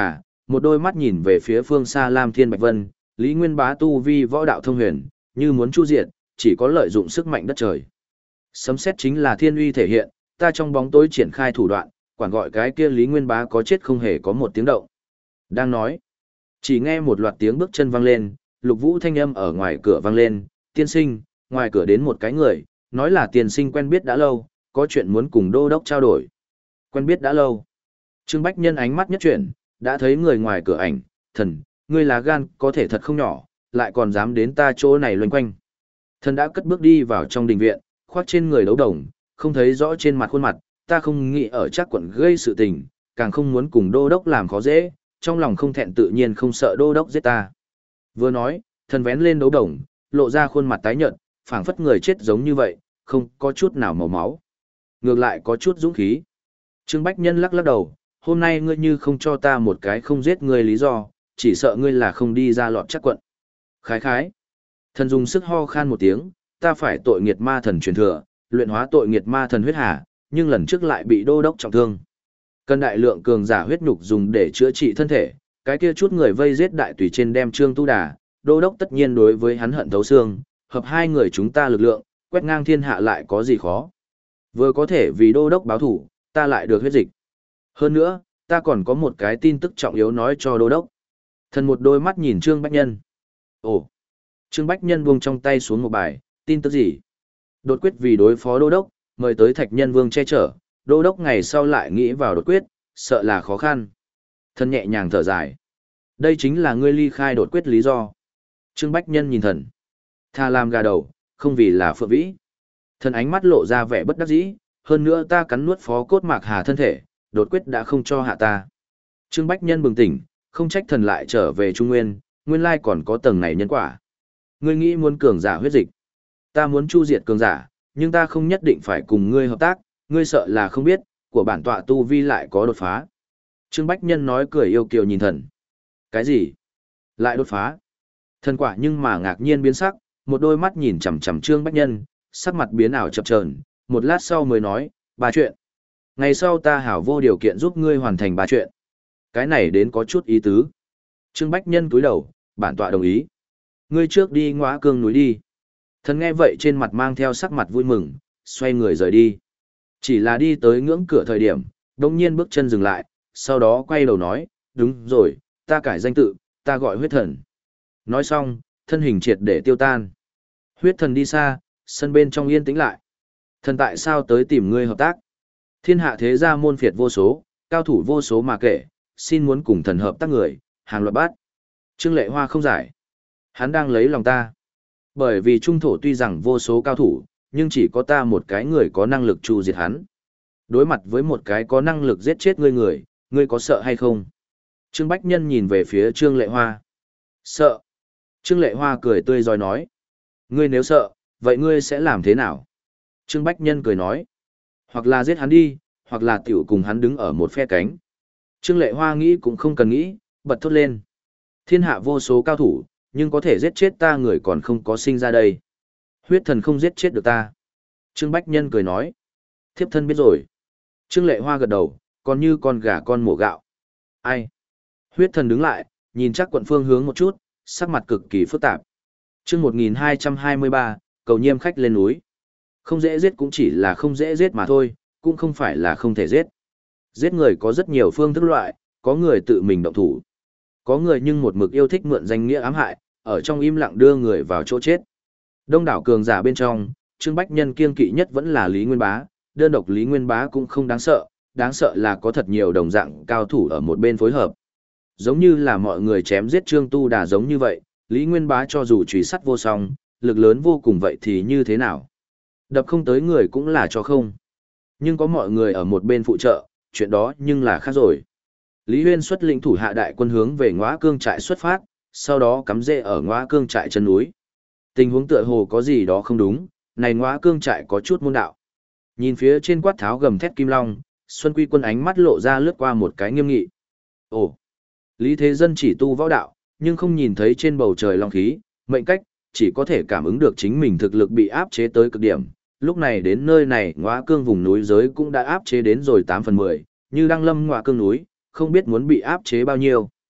một đôi mắt nhìn về phía phương xa Lam Thiên Bạch Vân, Lý Nguyên Bá tu vi võ đạo thông huyền, như muốn chu diệt, chỉ có lợi dụng sức mạnh đất trời. Sấm sét chính là thiên uy thể hiện, ta trong bóng tối triển khai thủ đoạn, quản gọi cái kia Lý Nguyên Bá có chết không hề có một tiếng động. Đang nói, chỉ nghe một loạt tiếng bước chân vang lên, Lục Vũ thanh âm ở ngoài cửa vang lên, tiên sinh, ngoài cửa đến một cái người, nói là tiên sinh quen biết đã lâu, có chuyện muốn cùng đô đốc trao đổi. Quen biết đã lâu. Trương Bách Nhân ánh mắt nhất chuyển, đã thấy người ngoài cửa ảnh, thần, ngươi là gan có thể thật không nhỏ, lại còn dám đến ta chỗ này loanh quanh. Thần đã cất bước đi vào trong đình viện, khoác trên người đấu đồng, không thấy rõ trên mặt khuôn mặt, ta không nghĩ ở chắc quận gây sự tình, càng không muốn cùng đô đốc làm khó dễ, trong lòng không thẹn tự nhiên không sợ đô đốc giết ta. Vừa nói, thần vén lên đấu đồng, lộ ra khuôn mặt tái nhợt, phảng phất người chết giống như vậy, không có chút nào màu máu. Ngược lại có chút dũng khí. Trương Bách Nhân lắc lắc đầu, hôm nay ngươi như không cho ta một cái không giết ngươi lý do, chỉ sợ ngươi là không đi ra lọt chắc quận. Khái khái. Thần dùng sức ho khan một tiếng, ta phải tội nghiệt ma thần truyền thừa, luyện hóa tội nghiệt ma thần huyết hà, nhưng lần trước lại bị đô đốc trọng thương. Cần đại lượng cường giả huyết nhục dùng để chữa trị thân thể, cái kia chút người vây giết đại tùy trên đem Trương Tu Đà, đô đốc tất nhiên đối với hắn hận thấu xương, hợp hai người chúng ta lực lượng, quét ngang thiên hạ lại có gì khó. Vừa có thể vì đô đốc báo thủ, ta lại được huyết dịch. Hơn nữa, ta còn có một cái tin tức trọng yếu nói cho đô đốc. Thần một đôi mắt nhìn Trương Bách Nhân. Ồ! Trương Bách Nhân buông trong tay xuống một bài, tin tức gì? Đột quyết vì đối phó đô đốc, mời tới Thạch Nhân Vương che chở, đô đốc ngày sau lại nghĩ vào đột quyết, sợ là khó khăn. Thần nhẹ nhàng thở dài. Đây chính là ngươi ly khai đột quyết lý do. Trương Bách Nhân nhìn thần. Tha làm gà đầu, không vì là Phượng Vĩ. Thần ánh mắt lộ ra vẻ bất đắc dĩ, hơn nữa ta cắn nuốt phó cốt mạc hà thân thể, đột quyết đã không cho hạ ta. Trương Bách Nhân bừng tỉnh, không trách thần lại trở về Trung Nguyên, nguyên lai còn có tầng này nhân quả. Ngươi nghĩ muốn cường giả huyết dịch. Ta muốn chu diệt cường giả, nhưng ta không nhất định phải cùng ngươi hợp tác, ngươi sợ là không biết, của bản tọa tu vi lại có đột phá. Trương Bách Nhân nói cười yêu kiều nhìn thần. Cái gì? Lại đột phá? Thần quả nhưng mà ngạc nhiên biến sắc, một đôi mắt nhìn chằm chằm Trương Bách Nhân, sắc mặt biến ảo chập chờn, một lát sau mới nói, ba chuyện. Ngày sau ta hảo vô điều kiện giúp ngươi hoàn thành ba chuyện. Cái này đến có chút ý tứ. Trương Bách Nhân cúi đầu, bản tọa đồng ý. Ngươi trước đi Ngõa Cương núi đi. Thần nghe vậy trên mặt mang theo sắc mặt vui mừng, xoay người rời đi. Chỉ là đi tới ngưỡng cửa thời điểm, đồng nhiên bước chân dừng lại, sau đó quay đầu nói, đúng rồi, ta cải danh tự, ta gọi huyết thần. Nói xong, thân hình triệt để tiêu tan. Huyết thần đi xa, sân bên trong yên tĩnh lại. Thần tại sao tới tìm ngươi hợp tác? Thiên hạ thế gia môn phiệt vô số, cao thủ vô số mà kể, xin muốn cùng thần hợp tác người, hàng loạt bát. Trương Lệ Hoa không giải. Hắn đang lấy lòng ta. Bởi vì trung thổ tuy rằng vô số cao thủ, nhưng chỉ có ta một cái người có năng lực tru diệt hắn. Đối mặt với một cái có năng lực giết chết ngươi người, ngươi có sợ hay không? Trương Bách Nhân nhìn về phía Trương Lệ Hoa. Sợ. Trương Lệ Hoa cười tươi rồi nói. Ngươi nếu sợ, vậy ngươi sẽ làm thế nào? Trương Bách Nhân cười nói. Hoặc là giết hắn đi, hoặc là tiểu cùng hắn đứng ở một phe cánh. Trương Lệ Hoa nghĩ cũng không cần nghĩ, bật thốt lên. Thiên hạ vô số cao thủ, nhưng có thể giết chết ta người còn không có sinh ra đây. Huyết thần không giết chết được ta. Trương Bách Nhân cười nói. Thiếp thân biết rồi. Trương Lệ Hoa gật đầu, còn như con gà con mổ gạo. Ai? Huyết thần đứng lại, nhìn chắc quận phương hướng một chút, sắc mặt cực kỳ phức tạp. Chương một nghìn hai trăm hai mươi ba, cầu nhiêm khách lên núi. Không dễ giết cũng chỉ là không dễ giết mà thôi, cũng không phải là không thể giết. Giết người có rất nhiều phương thức loại, có người tự mình động thủ. Có người nhưng một mực yêu thích mượn danh nghĩa ám hại, ở trong im lặng đưa người vào chỗ chết. Đông đảo cường giả bên trong, Trương Bách Nhân kiêng kỵ nhất vẫn là Lý Nguyên Bá, đơn độc Lý Nguyên Bá cũng không đáng sợ, đáng sợ là có thật nhiều đồng dạng cao thủ ở một bên phối hợp. Giống như là mọi người chém giết Trương Tu Đà giống như vậy, Lý Nguyên Bá cho dù chùy sắt vô song, lực lớn vô cùng vậy thì như thế nào? Đập không tới người cũng là cho không. Nhưng có mọi người ở một bên phụ trợ, chuyện đó nhưng là khác rồi. Lý Huyên xuất lĩnh thủ hạ đại quân hướng về Ngõa Cương trại xuất phát, sau đó cắm rễ ở Ngõa Cương trại chân núi. Tình huống tựa hồ có gì đó không đúng, này Ngõa Cương trại có chút môn đạo. Nhìn phía trên quát tháo gầm thét kim long, Xuân Quy Quân ánh mắt lộ ra lướt qua một cái nghiêm nghị. Ồ, Lý Thế Dân chỉ tu võ đạo, nhưng không nhìn thấy trên bầu trời long khí, mệnh cách, chỉ có thể cảm ứng được chính mình thực lực bị áp chế tới cực điểm. Lúc này đến nơi này Ngõa Cương vùng núi giới cũng đã áp chế đến rồi tám phần mười, như đang lâm Ngõa Cương núi, không biết muốn bị áp chế bao nhiêu.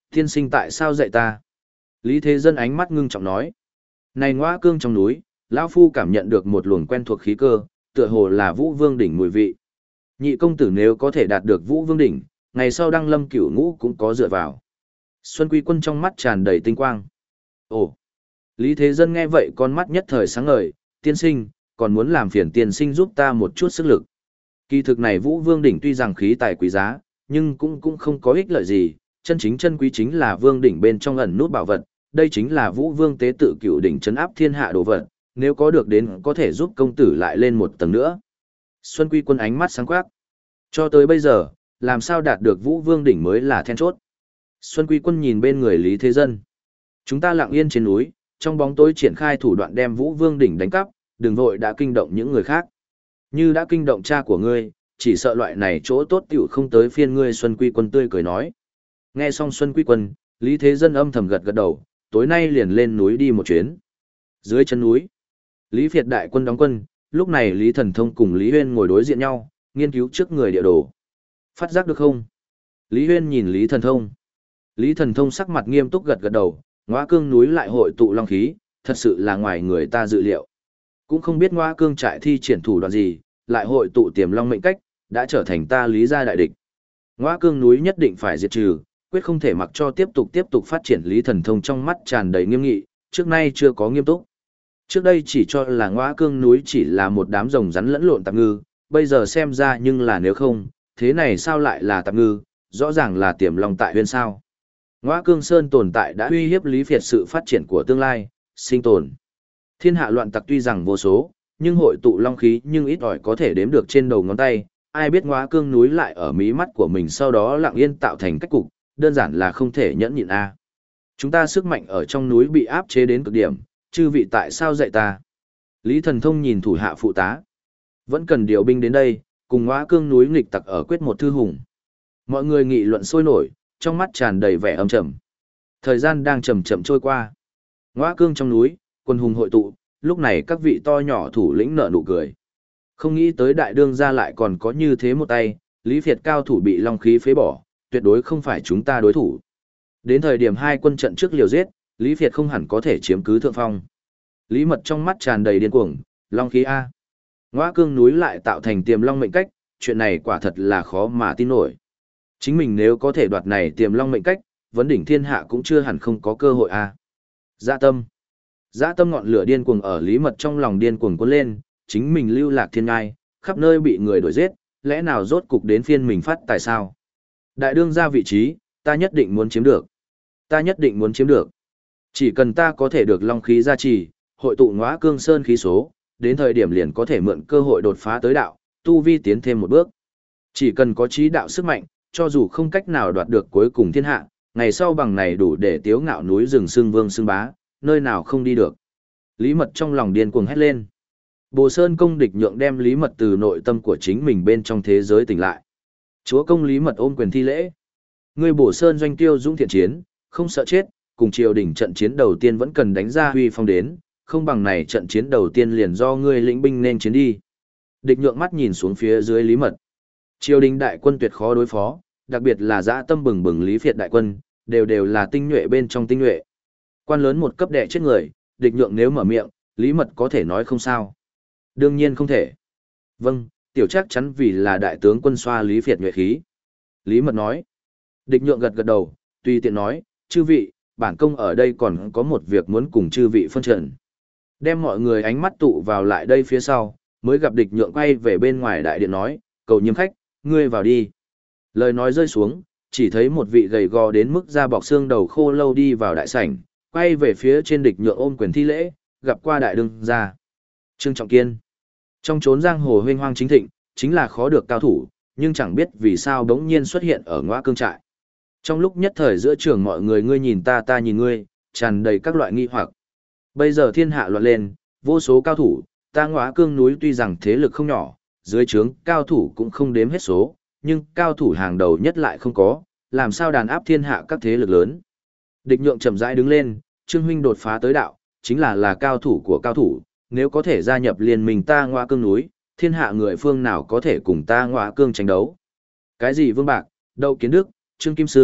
Tiên sinh tại sao dạy ta? Lý Thế Dân ánh mắt ngưng trọng nói. Này Ngõa Cương trong núi, lão phu cảm nhận được một luồng quen thuộc khí cơ, tựa hồ là Vũ Vương đỉnh mùi vị. Nhị công tử nếu có thể đạt được Vũ Vương đỉnh, ngày sau đăng lâm cửu ngũ cũng có dựa vào. Xuân Quy Quân trong mắt tràn đầy tinh quang. Ồ! Lý Thế Dân nghe vậy con mắt nhất thời sáng ngời, tiên sinh, còn muốn làm phiền tiên sinh giúp ta một chút sức lực. Kỳ thực này Vũ Vương đỉnh tuy rằng khí tài quý giá, nhưng cũng cũng không có ích lợi gì, chân chính chân quý chính là Vương đỉnh bên trong ẩn nút bảo vật, đây chính là Vũ Vương tế tự cửu đỉnh trấn áp thiên hạ đồ vật, nếu có được đến có thể giúp công tử lại lên một tầng nữa. Xuân Quy Quân ánh mắt sáng quắc. Cho tới bây giờ, làm sao đạt được Vũ Vương đỉnh mới là then chốt. Xuân Quy Quân nhìn bên người Lý Thế Dân. Chúng ta lặng yên trên núi, trong bóng tối triển khai thủ đoạn đem Vũ Vương đỉnh đánh cắp, đừng vội đã kinh động những người khác. Như đã kinh động cha của ngươi, chỉ sợ loại này chỗ tốt tiểu không tới phiên ngươi. Xuân Quy Quân tươi cười nói. Nghe xong Xuân Quy Quân, Lý Thế Dân âm thầm gật gật đầu, tối nay liền lên núi đi một chuyến. Dưới chân núi, Lý Việt đại quân đóng quân, lúc này Lý Thần Thông cùng Lý Huyên ngồi đối diện nhau, nghiên cứu trước người địa đồ. Phát giác được không? Lý Huyên nhìn Lý Thần Thông. Lý Thần Thông sắc mặt nghiêm túc gật gật đầu, Ngõa Cương núi lại hội tụ long khí, thật sự là ngoài người ta dự liệu. Cũng không biết Ngõa Cương trại thi triển thủ đoạn gì, lại hội tụ tiềm long mệnh cách, đã trở thành ta Lý gia đại địch. Ngõa Cương núi nhất định phải diệt trừ, quyết không thể mặc cho tiếp tục tiếp tục phát triển. Lý Thần Thông trong mắt tràn đầy nghiêm nghị, trước nay chưa có nghiêm túc. Trước đây chỉ cho là Ngõa Cương núi chỉ là một đám rồng rắn lẫn lộn tạp ngư, bây giờ xem ra nhưng là nếu không, thế này sao lại là tạp ngư, rõ ràng là tiềm long tại huyên sao. Ngõa Cương Sơn tồn tại đã uy hiếp Lý Việt sự phát triển của tương lai, sinh tồn. Thiên hạ loạn tặc tuy rằng vô số, nhưng hội tụ long khí nhưng ít ỏi có thể đếm được trên đầu ngón tay, ai biết Ngõa Cương núi lại ở mí mắt của mình sau đó lặng yên tạo thành cách cục, đơn giản là không thể nhẫn nhịn a. Chúng ta sức mạnh ở trong núi bị áp chế đến cực điểm, chư vị tại sao dạy ta? Lý Thần Thông nhìn thủ hạ phụ tá. Vẫn cần điều binh đến đây, cùng Ngõa Cương núi nghịch tặc ở quyết một thư hùng. Mọi người nghị luận sôi nổi, trong mắt tràn đầy vẻ âm trầm. Thời gian đang chậm chậm trôi qua. Ngõa Cương trong núi, quân hùng hội tụ, lúc này các vị to nhỏ thủ lĩnh nở nụ cười. Không nghĩ tới đại đương gia lại còn có như thế một tay, Lý Việt cao thủ bị long khí phế bỏ, tuyệt đối không phải chúng ta đối thủ. Đến thời điểm hai quân trận trước liều giết, Lý Việt không hẳn có thể chiếm cứ thượng phong. Lý Mật trong mắt tràn đầy điên cuồng, long khí a. Ngõa Cương núi lại tạo thành tiềm long mệnh cách, chuyện này quả thật là khó mà tin nổi. Chính mình nếu có thể đoạt này tiềm long mệnh cách, vấn đỉnh thiên hạ cũng chưa hẳn không có cơ hội a. Dã tâm. Dã tâm ngọn lửa điên cuồng ở Lý Mật trong lòng điên cuồng cuốn lên, chính mình lưu lạc thiên ngai, khắp nơi bị người đuổi giết, lẽ nào rốt cục đến phiên mình phát tại sao? Đại đương gia vị trí, ta nhất định muốn chiếm được. Ta nhất định muốn chiếm được. Chỉ cần ta có thể được long khí gia trì, hội tụ Ngõa Cương Sơn khí số, đến thời điểm liền có thể mượn cơ hội đột phá tới đạo, tu vi tiến thêm một bước. Chỉ cần có trí đạo sức mạnh, cho dù không cách nào đoạt được cuối cùng thiên hạ, ngày sau bằng này đủ để tiếu ngạo núi rừng xương vương xương bá, nơi nào không đi được. Lý Mật trong lòng điên cuồng hét lên. Bồ Sơn công địch nhượng đem Lý Mật từ nội tâm của chính mình bên trong thế giới tỉnh lại. Chúa công Lý Mật ôm quyền thi lễ. Ngươi Bồ Sơn doanh tiêu dũng thiện chiến, không sợ chết, cùng triều đình trận chiến đầu tiên vẫn cần đánh ra huy phong đến, không bằng này trận chiến đầu tiên liền do ngươi lĩnh binh nên chiến đi. Địch nhượng mắt nhìn xuống phía dưới Lý Mật. Triều đình đại quân tuyệt khó đối phó, đặc biệt là dã tâm bừng bừng Lý Việt đại quân, đều đều là tinh nhuệ bên trong tinh nhuệ. Quan lớn một cấp đệ chết người, địch nhượng nếu mở miệng, Lý Mật có thể nói không sao. Đương nhiên không thể. Vâng, tiểu chắc chắn vì là đại tướng quân xoa Lý Việt nhuệ khí. Lý Mật nói. Địch nhượng gật gật đầu, tùy tiện nói, chư vị, bản công ở đây còn có một việc muốn cùng chư vị phân trần. Đem mọi người ánh mắt tụ vào lại đây phía sau, mới gặp địch nhượng quay về bên ngoài đại điện nói, cầu nhiêm khách, ngươi vào đi. Lời nói rơi xuống, chỉ thấy một vị gầy gò đến mức da bọc xương đầu khô lâu đi vào đại sảnh, quay về phía trên địch nhượng ôm quyền thi lễ, gặp qua đại đương gia. Trương Trọng Kiên. Trong chốn giang hồ huynh hoang chính thịnh, chính là khó được cao thủ, nhưng chẳng biết vì sao bỗng nhiên xuất hiện ở Ngõa Cương trại. Trong lúc nhất thời giữa trường mọi người ngươi nhìn ta ta nhìn ngươi, tràn đầy các loại nghi hoặc. Bây giờ thiên hạ loạn lên, vô số cao thủ, ta Ngõa Cương núi tuy rằng thế lực không nhỏ, dưới trướng cao thủ cũng không đếm hết số, nhưng cao thủ hàng đầu nhất lại không có, làm sao đàn áp thiên hạ các thế lực lớn. Địch nhượng chậm rãi đứng lên, Trương huynh đột phá tới đạo, chính là là cao thủ của cao thủ, nếu có thể gia nhập liên minh ta Ngõa Cương núi, thiên hạ người phương nào có thể cùng ta Ngõa Cương tranh đấu. Cái gì Vương Bạc, Đậu Kiến Đức, Trương Kim Sưng,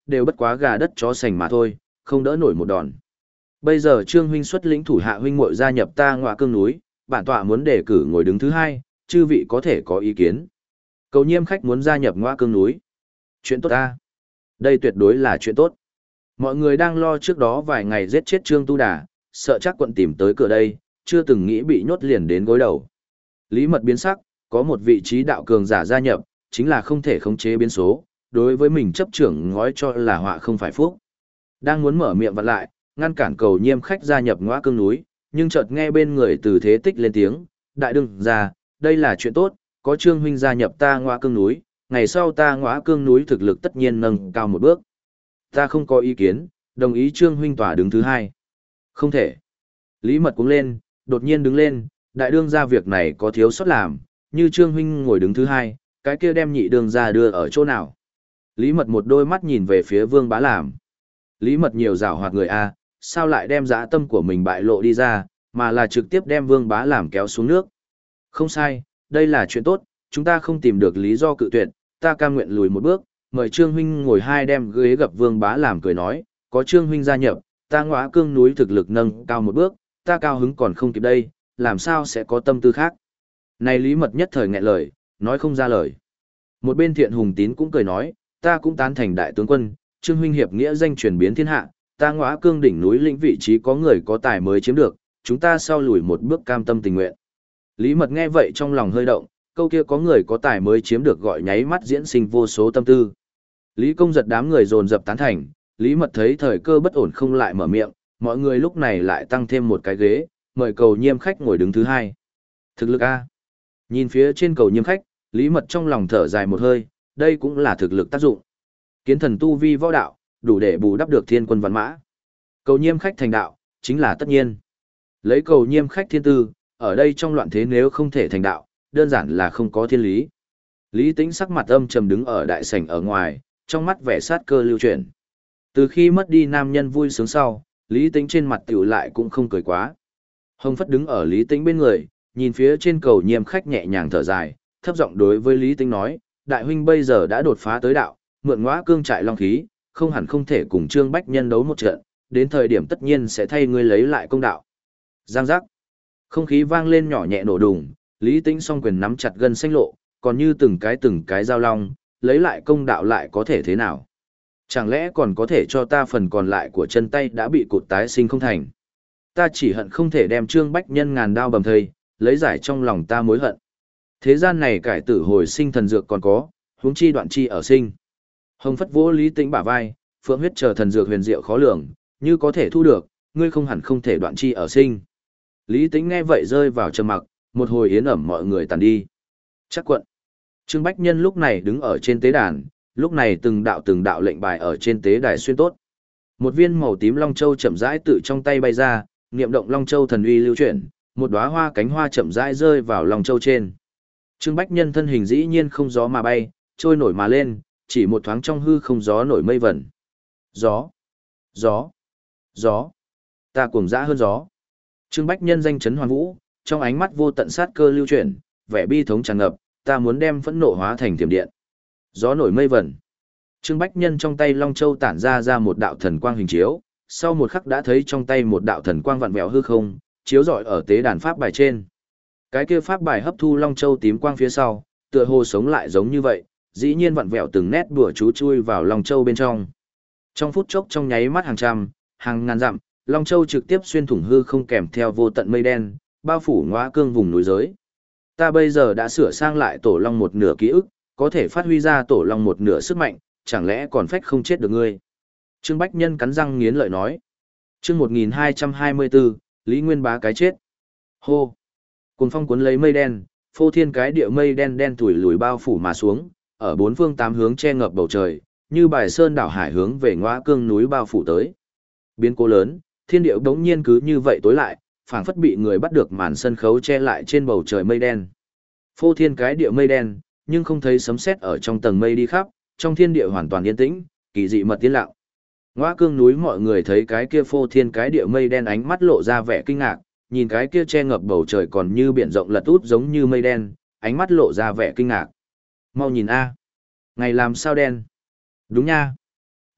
đều bất quá gà đất chó sành mà thôi, không đỡ nổi một đòn. Bây giờ Trương huynh xuất lĩnh thủ hạ huynh muội gia nhập ta Ngọa Cương núi, bản tọa muốn đề cử ngồi đứng thứ hai, chư vị có thể có ý kiến. Cầu Nhiêm khách muốn gia nhập Ngọa Cương núi. Chuyện tốt ta. Đây tuyệt đối là chuyện tốt. Mọi người đang lo trước đó vài ngày giết chết Trương Tu Đà, sợ chắc quận tìm tới cửa đây, chưa từng nghĩ bị nhốt liền đến gối đầu. Lý Mật biến sắc, có một vị trí đạo cường giả gia nhập, chính là không thể khống chế biến số, đối với mình chấp trưởng ngói cho là họa không phải phúc. Đang muốn mở miệng vặn lại, ngăn cản Cầu Nhiêm khách gia nhập Ngõa Cương núi, nhưng chợt nghe bên người Từ Thế Tích lên tiếng, đại đương ra, đây là chuyện tốt, có Trương huynh gia nhập ta Ngõa Cương núi, ngày sau ta Ngõa Cương núi thực lực tất nhiên nâng cao một bước. Ta không có ý kiến, đồng ý Trương huynh tỏa đứng thứ hai. Không thể. Lý Mật cũng lên, đột nhiên đứng lên, đại đương ra việc này có thiếu sót làm, như Trương huynh ngồi đứng thứ hai, cái kia đem nhị đương ra đưa ở chỗ nào. Lý Mật một đôi mắt nhìn về phía Vương Bá làm. Lý Mật nhiều giảo hoạt người A, sao lại đem dã tâm của mình bại lộ đi ra, mà là trực tiếp đem Vương Bá làm kéo xuống nước. Không sai, đây là chuyện tốt, chúng ta không tìm được lý do cự tuyệt, ta cam nguyện lùi một bước, mời Trương huynh ngồi hai đem ghế gặp Vương Bá làm cười nói, có Trương huynh gia nhập, ta Ngõa Cương núi thực lực nâng cao một bước, ta cao hứng còn không kịp đây, làm sao sẽ có tâm tư khác. Này Lý Mật nhất thời nghẹn lời, nói không ra lời. Một bên Thiện Hùng Tín cũng cười nói, ta cũng tán thành đại tướng quân, Trương huynh hiệp nghĩa danh truyền biến thiên hạ, ta Ngõa Cương đỉnh núi lĩnh vị trí có người có tài mới chiếm được, chúng ta sau lùi một bước cam tâm tình nguyện. Lý Mật nghe vậy trong lòng hơi động, câu kia có người có tài mới chiếm được gọi nháy mắt diễn sinh vô số tâm tư. Lý Công giật đám người dồn dập tán thành, Lý Mật thấy thời cơ bất ổn không lại mở miệng, mọi người lúc này lại tăng thêm một cái ghế, mời Cầu Nhiêm khách ngồi đứng thứ hai. Thực lực A. Nhìn phía trên Cầu Nhiêm khách, Lý Mật trong lòng thở dài một hơi, đây cũng là thực lực tác dụng. Kiến thần tu vi võ đạo, đủ để bù đắp được thiên quân văn mã. Cầu Nhiêm khách thành đạo, chính là tất nhiên. Lấy Cầu Nhiêm khách thiên tư, ở đây trong loạn thế nếu không thể thành đạo, đơn giản là không có thiên lý. Lý Tĩnh sắc mặt âm trầm đứng ở đại sảnh ở ngoài, trong mắt vẻ sát cơ lưu chuyển. Từ khi mất đi nam nhân vui sướng sau, Lý Tĩnh trên mặt tiểu lại cũng không cười quá. Hồng Phất đứng ở Lý Tĩnh bên người, nhìn phía trên Cầu Nhiêm khách nhẹ nhàng thở dài, thấp giọng đối với Lý Tĩnh nói, đại huynh bây giờ đã đột phá tới đạo, mượn Ngõa Cương trại long khí, không hẳn không thể cùng Trương Bách Nhân đấu một trận, đến thời điểm tất nhiên sẽ thay ngươi lấy lại công đạo. Giang giác. Không khí vang lên nhỏ nhẹ nổ đùng, Lý Tĩnh song quyền nắm chặt gân xanh lộ, còn như từng cái từng cái dao long, lấy lại công đạo lại có thể thế nào? Chẳng lẽ còn có thể cho ta phần còn lại của chân tay đã bị cụt tái sinh không thành? Ta chỉ hận không thể đem Trương Bách Nhân ngàn đao bầm thây, lấy giải trong lòng ta mối hận. Thế gian này cải tử hồi sinh thần dược còn có, huống chi đoạn chi ở sinh. Hồng Phất vỗ Lý Tĩnh bả vai, phượng huyết chờ thần dược huyền diệu khó lường, như có thể thu được, ngươi không hẳn không thể đoạn chi ở sinh. Lý Tĩnh nghe vậy rơi vào trầm mặc, một hồi yến ẩm mọi người tàn đi. Chắc quận. Trương Bách Nhân lúc này đứng ở trên tế đàn, lúc này từng đạo từng đạo lệnh bài ở trên tế đài xuyên tốt. Một viên màu tím long châu chậm rãi tự trong tay bay ra, niệm động long châu thần uy lưu chuyển, một đóa hoa cánh hoa chậm rãi rơi vào long châu trên. Trương Bách Nhân thân hình dĩ nhiên không gió mà bay, trôi nổi mà lên, chỉ một thoáng trong hư không gió nổi mây vẩn. Gió, gió, gió, ta cuồng dã hơn gió. Trương Bách Nhân danh chấn hoàn vũ, trong ánh mắt vô tận sát cơ lưu chuyển, vẻ bi thống tràn ngập, ta muốn đem phẫn nộ hóa thành thiểm điện. Gió nổi mây vẩn. Trương Bách Nhân trong tay Long Châu tản ra ra một đạo thần quang hình chiếu, sau một khắc đã thấy trong tay một đạo thần quang vặn vẹo hư không, chiếu rọi ở tế đàn pháp bài trên. Cái kia pháp bài hấp thu Long Châu tím quang phía sau, tựa hồ sống lại giống như vậy, dĩ nhiên vặn vẹo từng nét đùa chú chui vào Long Châu bên trong. Trong phút chốc trong nháy mắt hàng trăm, hàng ngàn dặm, Long Châu trực tiếp xuyên thủng hư không kèm theo vô tận mây đen, bao phủ Ngõa Cương vùng núi giới. Ta bây giờ đã sửa sang lại Tổ Long một nửa ký ức, có thể phát huy ra Tổ Long một nửa sức mạnh, chẳng lẽ còn phách không chết được ngươi? Trương Bách Nhân cắn răng nghiến lợi nói. Chương một nghìn hai trăm hai mươi bốn, Lý Nguyên Bá cái chết. Hô. Cuồng phong cuốn lấy mây đen, phô thiên cái địa mây đen đen tủi lùi bao phủ mà xuống, ở bốn phương tám hướng che ngập bầu trời, như bài sơn đảo hải hướng về Ngõa Cương núi bao phủ tới. Biến cố lớn, thiên địa bỗng nhiên cứ như vậy tối lại, phảng phất bị người bắt được màn sân khấu che lại trên bầu trời mây đen. Phô thiên cái địa mây đen, nhưng không thấy sấm sét ở trong tầng mây đi khắp, trong thiên địa hoàn toàn yên tĩnh, kỳ dị mật tiến lặng. Ngõa Cương núi mọi người thấy cái kia phô thiên cái địa mây đen, ánh mắt lộ ra vẻ kinh ngạc, nhìn cái kia che ngập bầu trời còn như biển rộng lật út giống như mây đen, ánh mắt lộ ra vẻ kinh ngạc. Mau nhìn a, ngày làm sao đen? Đúng nha,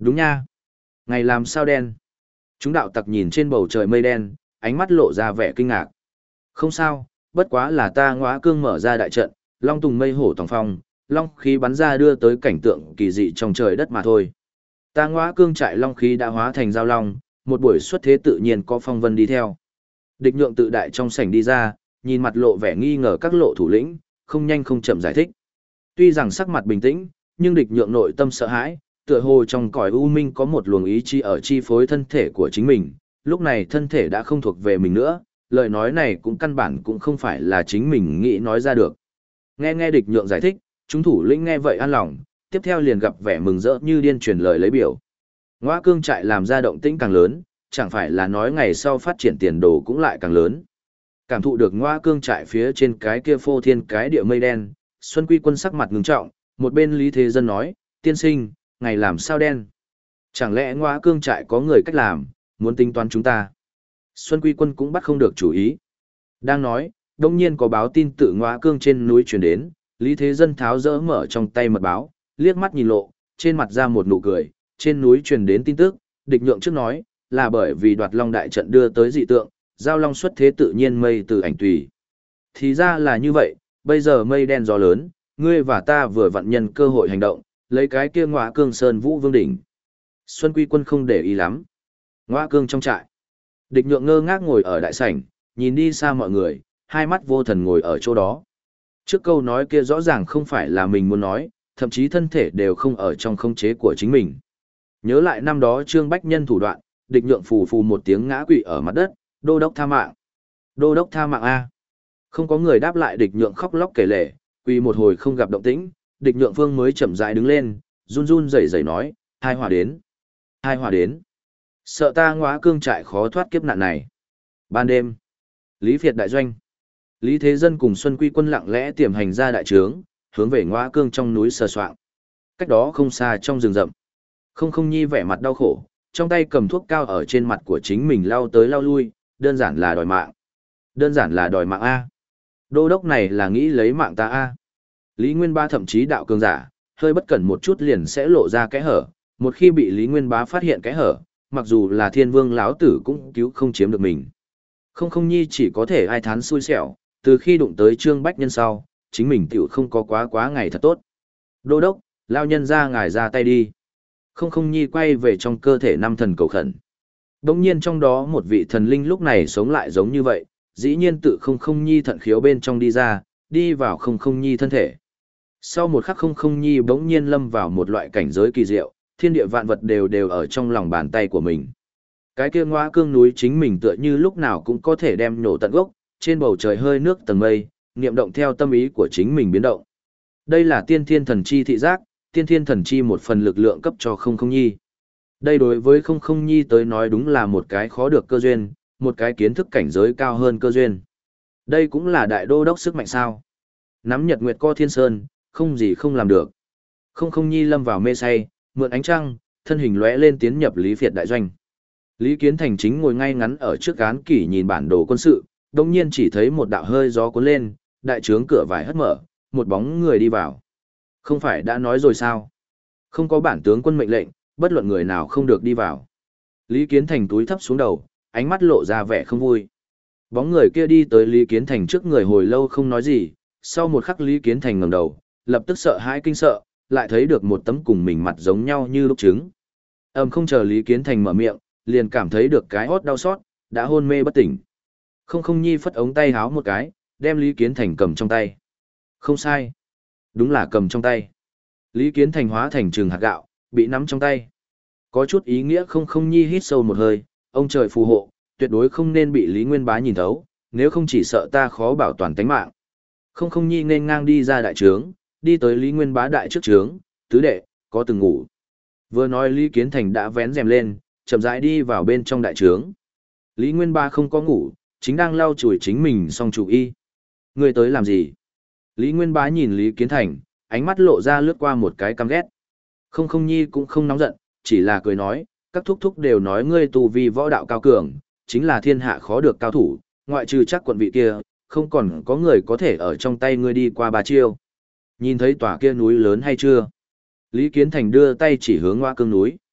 Đúng nha. Ngày làm sao đen? Chúng đạo tặc nhìn trên bầu trời mây đen, ánh mắt lộ ra vẻ kinh ngạc. Không sao, bất quá là ta ngõa cương mở ra đại trận, long tùng mây hổ tòng phong, long khí bắn ra đưa tới cảnh tượng kỳ dị trong trời đất mà thôi. Ta ngõa cương trại long khí đã hóa thành giao long, một buổi xuất thế tự nhiên có phong vân đi theo. Địch nhượng tự đại trong sảnh đi ra, nhìn mặt lộ vẻ nghi ngờ các lộ thủ lĩnh, không nhanh không chậm giải thích. Tuy rằng sắc mặt bình tĩnh, nhưng địch nhượng nội tâm sợ hãi, tựa hồ trong cõi u minh có một luồng ý chí ở chi phối thân thể của chính mình, lúc này thân thể đã không thuộc về mình nữa, lời nói này cũng căn bản cũng không phải là chính mình nghĩ nói ra được. Nghe nghe địch nhượng giải thích, chúng thủ lĩnh nghe vậy an lòng, tiếp theo liền gặp vẻ mừng rỡ như điên truyền lời lấy biểu. Ngõa cương trại làm ra động tĩnh càng lớn, chẳng phải là nói ngày sau phát triển tiền đồ cũng lại càng lớn. Cảm thụ được ngõa cương trại phía trên cái kia phô thiên cái địa mây đen, Xuân Quy Quân sắc mặt ngưng trọng, một bên Lý Thế Dân nói, tiên sinh, ngày làm sao đen? Chẳng lẽ ngõa cương trại có người cách làm, muốn tính toán chúng ta? Xuân Quy Quân cũng bắt không được chủ ý. Đang nói, đông nhiên có báo tin tự ngõa cương trên núi truyền đến, Lý Thế Dân tháo rỡ mở trong tay mật báo, liếc mắt nhìn lộ, trên mặt ra một nụ cười, trên núi truyền đến tin tức, địch nhượng trước nói, là bởi vì đoạt long đại trận đưa tới dị tượng, giao long xuất thế tự nhiên mây từ ảnh tùy. Thì ra là như vậy, bây giờ mây đen gió lớn, ngươi và ta vừa vặn nhân cơ hội hành động, lấy cái kia ngõa cương sơn vũ vương đỉnh. Xuân Quy Quân không để ý lắm. Ngõa cương trong trại. Địch nhượng ngơ ngác ngồi ở đại sảnh, nhìn đi xa mọi người, hai mắt vô thần ngồi ở chỗ đó. Trước câu nói kia rõ ràng không phải là mình muốn nói, thậm chí thân thể đều không ở trong khống chế của chính mình. Nhớ lại năm đó Trương Bách Nhân thủ đoạn, địch nhượng phù phù một tiếng ngã quỵ ở mặt đất, đô đốc tha mạng. Đô đốc tha mạng A. Không có người đáp lại, địch nhượng khóc lóc kể lể, quỳ một hồi không gặp động tĩnh, địch nhượng phương mới chậm rãi đứng lên, run run rẩy rẩy nói, hai hỏa đến. Hai hỏa đến. Sợ ta ngõa cương trại khó thoát kiếp nạn này. Ban đêm, Lý Việt đại doanh. Lý Thế Dân cùng Xuân Quy Quân lặng lẽ tiềm hành ra đại trướng, hướng về ngõa cương trong núi sờ soạng. Cách đó không xa trong rừng rậm. Không Không Nhi vẻ mặt đau khổ, trong tay cầm thuốc cao ở trên mặt của chính mình lau tới lau lui, đơn giản là đòi mạng. Đơn giản là đòi mạng A. Đô đốc này là nghĩ lấy mạng ta A. Lý Nguyên Bá thậm chí đạo cường giả, hơi bất cẩn một chút liền sẽ lộ ra kẽ hở, một khi bị Lý Nguyên Bá phát hiện kẽ hở, mặc dù là thiên vương lão tử cũng cứu không chiếm được mình. Không Không Nhi chỉ có thể ai thán xui xẻo, từ khi đụng tới Trương Bách Nhân sau, chính mình tiểu không có quá quá ngày thật tốt. Đô đốc, lao nhân ra ngài ra tay đi. Không Không Nhi quay về trong cơ thể năm thần cầu khẩn. Đống nhiên trong đó một vị thần linh lúc này sống lại giống như vậy, dĩ nhiên tự Không Không Nhi thận khiếu bên trong đi ra, đi vào Không Không Nhi thân thể. Sau một khắc Không Không Nhi bỗng nhiên lâm vào một loại cảnh giới kỳ diệu, thiên địa vạn vật đều đều ở trong lòng bàn tay của mình. Cái kia ngõa cương núi chính mình tựa như lúc nào cũng có thể đem nổ tận gốc, trên bầu trời hơi nước tầng mây, niệm động theo tâm ý của chính mình biến động. Đây là tiên thiên thần chi thị giác, tiên thiên thần chi một phần lực lượng cấp cho Không Không Nhi. Đây đối với Không Không Nhi tới nói đúng là một cái khó được cơ duyên, một cái kiến thức cảnh giới cao hơn cơ duyên. Đây cũng là đại đô đốc sức mạnh sao. Nắm nhật nguyệt co thiên sơn, không gì không làm được. Không Không Nhi lâm vào mê say, mượn ánh trăng, thân hình lóe lên tiến nhập Lý Việt đại doanh. Lý Kiến Thành chính ngồi ngay ngắn ở trước án kỷ nhìn bản đồ quân sự, đồng nhiên chỉ thấy một đạo hơi gió cuốn lên, đại trướng cửa vải hất mở, một bóng người đi vào. Không phải đã nói rồi sao? Không có bản tướng quân mệnh lệnh, bất luận người nào không được đi vào. Lý Kiến Thành túi thấp xuống đầu, ánh mắt lộ ra vẻ không vui. Bóng người kia đi tới Lý Kiến Thành trước người hồi lâu không nói gì, sau một khắc Lý Kiến Thành ngẩng đầu, lập tức sợ hãi kinh sợ, lại thấy được một tấm cùng mình mặt giống nhau như lúc trứng. Ầm không chờ Lý Kiến Thành mở miệng, liền cảm thấy được cái hót đau xót, đã hôn mê bất tỉnh. Không Không Nhi phất ống tay háo một cái, đem Lý Kiến Thành cầm trong tay. Không sai. Đúng là cầm trong tay. Lý Kiến Thành hóa thành trường hạt gạo, bị nắm trong tay. Có chút ý nghĩa. Không Không Nhi hít sâu một hơi, ông trời phù hộ, tuyệt đối không nên bị Lý Nguyên Bá nhìn thấu, nếu không chỉ sợ ta khó bảo toàn tánh mạng. Không Không Nhi nên ngang đi ra đại trướng, đi tới Lý Nguyên Bá đại trước trướng, tứ đệ, có từng ngủ. Vừa nói Lý Kiến Thành đã vén rèm lên, chậm rãi đi vào bên trong đại trướng. Lý Nguyên Bá không có ngủ, chính đang lau chùi chính mình xong chủ y. Người tới làm gì? Lý Nguyên Bá nhìn Lý Kiến Thành, ánh mắt lộ ra lướt qua một cái căm ghét. Không Không Nhi cũng không nóng giận, chỉ là cười nói, các thúc thúc đều nói ngươi tu vi võ đạo cao cường, chính là thiên hạ khó được cao thủ, ngoại trừ chắc quận vị kia, không còn có người có thể ở trong tay ngươi đi qua ba chiêu. Nhìn thấy tòa kia núi lớn hay chưa? Lý Kiến Thành đưa tay chỉ hướng ngõa cương núi.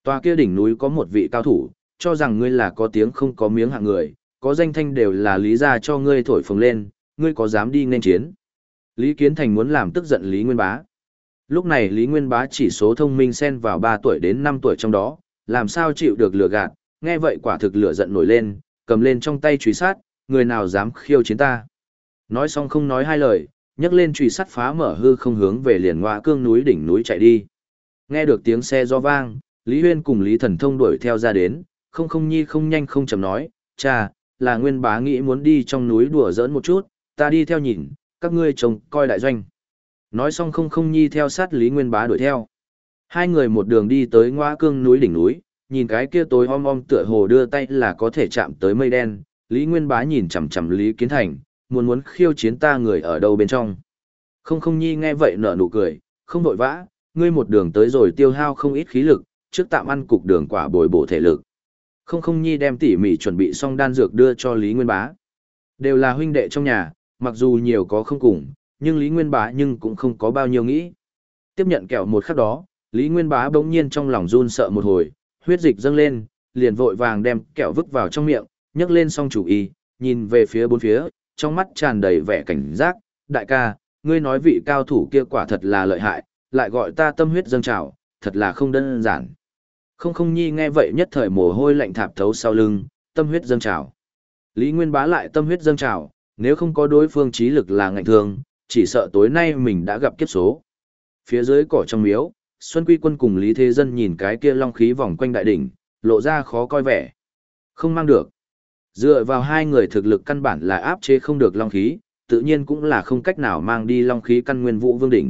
Tòa kia đỉnh núi có một vị cao thủ, cho rằng ngươi là có tiếng không có miếng hạng người, có danh thanh đều là lý ra cho ngươi thổi phồng lên, ngươi có dám đi nên chiến. Lý Kiến Thành muốn làm tức giận Lý Nguyên Bá. Lúc này Lý Nguyên Bá chỉ số thông minh xen vào ba tuổi đến năm tuổi trong đó, làm sao chịu được lừa gạt, nghe vậy quả thực lửa giận nổi lên, cầm lên trong tay chùy sát, người nào dám khiêu chiến ta. Nói xong không nói hai lời, nhấc lên chùy sắt phá mở hư không hướng về liền Ngoa Cương núi đỉnh núi chạy đi. Nghe được tiếng xe do vang, Lý Huyên cùng Lý Thần Thông đuổi theo ra đến, không không nhi không nhanh không chậm nói, cha, là Nguyên Bá nghĩ muốn đi trong núi đùa giỡn một chút, ta đi theo nhìn, các ngươi trông coi đại doanh. Nói xong không không nhi theo sát Lý Nguyên Bá đuổi theo. Hai người một đường đi tới Ngoa Cương núi đỉnh núi, nhìn cái kia tối om om tựa hồ đưa tay là có thể chạm tới mây đen, Lý Nguyên Bá nhìn chằm chằm Lý Kiến Thành, muốn muốn khiêu chiến ta người ở đâu bên trong. Không không nhi nghe vậy nở nụ cười, không vội vã, ngươi một đường tới rồi tiêu hao không ít khí lực, trước tạm ăn cục đường quả bồi bổ thể lực. Không không nhi đem tỉ mỉ chuẩn bị xong đan dược đưa cho Lý Nguyên Bá. Đều là huynh đệ trong nhà, mặc dù nhiều có không cùng, nhưng Lý Nguyên Bá nhưng cũng không có bao nhiêu nghĩ. Tiếp nhận kẹo một khắc đó, Lý Nguyên Bá bỗng nhiên trong lòng run sợ một hồi, huyết dịch dâng lên, liền vội vàng đem kẹo vứt vào trong miệng, nhấc lên xong chủ y, nhìn về phía bốn phía, trong mắt tràn đầy vẻ cảnh giác, đại ca, ngươi nói vị cao thủ kia quả thật là lợi hại, lại gọi ta tâm huyết dâng trào, thật là không đơn giản. Không không nhi nghe vậy nhất thời mồ hôi lạnh thạp thấu sau lưng, tâm huyết dâng trào. Lý Nguyên Bá lại tâm huyết dâng trào, nếu không có đối phương trí lực là ngạnh thương, chỉ sợ tối nay mình đã gặp kiếp số. Phía dưới cỏ trong miếu, Xuân Quy Quân cùng Lý Thế Dân nhìn cái kia long khí vòng quanh đại đỉnh, lộ ra khó coi vẻ. Không mang được. Dựa vào hai người thực lực căn bản là áp chế không được long khí, tự nhiên cũng là không cách nào mang đi long khí căn nguyên vũ vương đỉnh.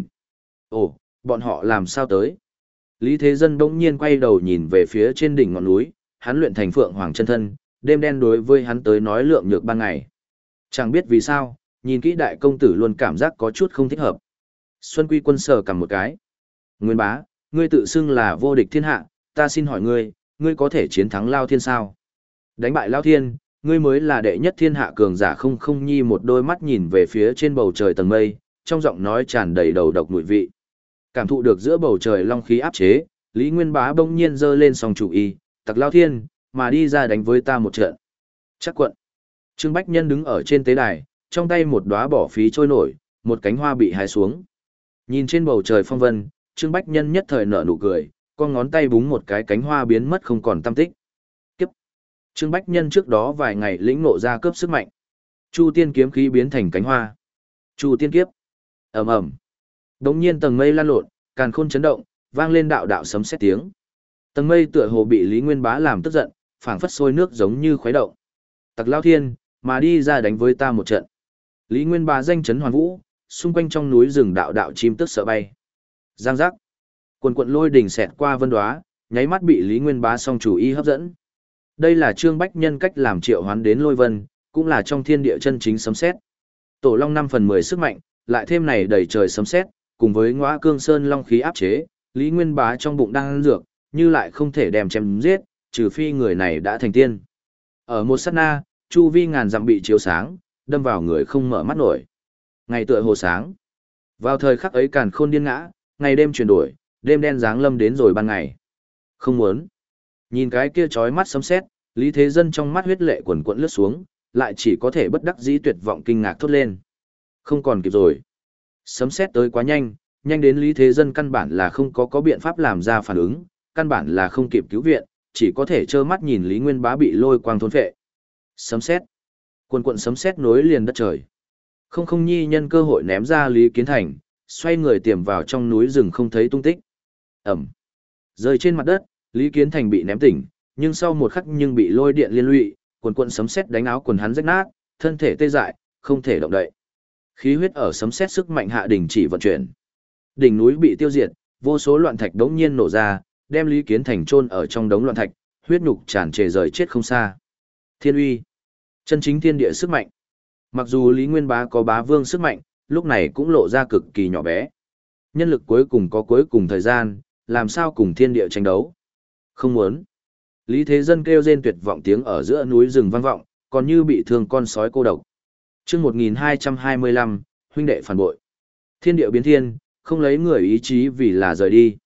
Ồ, bọn họ làm sao tới? Lý Thế Dân bỗng nhiên quay đầu nhìn về phía trên đỉnh ngọn núi, hắn luyện thành phượng hoàng chân thân, đêm đen đối với hắn tới nói lượng nhược ban ngày. Chẳng biết vì sao, nhìn kỹ đại công tử luôn cảm giác có chút không thích hợp. Xuân Quy Quân sờ cầm một cái. Nguyên Bá, ngươi tự xưng là vô địch thiên hạ, ta xin hỏi ngươi, ngươi có thể chiến thắng Lao Thiên sao? Đánh bại Lao Thiên, ngươi mới là đệ nhất thiên hạ cường giả. Không không nhi một đôi mắt nhìn về phía trên bầu trời tầng mây, trong giọng nói tràn đầy đầu độc mùi vị. Cảm thụ được giữa bầu trời long khí áp chế, Lý Nguyên Bá bỗng nhiên giơ lên song chủ y, tặc Lao Thiên, mà đi ra đánh với ta một trận. Chắc quận. Trương Bách Nhân đứng ở trên tế đài, trong tay một đóa bỏ phí trôi nổi, một cánh hoa bị hái xuống. Nhìn trên bầu trời phong vân, Trương Bách Nhân nhất thời nở nụ cười, con ngón tay búng một cái cánh hoa biến mất không còn tăm tích. Kiếp. Trương Bách Nhân trước đó vài ngày lĩnh ngộ ra cướp sức mạnh. Chu tiên kiếm khí biến thành cánh hoa. Chu tiên kiếp. Ầm ầm. Đống nhiên tầng mây lan lộn, càn khôn chấn động, vang lên đạo đạo sấm sét tiếng. Tầng mây tựa hồ bị Lý Nguyên Bá làm tức giận, phảng phất sôi nước giống như khuấy động. Tặc Lao Thiên, mà đi ra đánh với ta một trận. Lý Nguyên Bá danh chấn hoàn vũ, xung quanh trong núi rừng đạo đạo chim tức sợ bay. Giang giác. Quần quận lôi đỉnh xẹt qua vân đoá, nháy mắt bị Lý Nguyên Bá song chủ y hấp dẫn. Đây là Trương Bách Nhân cách làm triệu hoán đến lôi vân, cũng là trong thiên địa chân chính sấm sét. Tổ long năm phần mười sức mạnh, lại thêm này đầy trời sấm sét, cùng với Ngõa Cương Sơn long khí áp chế, Lý Nguyên Bá trong bụng đang ăn dược, như lại không thể đem chém giết, trừ phi người này đã thành tiên. Ở một sát na, chu vi ngàn dặm bị chiếu sáng, đâm vào người không mở mắt nổi. Ngày tựa hồ sáng. Vào thời khắc ấy càn khôn điên ngã, ngày đêm chuyển đổi, đêm đen giáng lâm đến rồi ban ngày. Không muốn. Nhìn cái kia chói mắt sấm sét, Lý Thế Dân trong mắt huyết lệ quần quẫn lướt xuống, lại chỉ có thể bất đắc dĩ tuyệt vọng kinh ngạc thốt lên. Không còn kịp rồi. Sấm sét tới quá nhanh, nhanh đến Lý Thế Dân căn bản là không có có biện pháp làm ra phản ứng, căn bản là không kịp cứu viện, chỉ có thể trơ mắt nhìn Lý Nguyên Bá bị lôi quang thôn phệ. Sấm sét. Quần quận sấm sét nối liền đất trời. Không không nhi nhân cơ hội ném ra Lý Kiến Thành, xoay người tiềm vào trong núi rừng không thấy tung tích. Ẩm. Rơi trên mặt đất, Lý Kiến Thành bị ném tỉnh, nhưng sau một khắc nhưng bị lôi điện liên lụy, quần quận sấm sét đánh áo quần hắn rách nát, thân thể tê dại, không thể động đậy. Khí huyết ở sấm sét sức mạnh hạ đỉnh chỉ vận chuyển. Đỉnh núi bị tiêu diệt, vô số loạn thạch đống nhiên nổ ra, đem Lý Kiến Thành chôn ở trong đống loạn thạch, huyết nhục tràn trề rời chết không xa. Thiên uy, chân chính thiên địa sức mạnh. Mặc dù Lý Nguyên Bá có bá vương sức mạnh, lúc này cũng lộ ra cực kỳ nhỏ bé. Nhân lực cuối cùng có cuối cùng thời gian, làm sao cùng thiên địa tranh đấu. Không muốn. Lý Thế Dân kêu rên tuyệt vọng tiếng ở giữa núi rừng vang vọng, còn như bị thương con sói cô độc. Chương một nghìn hai trăm hai mươi lăm, huynh đệ phản bội. Thiên địa biến thiên, không lấy người ý chí vì là rời đi.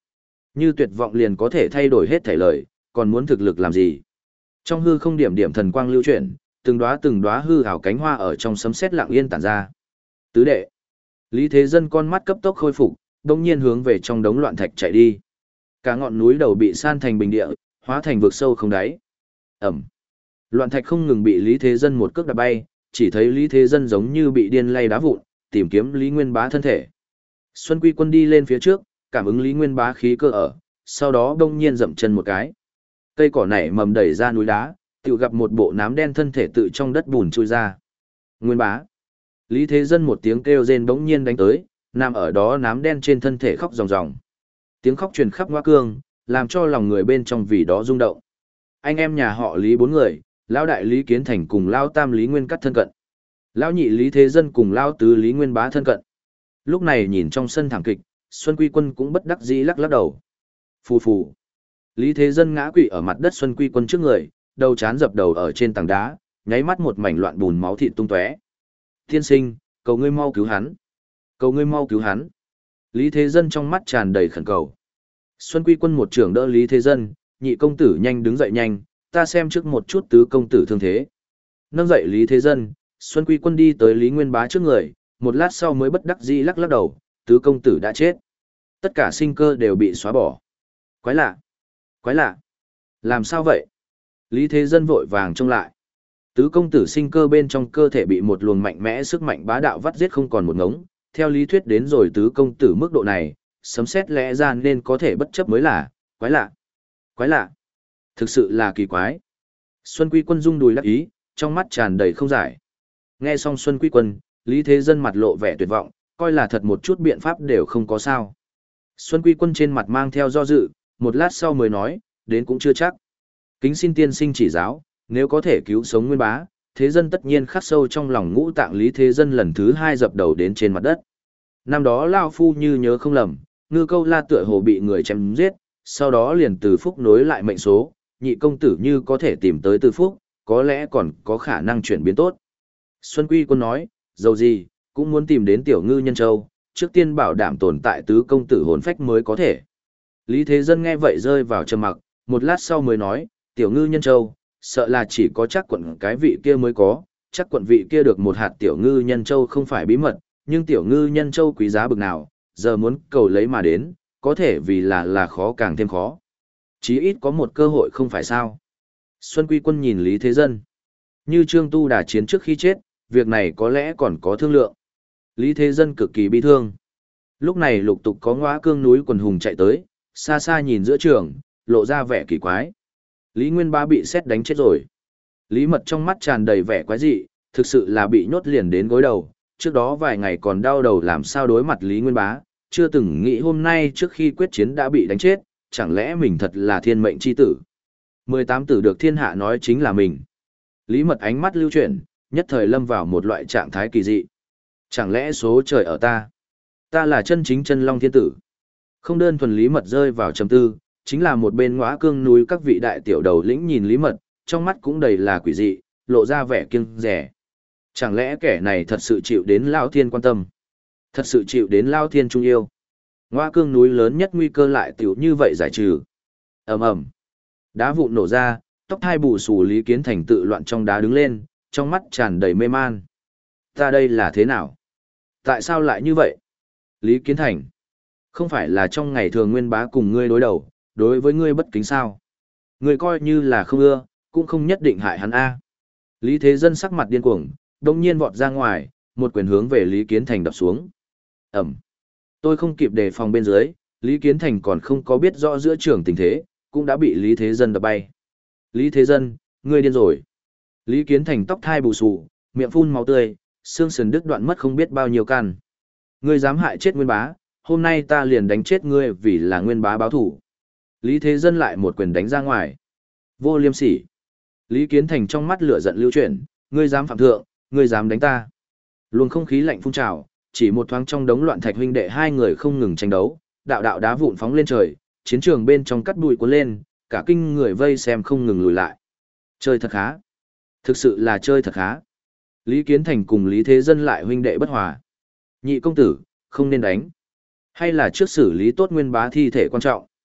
Như tuyệt vọng liền có thể thay đổi hết thảy lời, còn muốn thực lực làm gì? Trong hư không điểm điểm thần quang lưu chuyển, từng đóa từng đóa hư ảo cánh hoa ở trong sấm sét lặng yên tản ra. Tứ đệ. Lý Thế Dân con mắt cấp tốc khôi phục, đồng nhiên hướng về trong đống loạn thạch chạy đi. Cả ngọn núi đầu bị san thành bình địa, hóa thành vực sâu không đáy. Ẩm. Loạn thạch không ngừng bị Lý Thế Dân một cước đạp bay, chỉ thấy Lý Thế Dân giống như bị điên lay đá vụn, tìm kiếm Lý Nguyên Bá thân thể. Xuân Quy Quân đi lên phía trước, cảm ứng Lý Nguyên Bá khí cơ ở, sau đó đông nhiên dậm chân một cái. Cây cỏ nảy mầm đẩy ra núi đá, tự gặp một bộ nám đen thân thể tự trong đất bùn chui ra. Nguyên Bá. Lý Thế Dân một tiếng kêu rên bỗng nhiên đánh tới, nằm ở đó nám đen trên thân thể khóc ròng ròng. Tiếng khóc truyền khắp Ngoa Cương, làm cho lòng người bên trong vì đó rung động. Anh em nhà họ Lý bốn người, lão đại Lý Kiến Thành cùng lão tam Lý Nguyên Cắt thân cận. Lão nhị Lý Thế Dân cùng lão tứ Lý Nguyên Bá thân cận. Lúc này nhìn trong sân thảm kịch, Xuân Quy Quân cũng bất đắc dĩ lắc lắc đầu. Phù phù. Lý Thế Dân ngã quỵ ở mặt đất Xuân Quy Quân trước người, đầu chán dập đầu ở trên tảng đá, nháy mắt một mảnh loạn bùn máu thịt tung tóe. Tiên sinh, cầu ngươi mau cứu hắn. Cầu ngươi mau cứu hắn. Lý Thế Dân trong mắt tràn đầy khẩn cầu. Xuân Quy Quân một trưởng đỡ Lý Thế Dân, nhị công tử nhanh đứng dậy nhanh, ta xem trước một chút tứ công tử thương thế. Nâng dậy Lý Thế Dân, Xuân Quy Quân đi tới Lý Nguyên Bá trước người, một lát sau mới bất đắc dĩ lắc lắc đầu, tứ công tử đã chết. Tất cả sinh cơ đều bị xóa bỏ. Quái lạ! Quái lạ! Làm sao vậy? Lý Thế Dân vội vàng trông lại. Tứ công tử sinh cơ bên trong cơ thể bị một luồng mạnh mẽ sức mạnh bá đạo vắt giết không còn một ngống. Theo lý thuyết đến rồi tứ công tử mức độ này, sấm xét lẽ ra nên có thể bất chấp mới là, quái lạ! Quái lạ! Thực sự là kỳ quái. Xuân Quy Quân rung đùi đắc ý, trong mắt tràn đầy không giải. Nghe xong Xuân Quy Quân, Lý Thế Dân mặt lộ vẻ tuyệt vọng, coi là thật một chút biện pháp đều không có sao. Xuân Quy Quân trên mặt mang theo do dự, một lát sau mới nói, đến cũng chưa chắc. Kính xin tiên sinh chỉ giáo, nếu có thể cứu sống Nguyên Bá, Thế Dân tất nhiên khắc sâu trong lòng ngũ tạng Lý Thế Dân lần thứ hai dập đầu đến trên mặt đất. Năm đó Lao Phu như nhớ không lầm, Ngư Câu La tựa hồ bị người chém giết, sau đó liền Từ Phúc nối lại mệnh số, nhị công tử như có thể tìm tới Từ Phúc, có lẽ còn có khả năng chuyển biến tốt. Xuân Quy Quân nói, dầu gì, cũng muốn tìm đến tiểu ngư nhân châu, trước tiên bảo đảm tồn tại tứ công tử hồn phách mới có thể. Lý Thế Dân nghe vậy rơi vào trầm mặc, một lát sau mới nói, tiểu ngư nhân châu, sợ là chỉ có chắc quận cái vị kia mới có, chắc quận vị kia được một hạt tiểu ngư nhân châu không phải bí mật, nhưng tiểu ngư nhân châu quý giá bực nào, giờ muốn cầu lấy mà đến, có thể vì là là khó càng thêm khó. Chí ít có một cơ hội không phải sao. Xuân Quy Quân nhìn Lý Thế Dân. Như Trương Tu Đà chiến trước khi chết, việc này có lẽ còn có thương lượng. Lý Thế Dân cực kỳ bi thương. Lúc này lục tục có Ngõa Cương núi quần hùng chạy tới, xa xa nhìn giữa trường, lộ ra vẻ kỳ quái. Lý Nguyên Bá bị sét đánh chết rồi. Lý Mật trong mắt tràn đầy vẻ quái dị, thực sự là bị nhốt liền đến gối đầu, trước đó vài ngày còn đau đầu làm sao đối mặt Lý Nguyên Bá, chưa từng nghĩ hôm nay trước khi quyết chiến đã bị đánh chết, chẳng lẽ mình thật là thiên mệnh chi tử. mười tám tử được thiên hạ nói chính là mình. Lý Mật ánh mắt lưu chuyển, nhất thời lâm vào một loại trạng thái kỳ dị. Chẳng lẽ số trời ở ta? Ta là chân chính chân long thiên tử. Không đơn thuần Lý Mật rơi vào trầm tư, chính là một bên Ngõa Cương núi các vị đại tiểu đầu lĩnh nhìn Lý Mật, trong mắt cũng đầy là quỷ dị, lộ ra vẻ kiêng dè. Chẳng lẽ kẻ này thật sự chịu đến Lao Thiên quan tâm? Thật sự chịu đến Lao Thiên trung yêu? Ngõa Cương núi lớn nhất nguy cơ lại tiểu như vậy giải trừ. Ầm ầm. Đá vụn nổ ra, tóc hai bù xù Lý Kiến Thành tự loạn trong đá đứng lên, trong mắt tràn đầy mê man. Ta đây là thế nào? Tại sao lại như vậy? Lý Kiến Thành. Không phải là trong ngày thường Nguyên Bá cùng ngươi đối đầu, đối với ngươi bất kính sao? Ngươi coi như là không ưa, cũng không nhất định hại hắn a. Lý Thế Dân sắc mặt điên cuồng, đông nhiên vọt ra ngoài, một quyền hướng về Lý Kiến Thành đập xuống. Ẩm. Tôi không kịp đề phòng bên dưới, Lý Kiến Thành còn không có biết rõ giữa trường tình thế, cũng đã bị Lý Thế Dân đập bay. Lý Thế Dân, ngươi điên rồi. Lý Kiến Thành tóc thai bù xù, miệng phun máu tươi, xương sườn đứt đoạn mất không biết bao nhiêu căn. Ngươi dám hại chết Nguyên Bá, hôm nay ta liền đánh chết ngươi vì là Nguyên Bá báo thủ. Lý Thế Dân lại một quyền đánh ra ngoài. Vô liêm sỉ. Lý Kiến Thành trong mắt lửa giận lưu chuyển, ngươi dám phạm thượng, ngươi dám đánh ta. Luồng không khí lạnh phun trào, chỉ một thoáng trong đống loạn thạch huynh đệ hai người không ngừng tranh đấu, đạo đạo đá vụn phóng lên trời, chiến trường bên trong cắt bụi cuốn lên, cả kinh người vây xem không ngừng lùi lại. Chơi thật khá. Thực sự là chơi thật khá. Lý Kiến Thành cùng Lý Thế Dân lại huynh đệ bất hòa. Nhị công tử, không nên đánh. Hay là trước xử lý tốt Nguyên Bá thi thể quan trọng.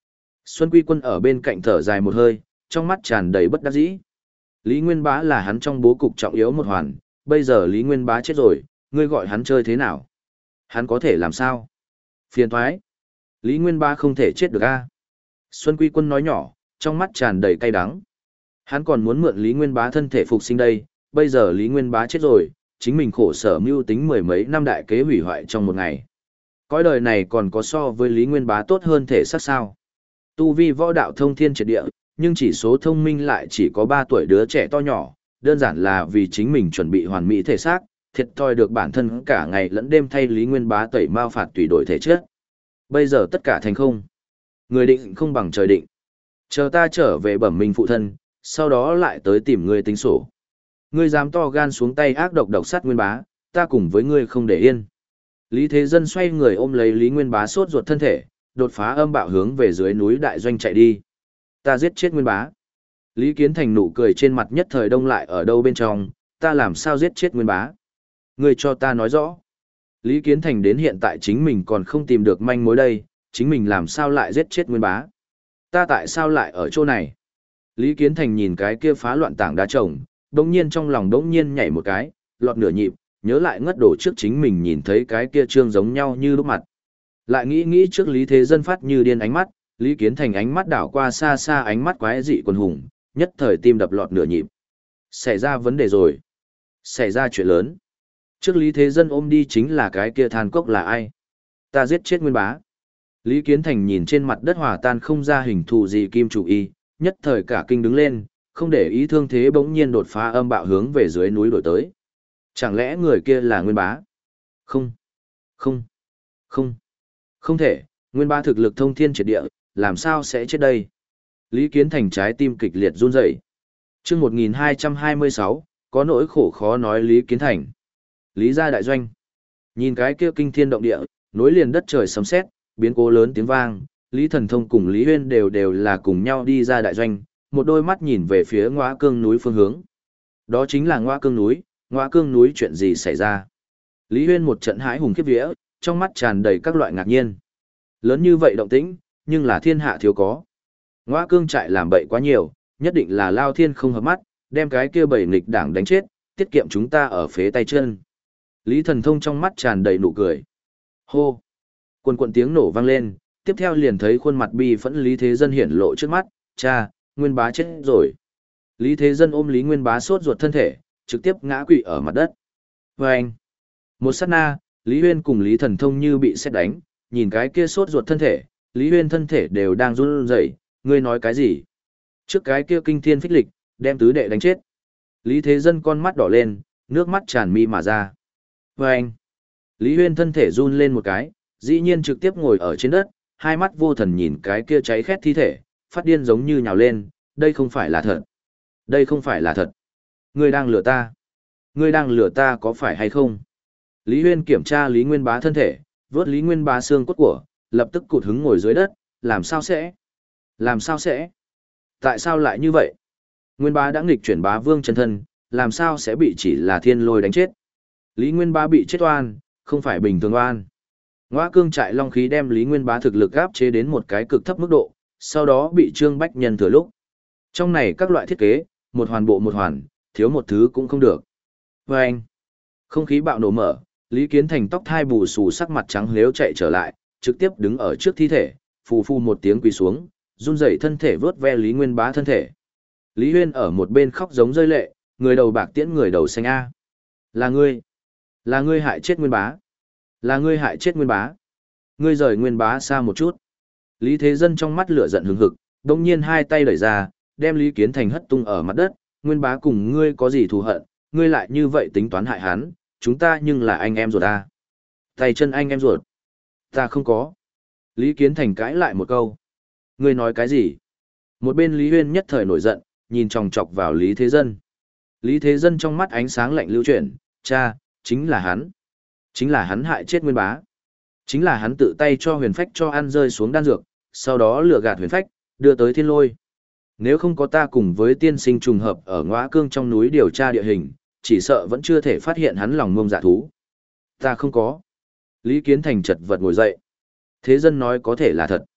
Xuân Quy Quân ở bên cạnh thở dài một hơi, trong mắt tràn đầy bất đắc dĩ. Lý Nguyên Bá là hắn trong bố cục trọng yếu một hoàn, bây giờ Lý Nguyên Bá chết rồi, ngươi gọi hắn chơi thế nào? Hắn có thể làm sao? Phiền thoái. Lý Nguyên Bá không thể chết được a. Xuân Quy Quân nói nhỏ, trong mắt tràn đầy cay đắng. Hắn còn muốn mượn Lý Nguyên Bá thân thể phục sinh đây, bây giờ Lý Nguyên Bá chết rồi, chính mình khổ sở mưu tính mười mấy năm đại kế hủy hoại trong một ngày. Cõi đời này còn có so với Lý Nguyên Bá tốt hơn thể xác sao? Tu vi võ đạo thông thiên triệt địa, nhưng chỉ số thông minh lại chỉ có ba tuổi đứa trẻ to nhỏ, đơn giản là vì chính mình chuẩn bị hoàn mỹ thể xác, thiệt thòi được bản thân cả ngày lẫn đêm thay Lý Nguyên Bá tẩy mao phạt tùy đổi thể chất. Bây giờ tất cả thành không. Người định không bằng trời định. Chờ ta trở về bẩm minh phụ thân, sau đó lại tới tìm ngươi tính sổ. Ngươi dám to gan xuống tay ác độc độc sát Nguyên Bá, ta cùng với ngươi không để yên. Lý Thế Dân xoay người ôm lấy Lý Nguyên Bá sốt ruột thân thể, đột phá âm bạo hướng về dưới núi đại doanh chạy đi. Ta giết chết Nguyên Bá. Lý Kiến Thành nụ cười trên mặt nhất thời đông lại ở đâu bên trong, ta làm sao giết chết Nguyên Bá? Ngươi cho ta nói rõ. Lý Kiến Thành đến hiện tại chính mình còn không tìm được manh mối đây, chính mình làm sao lại giết chết Nguyên Bá? Ta tại sao lại ở chỗ này? Lý Kiến Thành nhìn cái kia phá loạn tảng đá trồng, đống nhiên trong lòng đống nhiên nhảy một cái, lọt nửa nhịp, nhớ lại ngất đổ trước chính mình nhìn thấy cái kia trương giống nhau như lúc mặt. Lại nghĩ nghĩ trước Lý Thế Dân phát như điên ánh mắt, Lý Kiến Thành ánh mắt đảo qua xa xa ánh mắt quái dị quần hùng, nhất thời tim đập lọt nửa nhịp. Xảy ra vấn đề rồi. Xảy ra chuyện lớn. Trước Lý Thế Dân ôm đi chính là cái kia than cốc là ai? Ta giết chết Nguyên Bá. Lý Kiến Thành nhìn trên mặt đất hòa tan không ra hình thù gì kim chủ y, nhất thời cả kinh đứng lên, không để ý thương thế bỗng nhiên đột phá âm bạo hướng về dưới núi đổi tới. Chẳng lẽ người kia là Nguyên Bá? Không, không, không, không thể, Nguyên Bá thực lực thông thiên triệt địa, làm sao sẽ chết đây? Lý Kiến Thành trái tim kịch liệt run rẩy. Chương một nghìn hai trăm hai mươi sáu, có nỗi khổ khó nói Lý Kiến Thành. Lý gia đại doanh. Nhìn cái kia kinh thiên động địa, nối liền đất trời sấm sét, biến cố lớn tiếng vang, Lý Thần Thông cùng Lý Huyên đều đều là cùng nhau đi ra đại doanh, một đôi mắt nhìn về phía Ngõa Cương núi phương hướng. Đó chính là Ngõa Cương núi, Ngõa Cương núi chuyện gì xảy ra? Lý Huyên một trận hãi hùng khiếp vía, trong mắt tràn đầy các loại ngạc nhiên. Lớn như vậy động tĩnh, nhưng là thiên hạ thiếu có. Ngõa Cương trại làm bậy quá nhiều, nhất định là Lao Thiên không hợp mắt, đem cái kia bảy nghịch đảng đánh chết, tiết kiệm chúng ta ở phế tay chân. Lý Thần Thông trong mắt tràn đầy nụ cười. Hô! Quần quần tiếng nổ vang lên, tiếp theo liền thấy khuôn mặt bi phẫn Lý Thế Dân hiển lộ trước mắt, cha, Nguyên Bá chết rồi. Lý Thế Dân ôm Lý Nguyên Bá sốt ruột thân thể, trực tiếp ngã quỵ ở mặt đất. Và anh, một sát na, Lý Huyên cùng Lý Thần Thông như bị sét đánh, nhìn cái kia sốt ruột thân thể, Lý Huyên thân thể đều đang run rẩy, ngươi nói cái gì? Trước cái kia kinh thiên phích lịch, đem tứ đệ đánh chết. Lý Thế Dân con mắt đỏ lên, nước mắt tràn mi mà ra. Và anh, Lý Huyên thân thể run lên một cái, dĩ nhiên trực tiếp ngồi ở trên đất, hai mắt vô thần nhìn cái kia cháy khét thi thể, phát điên giống như nhào lên, đây không phải là thật. Đây không phải là thật. Ngươi đang lừa ta. Ngươi đang lừa ta có phải hay không? Lý Huyên kiểm tra Lý Nguyên Bá thân thể, vớt Lý Nguyên Bá xương cốt của, lập tức cụt hứng ngồi dưới đất, làm sao sẽ? Làm sao sẽ? Tại sao lại như vậy? Nguyên Bá đã nghịch chuyển bá vương chân thân, làm sao sẽ bị chỉ là thiên lôi đánh chết? Lý Nguyên Bá bị chết oan, không phải bình thường oan. Ngõa Cương trại long khí đem Lý Nguyên Bá thực lực áp chế đến một cái cực thấp mức độ, sau đó bị Trương Bách Nhân thừa lúc. Trong này các loại thiết kế, một hoàn bộ một hoàn, thiếu một thứ cũng không được. Và anh, không khí bạo nổ mở, Lý Kiến Thành tóc thai bù xù sắc mặt trắng lếu chạy trở lại, trực tiếp đứng ở trước thi thể, phù phù một tiếng quỳ xuống, run rẩy thân thể vớt ve Lý Nguyên Bá thân thể. Lý Huyên ở một bên khóc giống rơi lệ, người đầu bạc tiễn người đầu xanh A. Là ngươi, là ngươi hại chết Nguyên Bá. Là ngươi hại chết Nguyên Bá. Ngươi rời Nguyên Bá xa một chút. Lý Thế Dân trong mắt lửa giận hừng hực, đồng nhiên hai tay đẩy ra, đem Lý Kiến Thành hất tung ở mặt đất. Nguyên Bá cùng ngươi có gì thù hận, ngươi lại như vậy tính toán hại hắn, chúng ta nhưng là anh em ruột ta. Tay chân anh em ruột. Ta không có. Lý Kiến Thành cãi lại một câu. Ngươi nói cái gì? Một bên Lý Huyên nhất thời nổi giận, nhìn chòng chọc vào Lý Thế Dân. Lý Thế Dân trong mắt ánh sáng lạnh lưu chuyển, cha, chính là hắn. Chính là hắn hại chết Nguyên Bá. Chính là hắn tự tay cho Huyền Phách cho ăn rơi xuống đan dược, sau đó lừa gạt Huyền Phách, đưa tới thiên lôi. Nếu không có ta cùng với tiên sinh trùng hợp ở Ngõa Cương trong núi điều tra địa hình, chỉ sợ vẫn chưa thể phát hiện hắn lòng ngông dạ thú. Ta không có. Lý Kiến Thành chật vật ngồi dậy. Thế Dân nói có thể là thật.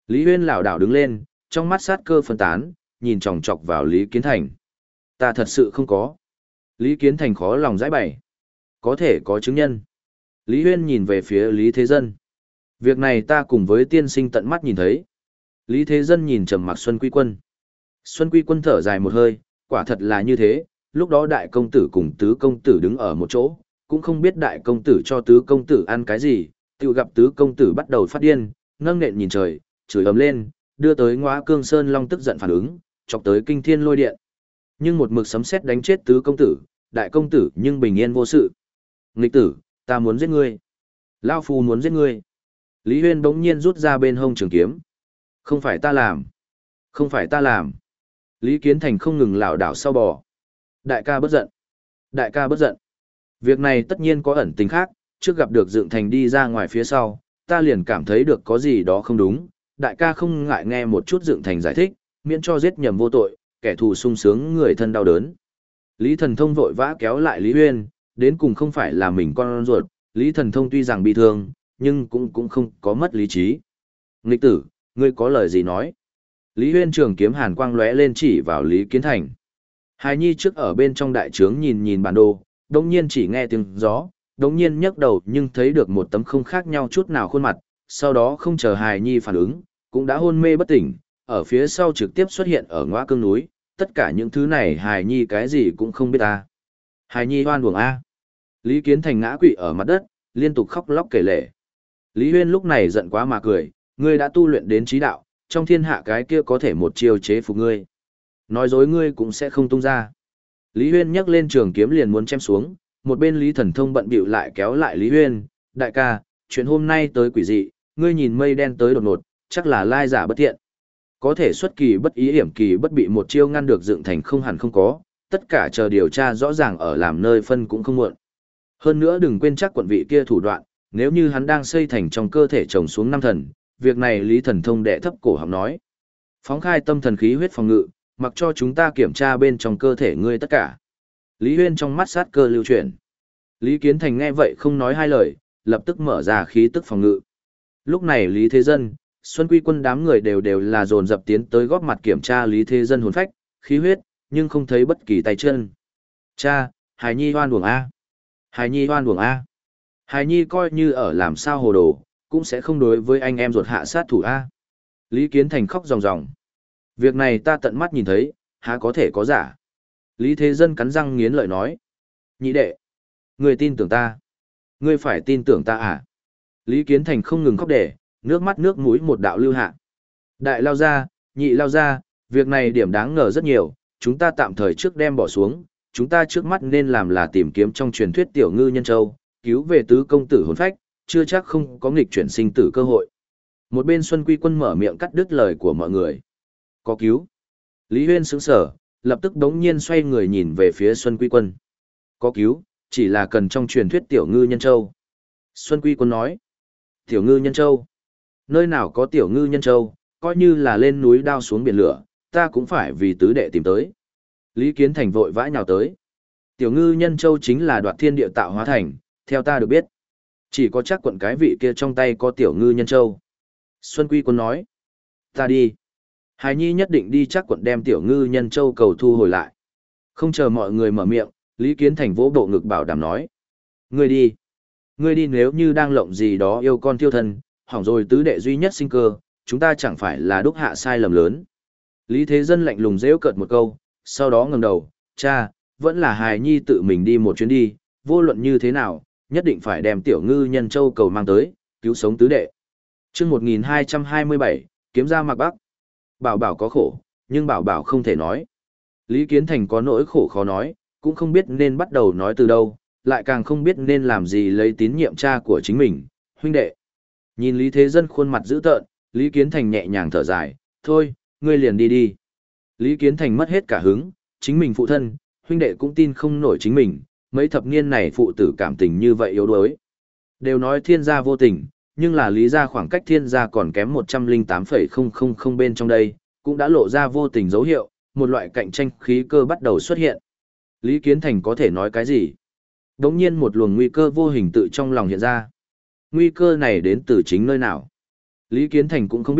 Lý Huyên lảo đảo đứng lên, trong mắt sát cơ phân tán, nhìn chòng chọc vào Lý Kiến Thành. Ta thật sự không có. Lý Kiến Thành khó lòng giải bày. Có thể có chứng nhân. Lý Huyên nhìn về phía Lý Thế Dân. Việc này ta cùng với tiên sinh tận mắt nhìn thấy. Lý Thế Dân nhìn trầm mặc Xuân Quy Quân. Xuân Quy Quân thở dài một hơi, quả thật là như thế, lúc đó đại công tử cùng tứ công tử đứng ở một chỗ, cũng không biết đại công tử cho tứ công tử ăn cái gì, tự gặp tứ công tử bắt đầu phát điên, nâng nện nhìn trời, chửi ầm lên, đưa tới Ngõa Cương Sơn Long tức giận phản ứng, chọc tới kinh thiên lôi điện. Nhưng một mực sấm sét đánh chết tứ công tử, đại công tử nhưng bình yên vô sự. Nghịch tử, ta muốn giết ngươi. Lao phu muốn giết ngươi. Lý Huyên bỗng nhiên rút ra bên hông trường kiếm. Không phải ta làm. Không phải ta làm. Lý Kiến Thành không ngừng lảo đảo sau bò. Đại ca bất giận. Đại ca bất giận. Việc này tất nhiên có ẩn tình khác, trước gặp được Dựng Thành đi ra ngoài phía sau, ta liền cảm thấy được có gì đó không đúng. Đại ca không ngại nghe một chút Dựng Thành giải thích, miễn cho giết nhầm vô tội, kẻ thù sung sướng người thân đau đớn. Lý Thần Thông vội vã kéo lại Lý Huyên, đến cùng không phải là mình con ruột, Lý Thần Thông tuy rằng bị thương, nhưng cũng cũng không có mất lý trí. Nghịch tử, ngươi có lời gì nói? Lý Huyên trường kiếm hàn quang lóe lên chỉ vào Lý Kiến Thành. Hài Nhi trước ở bên trong đại trướng nhìn nhìn bản đồ, đống nhiên chỉ nghe tiếng gió, đống nhiên nhấc đầu nhưng thấy được một tấm không khác nhau chút nào khuôn mặt, sau đó không chờ Hài Nhi phản ứng, cũng đã hôn mê bất tỉnh, ở phía sau trực tiếp xuất hiện ở Ngõa Cương núi, tất cả những thứ này Hài Nhi cái gì cũng không biết ta. Hài Nhi oan uổng a. Lý Kiến Thành ngã quỵ ở mặt đất, liên tục khóc lóc kể lể. Lý Huyên lúc này giận quá mà cười, ngươi đã tu luyện đến trí đạo, trong thiên hạ cái kia có thể một chiêu chế phục ngươi. Nói dối ngươi cũng sẽ không tung ra. Lý Huyên nhấc lên trường kiếm liền muốn chém xuống, một bên Lý Thần Thông bận bịu lại kéo lại Lý Huyên, đại ca, chuyện hôm nay tới quỷ dị, ngươi nhìn mây đen tới đột ngột, chắc là lai giả bất thiện. Có thể xuất kỳ bất ý hiểm kỳ bất bị một chiêu ngăn được Dựng Thành không hẳn không có, tất cả chờ điều tra rõ ràng ở làm nơi phân cũng không muộn. Hơn nữa đừng quên chắc quận vị kia thủ đoạn, nếu như hắn đang xây thành trong cơ thể trồng xuống năm thần, việc này Lý Thần Thông đệ thấp cổ họng nói. Phóng khai tâm thần khí huyết phòng ngự, mặc cho chúng ta kiểm tra bên trong cơ thể ngươi tất cả. Lý Huyên trong mắt sát cơ lưu chuyển. Lý Kiến Thành nghe vậy không nói hai lời, lập tức mở ra khí tức phòng ngự. Lúc này Lý Thế Dân, Xuân Quy Quân đám người đều đều là dồn dập tiến tới góp mặt kiểm tra Lý Thế Dân hồn phách, khí huyết, nhưng không thấy bất kỳ tay chân. Cha, Hải Nhi hoan uổng A. Hải Nhi hoan uổng A. Hải Nhi coi như ở làm sao hồ đồ, cũng sẽ không đối với anh em ruột hạ sát thủ A. Lý Kiến Thành khóc ròng ròng. Việc này ta tận mắt nhìn thấy, há có thể có giả. Lý Thế Dân cắn răng nghiến lợi nói. Nhị đệ, ngươi tin tưởng ta. Ngươi phải tin tưởng ta à? Lý Kiến Thành không ngừng khóc để, nước mắt nước mũi một đạo lưu hạ. Đại lao ra, nhị lao ra, việc này điểm đáng ngờ rất nhiều, chúng ta tạm thời trước đem bỏ xuống, chúng ta trước mắt nên làm là tìm kiếm trong truyền thuyết tiểu ngư nhân châu, cứu về tứ công tử hồn phách, chưa chắc không có nghịch chuyển sinh tử cơ hội. Một bên Xuân Quy Quân mở miệng cắt đứt lời của mọi người. Có cứu. Lý Huyên sững sở, lập tức đống nhiên xoay người nhìn về phía Xuân Quy Quân. Có cứu, chỉ là cần trong truyền thuyết tiểu ngư nhân châu. Xuân Quy Quân nói. Tiểu ngư nhân châu. Nơi nào có tiểu ngư nhân châu, coi như là lên núi đao xuống biển lửa, ta cũng phải vì tứ đệ tìm tới. Lý Kiến Thành vội vã nhào tới. Tiểu ngư nhân châu chính là đoạt thiên địa tạo hóa thành, theo ta được biết. Chỉ có chắc quận cái vị kia trong tay có tiểu ngư nhân châu. Xuân Quy Quân nói. Ta đi. Hải Nhi nhất định đi chắc quận đem tiểu ngư nhân châu cầu thu hồi lại. Không chờ mọi người mở miệng, Lý Kiến Thành vỗ bộ ngực bảo đảm nói. Ngươi đi. Ngươi đi nếu như đang lộng gì đó yêu con tiêu thân, hỏng rồi tứ đệ duy nhất sinh cơ, chúng ta chẳng phải là đúc hạ sai lầm lớn. Lý Thế Dân lạnh lùng rêu cợt một câu, sau đó ngẩng đầu, cha, vẫn là Hải Nhi tự mình đi một chuyến đi, vô luận như thế nào, nhất định phải đem tiểu ngư nhân châu cầu mang tới, cứu sống tứ đệ. Chương một nghìn hai trăm hai mươi bảy, kiếm ra Mạc Bắc. Bảo bảo có khổ, nhưng bảo bảo không thể nói. Lý Kiến Thành có nỗi khổ khó nói, cũng không biết nên bắt đầu nói từ đâu, lại càng không biết nên làm gì lấy tín nhiệm cha của chính mình, huynh đệ. Nhìn Lý Thế Dân khuôn mặt dữ tợn, Lý Kiến Thành nhẹ nhàng thở dài, thôi, ngươi liền đi đi. Lý Kiến Thành mất hết cả hứng, chính mình phụ thân, huynh đệ cũng tin không nổi chính mình, mấy thập niên này phụ tử cảm tình như vậy yếu đuối. Đều nói thiên gia vô tình, nhưng là lý gia khoảng cách thiên gia còn kém một trăm lẻ tám phẩy không không không bên trong đây, cũng đã lộ ra vô tình dấu hiệu, một loại cạnh tranh khí cơ bắt đầu xuất hiện. Lý Kiến Thành có thể nói cái gì? Đống nhiên một luồng nguy cơ vô hình tự trong lòng hiện ra. Nguy cơ này đến từ chính nơi nào? Lý Kiến Thành cũng không biết,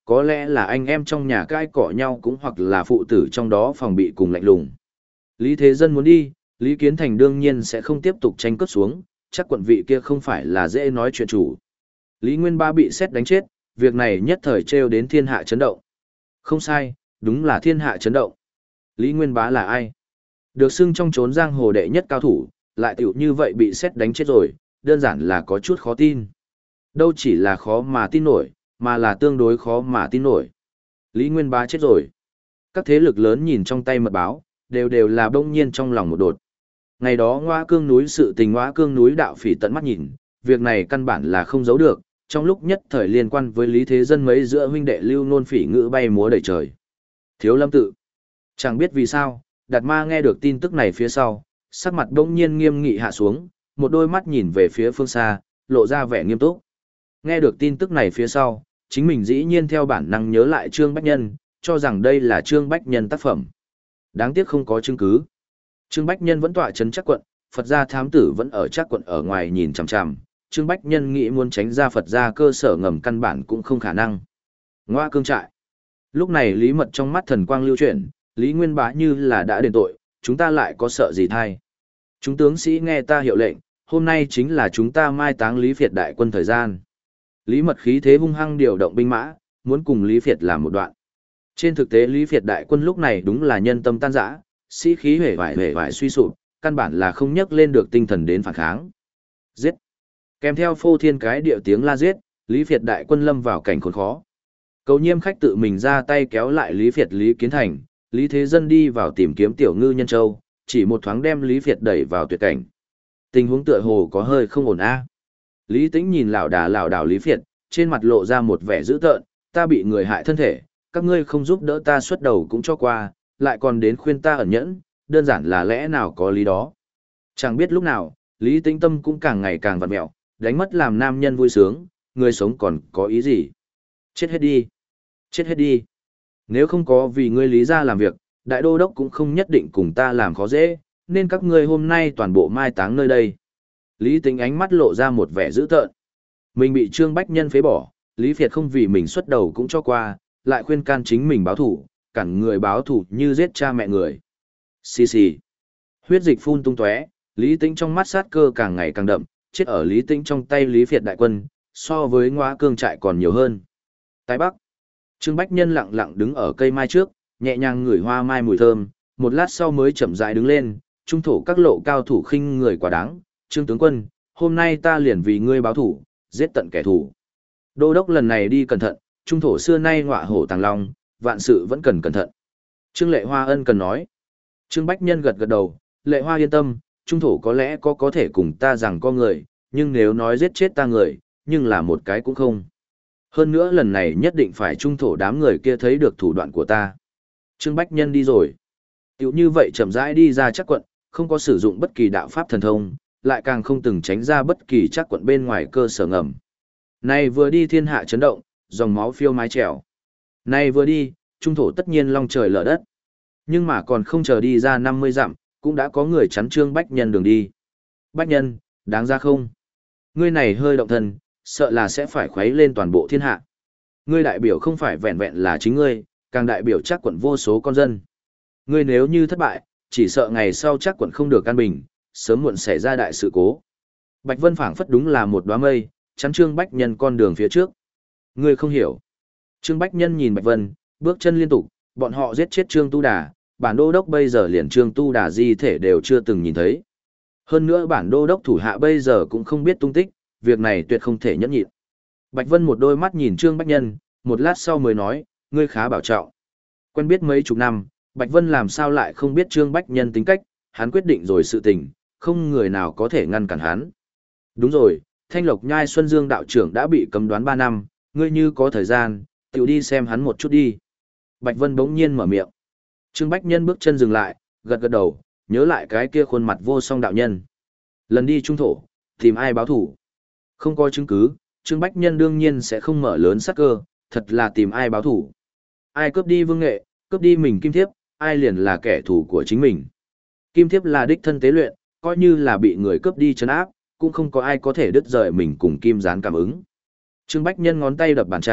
có lẽ là anh em trong nhà cãi cọ nhau cũng hoặc là phụ tử trong đó phòng bị cùng lạnh lùng. Lý Thế Dân muốn đi, Lý Kiến Thành đương nhiên sẽ không tiếp tục tranh cướp xuống, chắc quận vị kia không phải là dễ nói chuyện chủ. Lý Nguyên Bá bị xét đánh chết, việc này nhất thời trêu đến thiên hạ chấn động. Không sai, đúng là thiên hạ chấn động. Lý Nguyên Bá là ai? Được xưng trong chốn giang hồ đệ nhất cao thủ, lại tiểu như vậy bị xét đánh chết rồi, đơn giản là có chút khó tin. Đâu chỉ là khó mà tin nổi, mà là tương đối khó mà tin nổi. Lý Nguyên Bá chết rồi. Các thế lực lớn nhìn trong tay mật báo, đều đều là bỗng nhiên trong lòng một đột. Ngày đó Ngoa Cương núi sự tình Ngoa Cương núi đạo phỉ tận mắt nhìn, việc này căn bản là không giấu được, trong lúc nhất thời liên quan với Lý Thế Dân mấy giữa huynh đệ lưu nôn phỉ ngữ bay múa đầy trời. Thiếu Lâm tự. Chẳng biết vì sao, Đạt Ma nghe được tin tức này phía sau, sắc mặt bỗng nhiên nghiêm nghị hạ xuống, một đôi mắt nhìn về phía phương xa, lộ ra vẻ nghiêm túc. Nghe được tin tức này phía sau, chính mình dĩ nhiên theo bản năng nhớ lại Trương Bách Nhân, cho rằng đây là Trương Bách Nhân tác phẩm. Đáng tiếc không có chứng cứ. Trương Bách Nhân vẫn tọa trấn Trác quận, Phật gia thám tử vẫn ở Trác quận ở ngoài nhìn chằm chằm. Trương Bách Nhân nghĩ muốn tránh ra Phật gia cơ sở ngầm căn bản cũng không khả năng. Ngoa Cương trại. Lúc này Lý Mật trong mắt thần quang lưu chuyển, Lý Nguyên Bá như là đã đền tội, chúng ta lại có sợ gì thay. Chúng tướng sĩ nghe ta hiệu lệnh, hôm nay chính là chúng ta mai táng Lý Phiệt đại quân thời gian. Lý Mật khí thế hung hăng điều động binh mã, muốn cùng Lý Phiệt làm một đoạn. Trên thực tế Lý Phiệt đại quân lúc này đúng là nhân tâm tan rã, sĩ khí hề vải hề vải suy sụp, căn bản là không nhắc lên được tinh thần đến phản kháng. Giết! Kèm theo phô thiên cái điệu tiếng la giết, Lý Phiệt đại quân lâm vào cảnh khốn khó. Cầu Nhiêm khách tự mình ra tay kéo lại Lý Phiệt Lý Kiến Thành, Lý Thế Dân đi vào tìm kiếm tiểu ngư nhân châu, chỉ một thoáng đem Lý Phiệt đẩy vào tuyệt cảnh. Tình huống tựa hồ có hơi không ổn a. Lý Tĩnh nhìn lão đà lão đảo Lý Phiệt, trên mặt lộ ra một vẻ dữ tợn, ta bị người hại thân thể, các ngươi không giúp đỡ ta xuất đầu cũng cho qua, lại còn đến khuyên ta ẩn nhẫn, đơn giản là lẽ nào có lý đó. Chẳng biết lúc nào, Lý Tĩnh tâm cũng càng ngày càng vặn mẹo, đánh mất làm nam nhân vui sướng, người sống còn có ý gì? Chết hết đi! Chết hết đi! Nếu không có vì ngươi Lý gia làm việc, đại đô đốc cũng không nhất định cùng ta làm khó dễ, nên các ngươi hôm nay toàn bộ mai táng nơi đây. Lý Tĩnh ánh mắt lộ ra một vẻ dữ tợn. Mình bị Trương Bách Nhân phế bỏ, Lý Phiệt không vì mình xuất đầu cũng cho qua, lại khuyên can chính mình báo thủ, cản người báo thủ như giết cha mẹ người. Xì xì. Huyết dịch phun tung tóe, Lý Tĩnh trong mắt sát cơ càng ngày càng đậm, chết ở Lý Tĩnh trong tay Lý Phiệt đại quân, so với Ngoa Cương trại còn nhiều hơn. Tái Bắc. Trương Bách Nhân lặng lặng đứng ở cây mai trước, nhẹ nhàng ngửi hoa mai mùi thơm, một lát sau mới chậm rãi đứng lên, trung thổ các lộ cao thủ khinh người quá đáng, Trương tướng quân, hôm nay ta liền vì ngươi báo thủ, giết tận kẻ thù. Đô đốc lần này đi cẩn thận, trung thổ xưa nay ngọa hổ tàng long, vạn sự vẫn cần cẩn thận. Trương Lệ Hoa ân cần nói. Trương Bách Nhân gật gật đầu, Lệ Hoa yên tâm, trung thổ có lẽ có có thể cùng ta rằng có người, nhưng nếu nói giết chết ta người, nhưng là một cái cũng không. Hơn nữa lần này nhất định phải trung thổ đám người kia thấy được thủ đoạn của ta. Trương Bách Nhân đi rồi. Tiểu như vậy chậm rãi đi ra Trác quận, không có sử dụng bất kỳ đạo pháp thần thông, lại càng không từng tránh ra bất kỳ Trác quận bên ngoài cơ sở ngầm. Này vừa đi thiên hạ chấn động, dòng máu phiêu mái trèo. Này vừa đi, trung thổ tất nhiên long trời lở đất. Nhưng mà còn không chờ đi ra năm mươi dặm, cũng đã có người chắn Trương Bách Nhân đường đi. Bách Nhân, đáng ra không? Ngươi này hơi động thân, sợ là sẽ phải khuấy lên toàn bộ thiên hạ. Ngươi đại biểu không phải vẹn vẹn là chính ngươi, càng đại biểu Trác quận vô số con dân. Ngươi nếu như thất bại, chỉ sợ ngày sau Trác quận không được an bình, sớm muộn xảy ra đại sự cố. Bạch Vân phảng phất đúng là một đóa mây, chắn Trương Bách Nhân con đường phía trước. Ngươi không hiểu. Trương Bách Nhân nhìn Bạch Vân, bước chân liên tục, bọn họ giết chết Trương Tu Đà, bản đô đốc bây giờ liền Trương Tu Đà di thể đều chưa từng nhìn thấy. Hơn nữa bản đô đốc thủ hạ bây giờ cũng không biết tung tích, việc này tuyệt không thể nhẫn nhịn. Bạch Vân một đôi mắt nhìn Trương Bách Nhân, một lát sau mới nói, ngươi khá bảo trọng. Quen biết mấy chục năm, Bạch Vân làm sao lại không biết Trương Bách Nhân tính cách, hắn quyết định rồi sự tình, không người nào có thể ngăn cản hắn. Đúng rồi, Thanh Lộc Nhai Xuân Dương đạo trưởng đã bị cấm đoán ba năm, ngươi như có thời gian, tiểu đi xem hắn một chút đi. Bạch Vân bỗng nhiên mở miệng. Trương Bách Nhân bước chân dừng lại, gật gật đầu, nhớ lại cái kia khuôn mặt vô song đạo nhân. Lần đi trung thổ, tìm ai báo thủ? Không có chứng cứ, Trương Bách Nhân đương nhiên sẽ không mở lớn sắc cơ, thật là tìm ai báo thủ. Ai cướp đi Vương Nghệ, cướp đi mình Kim Thiếp, ai liền là kẻ thù của chính mình. Kim Thiếp là đích thân tế luyện, coi như là bị người cướp đi trấn áp, cũng không có ai có thể đứt rời mình cùng Kim Gián cảm ứng. Trương Bách Nhân ngón tay đập bàn trà,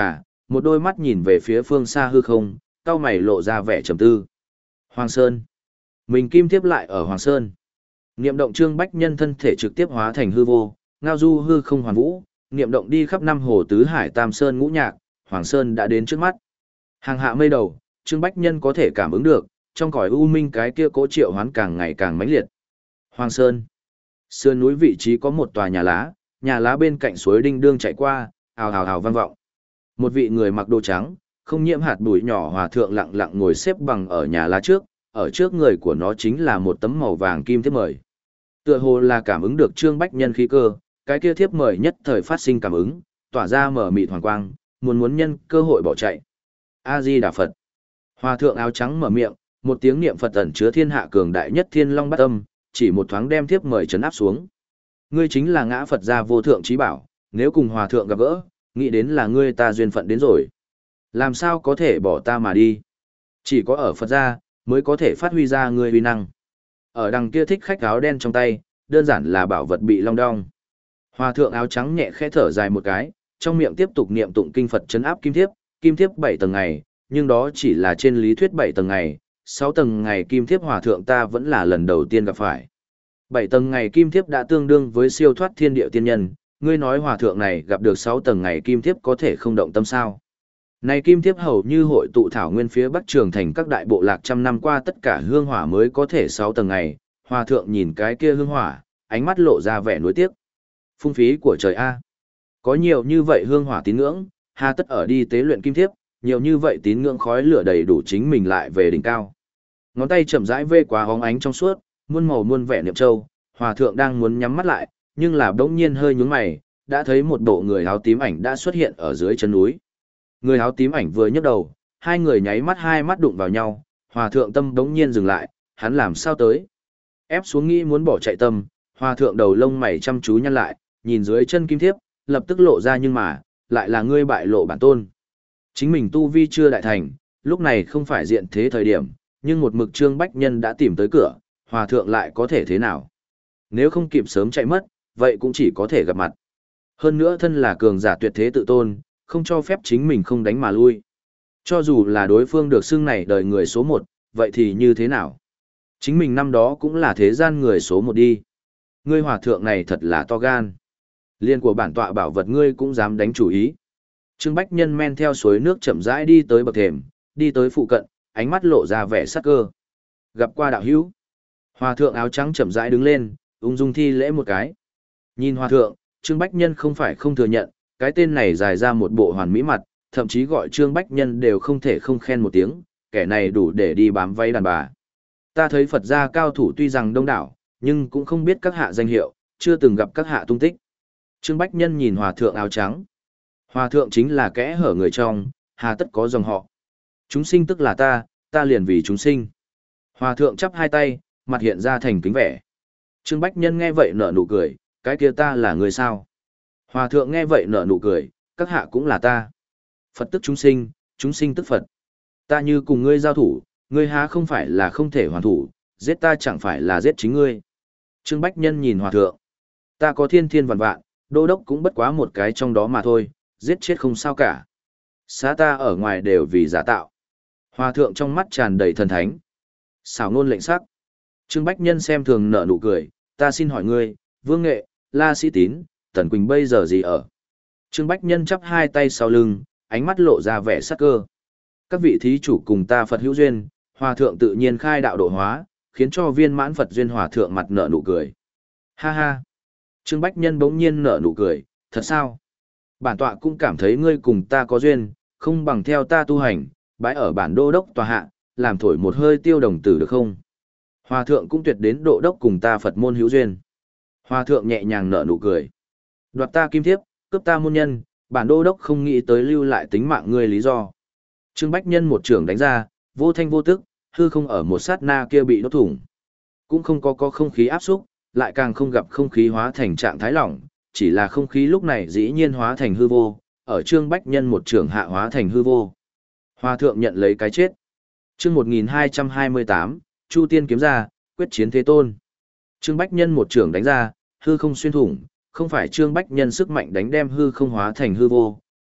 một đôi mắt nhìn về phía phương xa hư không, cau mày lộ ra vẻ trầm tư. Hoàng Sơn. Mình kim tiếp lại ở Hoàng Sơn. Niệm động Trương Bách Nhân thân thể trực tiếp hóa thành hư vô, ngao du hư không hoàn vũ, niệm động đi khắp năm hồ tứ hải tam sơn ngũ nhạc, Hoàng Sơn đã đến trước mắt. Hàng hạ mây đầu, Trương Bách Nhân có thể cảm ứng được, trong cõi u minh cái kia cỗ triệu hoán càng ngày càng mãnh liệt. Hoàng Sơn. Sơn núi vị trí có một tòa nhà lá, nhà lá bên cạnh suối đinh đương chạy qua, ào ào ào vang vọng. Một vị người mặc đồ trắng, không nhiễm hạt bụi nhỏ hòa thượng lặng lặng ngồi xếp bằng ở nhà lá trước, ở trước người của nó chính là một tấm màu vàng kim thiếp mời. Tựa hồ là cảm ứng được Trương Bách Nhân khí cơ, cái kia thiếp mời nhất thời phát sinh cảm ứng, tỏa ra mở mịt hoàng quang, muốn muốn nhân cơ hội bỏ chạy. A Di Đà Phật. Hòa thượng áo trắng mở miệng, một tiếng niệm Phật ẩn chứa thiên hạ cường đại nhất Thiên Long Bát Âm, chỉ một thoáng đem thiếp mời trấn áp xuống. Ngươi chính là ngã Phật gia vô thượng trí bảo, nếu cùng hòa thượng gặp gỡ, nghĩ đến là ngươi ta duyên phận đến rồi. Làm sao có thể bỏ ta mà đi? Chỉ có ở Phật gia mới có thể phát huy ra ngươi uy năng. Ở đằng kia thích khách áo đen trong tay, đơn giản là bảo vật bị long đong. Hòa thượng áo trắng nhẹ khẽ thở dài một cái, trong miệng tiếp tục niệm tụng kinh Phật trấn áp kim thiếp, kim thiếp bảy tầng ngày, nhưng đó chỉ là trên lý thuyết bảy tầng ngày, sáu tầng ngày kim thiếp hòa thượng ta vẫn là lần đầu tiên gặp phải. Bảy tầng ngày kim thiếp đã tương đương với siêu thoát thiên địa tiên nhân, ngươi nói hòa thượng này gặp được sáu tầng ngày kim thiếp có thể không động tâm sao? Này kim thiếp hầu như hội tụ thảo nguyên phía Bắc Trường Thành các đại bộ lạc trăm năm qua tất cả hương hỏa mới có thể sáu tầng ngày, hòa thượng nhìn cái kia hương hỏa, ánh mắt lộ ra vẻ nuối tiếc. Phung phí của trời A. Có nhiều như vậy hương hỏa tín ngưỡng, hà tất ở đi tế luyện kim thiếp, nhiều như vậy tín ngưỡng khói lửa đầy đủ chính mình lại về đỉnh cao. Ngón tay chậm rãi vê quá hóng ánh trong suốt, muôn màu muôn vẻ niệm châu, hòa thượng đang muốn nhắm mắt lại, nhưng là bỗng nhiên hơi nhướng mày, đã thấy một bộ người áo tím ảnh đã xuất hiện ở dưới chân núi. Người áo tím ảnh vừa nhấc đầu, hai người nháy mắt hai mắt đụng vào nhau, hòa thượng tâm bỗng nhiên dừng lại, hắn làm sao tới? Ép xuống nghĩ muốn bỏ chạy tâm, hòa thượng đầu lông mày chăm chú nhăn lại, nhìn dưới chân kim thiếp, lập tức lộ ra nhưng mà, lại là ngươi bại lộ bản tôn. Chính mình tu vi chưa đại thành, lúc này không phải diện thế thời điểm, nhưng một mực Trương Bách Nhân đã tìm tới cửa, hòa thượng lại có thể thế nào? Nếu không kịp sớm chạy mất, vậy cũng chỉ có thể gặp mặt. Hơn nữa thân là cường giả tuyệt thế tự tôn, không cho phép chính mình không đánh mà lui. Cho dù là đối phương được xưng này đời người số một, vậy thì như thế nào? Chính mình năm đó cũng là thế gian người số một đi. Ngươi hòa thượng này thật là to gan. Liên của bản tọa bảo vật ngươi cũng dám đánh chủ ý. Trương Bách Nhân men theo suối nước chậm rãi đi tới bậc thềm, đi tới phụ cận, ánh mắt lộ ra vẻ sắc cơ. Gặp qua đạo hữu. Hòa thượng áo trắng chậm rãi đứng lên, ung dung thi lễ một cái. Nhìn hòa thượng, Trương Bách Nhân không phải không thừa nhận, cái tên này dài ra một bộ hoàn mỹ mặt, thậm chí gọi Trương Bách Nhân đều không thể không khen một tiếng, kẻ này đủ để đi bám váy đàn bà. Ta thấy Phật gia cao thủ tuy rằng đông đảo, nhưng cũng không biết các hạ danh hiệu, chưa từng gặp các hạ tung tích. Trương Bách Nhân nhìn hòa thượng áo trắng. Hòa thượng chính là kẽ hở người trong, hà tất có dòng họ. Chúng sinh tức là ta, ta liền vì chúng sinh. Hòa thượng chắp hai tay, mặt hiện ra thành kính vẻ. Trương Bách Nhân nghe vậy nở nụ cười, cái kia ta là người sao? Hòa thượng nghe vậy nở nụ cười, các hạ cũng là ta. Phật tức chúng sinh, chúng sinh tức Phật. Ta như cùng ngươi giao thủ, ngươi há không phải là không thể hoàn thủ, giết ta chẳng phải là giết chính ngươi. Trương Bách Nhân nhìn hòa thượng. Ta có thiên thiên vạn vạn, đô đốc cũng bất quá một cái trong đó mà thôi, giết chết không sao cả. Xá ta ở ngoài đều vì giả tạo. Hòa thượng trong mắt tràn đầy thần thánh. Xảo ngôn lệnh sắc. Trương Bách Nhân xem thường nở nụ cười, ta xin hỏi ngươi, Vương Nghệ, La Sĩ Tín, Tần Quỳnh bây giờ gì ở? Trương Bách Nhân chắp hai tay sau lưng, ánh mắt lộ ra vẻ sắc cơ. Các vị thí chủ cùng ta Phật hữu duyên, hòa thượng tự nhiên khai đạo độ hóa, khiến cho viên mãn Phật duyên hòa thượng mặt nở nụ cười. Ha ha. Trương Bách Nhân bỗng nhiên nở nụ cười, thật sao? Bản tọa cũng cảm thấy ngươi cùng ta có duyên, không bằng theo ta tu hành, bái ở bản đô đốc tòa hạ, làm thổi một hơi tiêu đồng tử được không? Hòa thượng cũng tuyệt đến độ đốc cùng ta Phật môn hữu duyên. Hòa thượng nhẹ nhàng nở nụ cười. Đoạt ta kim thiếp, cướp ta môn nhân, bản đô đốc không nghĩ tới lưu lại tính mạng ngươi lý do. Trương Bách Nhân một trường đánh ra, vô thanh vô tức, hư không ở một sát na kia bị đốt thủng. Cũng không có có không khí áp xúc, lại càng không gặp không khí hóa thành trạng thái lỏng, chỉ là không khí lúc này dĩ nhiên hóa thành hư vô, ở Trương Bách Nhân một trường hạ hóa thành hư vô. Hòa thượng nhận lấy cái chết. Chương một nghìn hai trăm hai mươi tám, Chu Tiên kiếm ra, quyết chiến thế tôn. Trương Bách Nhân một trường đánh ra, hư không xuyên thủng, không phải Trương Bách Nhân sức mạnh đánh đem hư không hóa thành hư vô,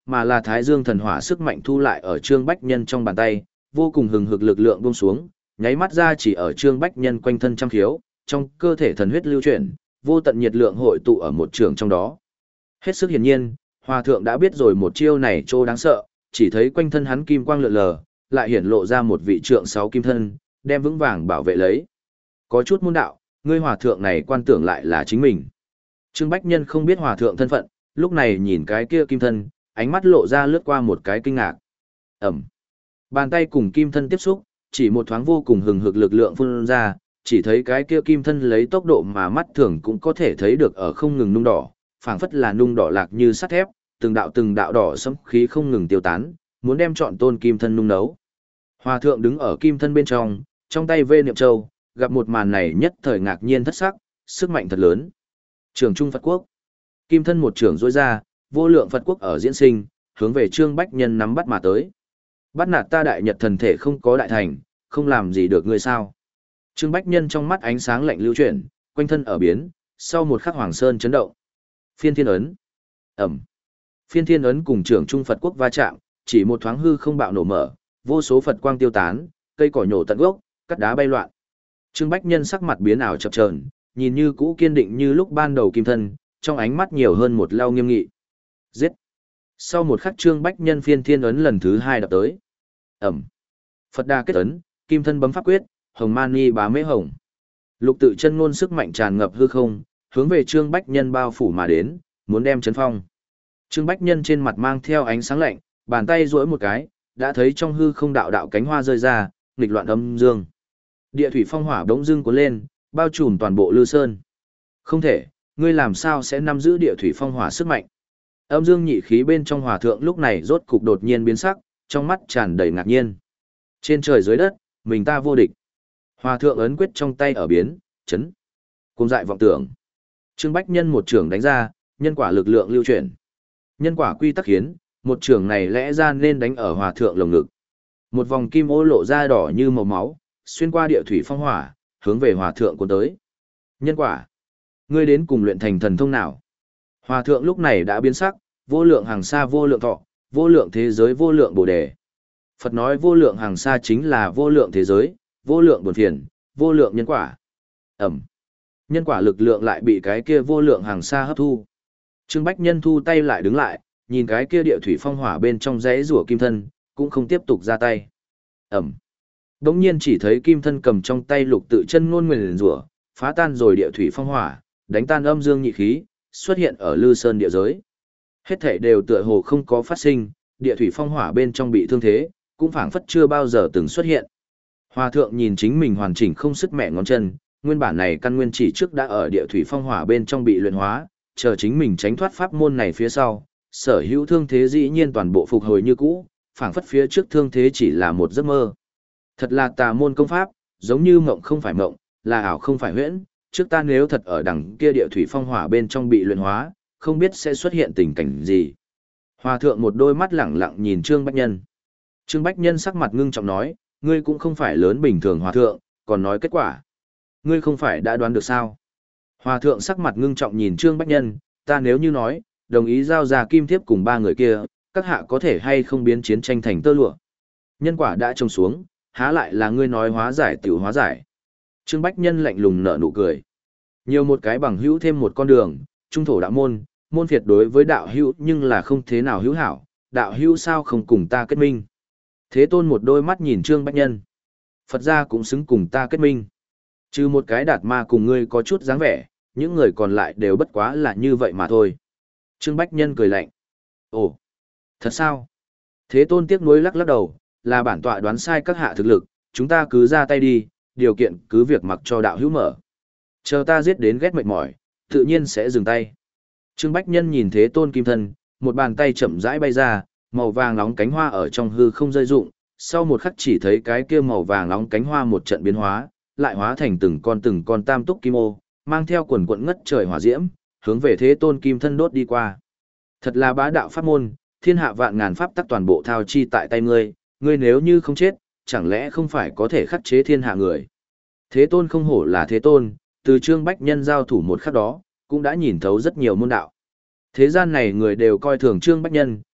mà là Thái Dương thần hỏa sức mạnh thu lại ở Trương Bách Nhân trong bàn tay, vô cùng hừng hực lực lượng buông xuống, nháy mắt ra chỉ ở Trương Bách Nhân quanh thân trăm khiếu, trong cơ thể thần huyết lưu chuyển, vô tận nhiệt lượng hội tụ ở một trường trong đó. Hết sức hiển nhiên, Hòa thượng đã biết rồi một chiêu này trô đáng sợ, chỉ thấy quanh thân hắn kim quang lượn lờ, lại hiển lộ ra một vị trượng sáu kim thân, đem vững vàng bảo vệ lấy. Có chút môn đạo, ngươi hòa thượng này quan tưởng lại là chính mình. Trương Bách Nhân không biết hòa thượng thân phận, lúc này nhìn cái kia kim thân, ánh mắt lộ ra lướt qua một cái kinh ngạc. Ẩm. Bàn tay cùng kim thân tiếp xúc, chỉ một thoáng vô cùng hừng hực lực lượng phun ra, chỉ thấy cái kia kim thân lấy tốc độ mà mắt thường cũng có thể thấy được ở không ngừng nung đỏ, phảng phất là nung đỏ lạc như sắt thép, từng đạo từng đạo đỏ sẫm khí không ngừng tiêu tán, muốn đem trọn tôn kim thân nung nấu. Hòa thượng đứng ở kim thân bên trong, trong tay vê niệm châu, gặp một màn này nhất thời ngạc nhiên thất sắc, sức mạnh thật lớn. Trường Trung Phật Quốc. Kim thân một trường rỗi ra, vô lượng Phật Quốc ở diễn sinh, hướng về Trương Bách Nhân nắm bắt mà tới. Bắt nạt ta đại nhật thần thể không có đại thành, không làm gì được ngươi sao. Trương Bách Nhân trong mắt ánh sáng lạnh lưu chuyển, quanh thân ở biến, sau một khắc Hoàng Sơn chấn động. Phiên thiên ấn. Ẩm. Phiên thiên ấn cùng Trường Trung Phật Quốc va chạm, chỉ một thoáng hư không bạo nổ mở, vô số Phật quang tiêu tán, cây cỏ nhổ tận gốc, cắt đá bay loạn. Trương Bách Nhân sắc mặt biến ảo chập chờn, nhìn như cũ kiên định như lúc ban đầu kim thân, trong ánh mắt nhiều hơn một lao nghiêm nghị. Giết! Sau một khắc Trương Bách Nhân phiên thiên ấn lần thứ hai đập tới. Ẩm! Phật đa kết ấn, kim thân bấm pháp quyết, hồng mani bá mễ hồng. Lục tự chân ngôn sức mạnh tràn ngập hư không, hướng về Trương Bách Nhân bao phủ mà đến, muốn đem chấn phong. Trương Bách Nhân trên mặt mang theo ánh sáng lạnh, bàn tay duỗi một cái, đã thấy trong hư không đạo đạo cánh hoa rơi ra, nghịch loạn âm dương. Địa thủy phong hỏa bỗng dưng cuốn lên, bao trùm toàn bộ Lư Sơn. Không thể, ngươi làm sao sẽ nắm giữ địa thủy phong hỏa sức mạnh? Âm dương nhị khí bên trong hòa thượng lúc này rốt cục đột nhiên biến sắc, trong mắt tràn đầy ngạc nhiên. Trên trời dưới đất, mình ta vô địch. Hòa thượng ấn quyết trong tay ở biến, chấn. Cùng dại vọng tưởng. Trương Bách Nhân một trường đánh ra, nhân quả lực lượng lưu chuyển. Nhân quả quy tắc khiến, một trường này lẽ ra nên đánh ở hòa thượng lồng ngực. Một vòng kim ô lộ ra đỏ như màu máu, xuyên qua địa thủy phong hỏa, hướng về hòa thượng cuốn tới. Nhân quả. Ngươi đến cùng luyện thành thần thông nào? Hòa thượng lúc này đã biến sắc, vô lượng hàng xa vô lượng thọ, vô lượng thế giới vô lượng bồ đề. Phật nói vô lượng hàng xa chính là vô lượng thế giới, vô lượng buồn phiền, vô lượng nhân quả. Ẩm. Nhân quả lực lượng lại bị cái kia vô lượng hàng xa hấp thu. Trương Bách Nhân thu tay lại đứng lại, nhìn cái kia địa thủy phong hỏa bên trong rẽ rủa kim thân, cũng không tiếp tục ra tay. Ẩm. Đống nhiên chỉ thấy kim thân cầm trong tay lục tự chân ngôn nguyền rủa, phá tan rồi địa thủy phong hỏa, đánh tan âm dương nhị khí, xuất hiện ở Lư Sơn địa giới. Hết thảy đều tựa hồ không có phát sinh, địa thủy phong hỏa bên trong bị thương thế, cũng phảng phất chưa bao giờ từng xuất hiện. Hòa thượng nhìn chính mình hoàn chỉnh không sức mẹ ngón chân, nguyên bản này căn nguyên chỉ trước đã ở địa thủy phong hỏa bên trong bị luyện hóa, chờ chính mình tránh thoát pháp môn này phía sau, sở hữu thương thế dĩ nhiên toàn bộ phục hồi như cũ, phảng phất phía trước thương thế chỉ là một giấc mơ. Thật là tà môn công pháp, giống như mộng không phải mộng, là ảo không phải huyễn, trước ta nếu thật ở đằng kia địa thủy phong hỏa bên trong bị luyện hóa, không biết sẽ xuất hiện tình cảnh gì. Hòa thượng một đôi mắt lẳng lặng nhìn Trương Bách Nhân. Trương Bách Nhân sắc mặt ngưng trọng nói, ngươi cũng không phải lớn bình thường hòa thượng, còn nói kết quả. Ngươi không phải đã đoán được sao? Hòa thượng sắc mặt ngưng trọng nhìn Trương Bách Nhân, ta nếu như nói, đồng ý giao ra kim thiếp cùng ba người kia, các hạ có thể hay không biến chiến tranh thành tơ lụa. Nhân quả đã trông xuống, há lại là ngươi nói hóa giải tiểu hóa giải. Trương Bách Nhân lạnh lùng nở nụ cười. Nhiều một cái bằng hữu thêm một con đường, trung thổ đạo môn, môn phiệt đối với đạo hữu nhưng là không thế nào hữu hảo, đạo hữu sao không cùng ta kết minh. Thế Tôn một đôi mắt nhìn Trương Bách Nhân. Phật gia cũng xứng cùng ta kết minh. Trừ một cái đạt ma cùng ngươi có chút dáng vẻ, những người còn lại đều bất quá là như vậy mà thôi. Trương Bách Nhân cười lạnh. Ồ, thật sao? Thế Tôn tiếc nuối lắc lắc đầu, là bản tọa đoán sai các hạ thực lực, chúng ta cứ ra tay đi, điều kiện cứ việc mặc cho đạo hữu mở. Chờ ta giết đến ghét mệt mỏi, tự nhiên sẽ dừng tay. Trương Bách Nhân nhìn Thế Tôn kim thân, một bàn tay chậm rãi bay ra, màu vàng nóng cánh hoa ở trong hư không rơi rụng, sau một khắc chỉ thấy cái kia màu vàng nóng cánh hoa một trận biến hóa, lại hóa thành từng con từng con tam túc kim ô, mang theo quần quận ngất trời hỏa diễm, hướng về Thế Tôn kim thân đốt đi qua. Thật là bá đạo pháp môn, thiên hạ vạn ngàn pháp tắc toàn bộ thao chi tại tay ngươi, ngươi nếu như không chết, chẳng lẽ không phải có thể khắc chế thiên hạ người. Thế Tôn không hổ là Thế Tôn, từ Trương Bách Nhân giao thủ một khắc đó, cũng đã nhìn thấu rất nhiều môn đạo. Thế gian này người đều coi thường Trương Bách Nhân,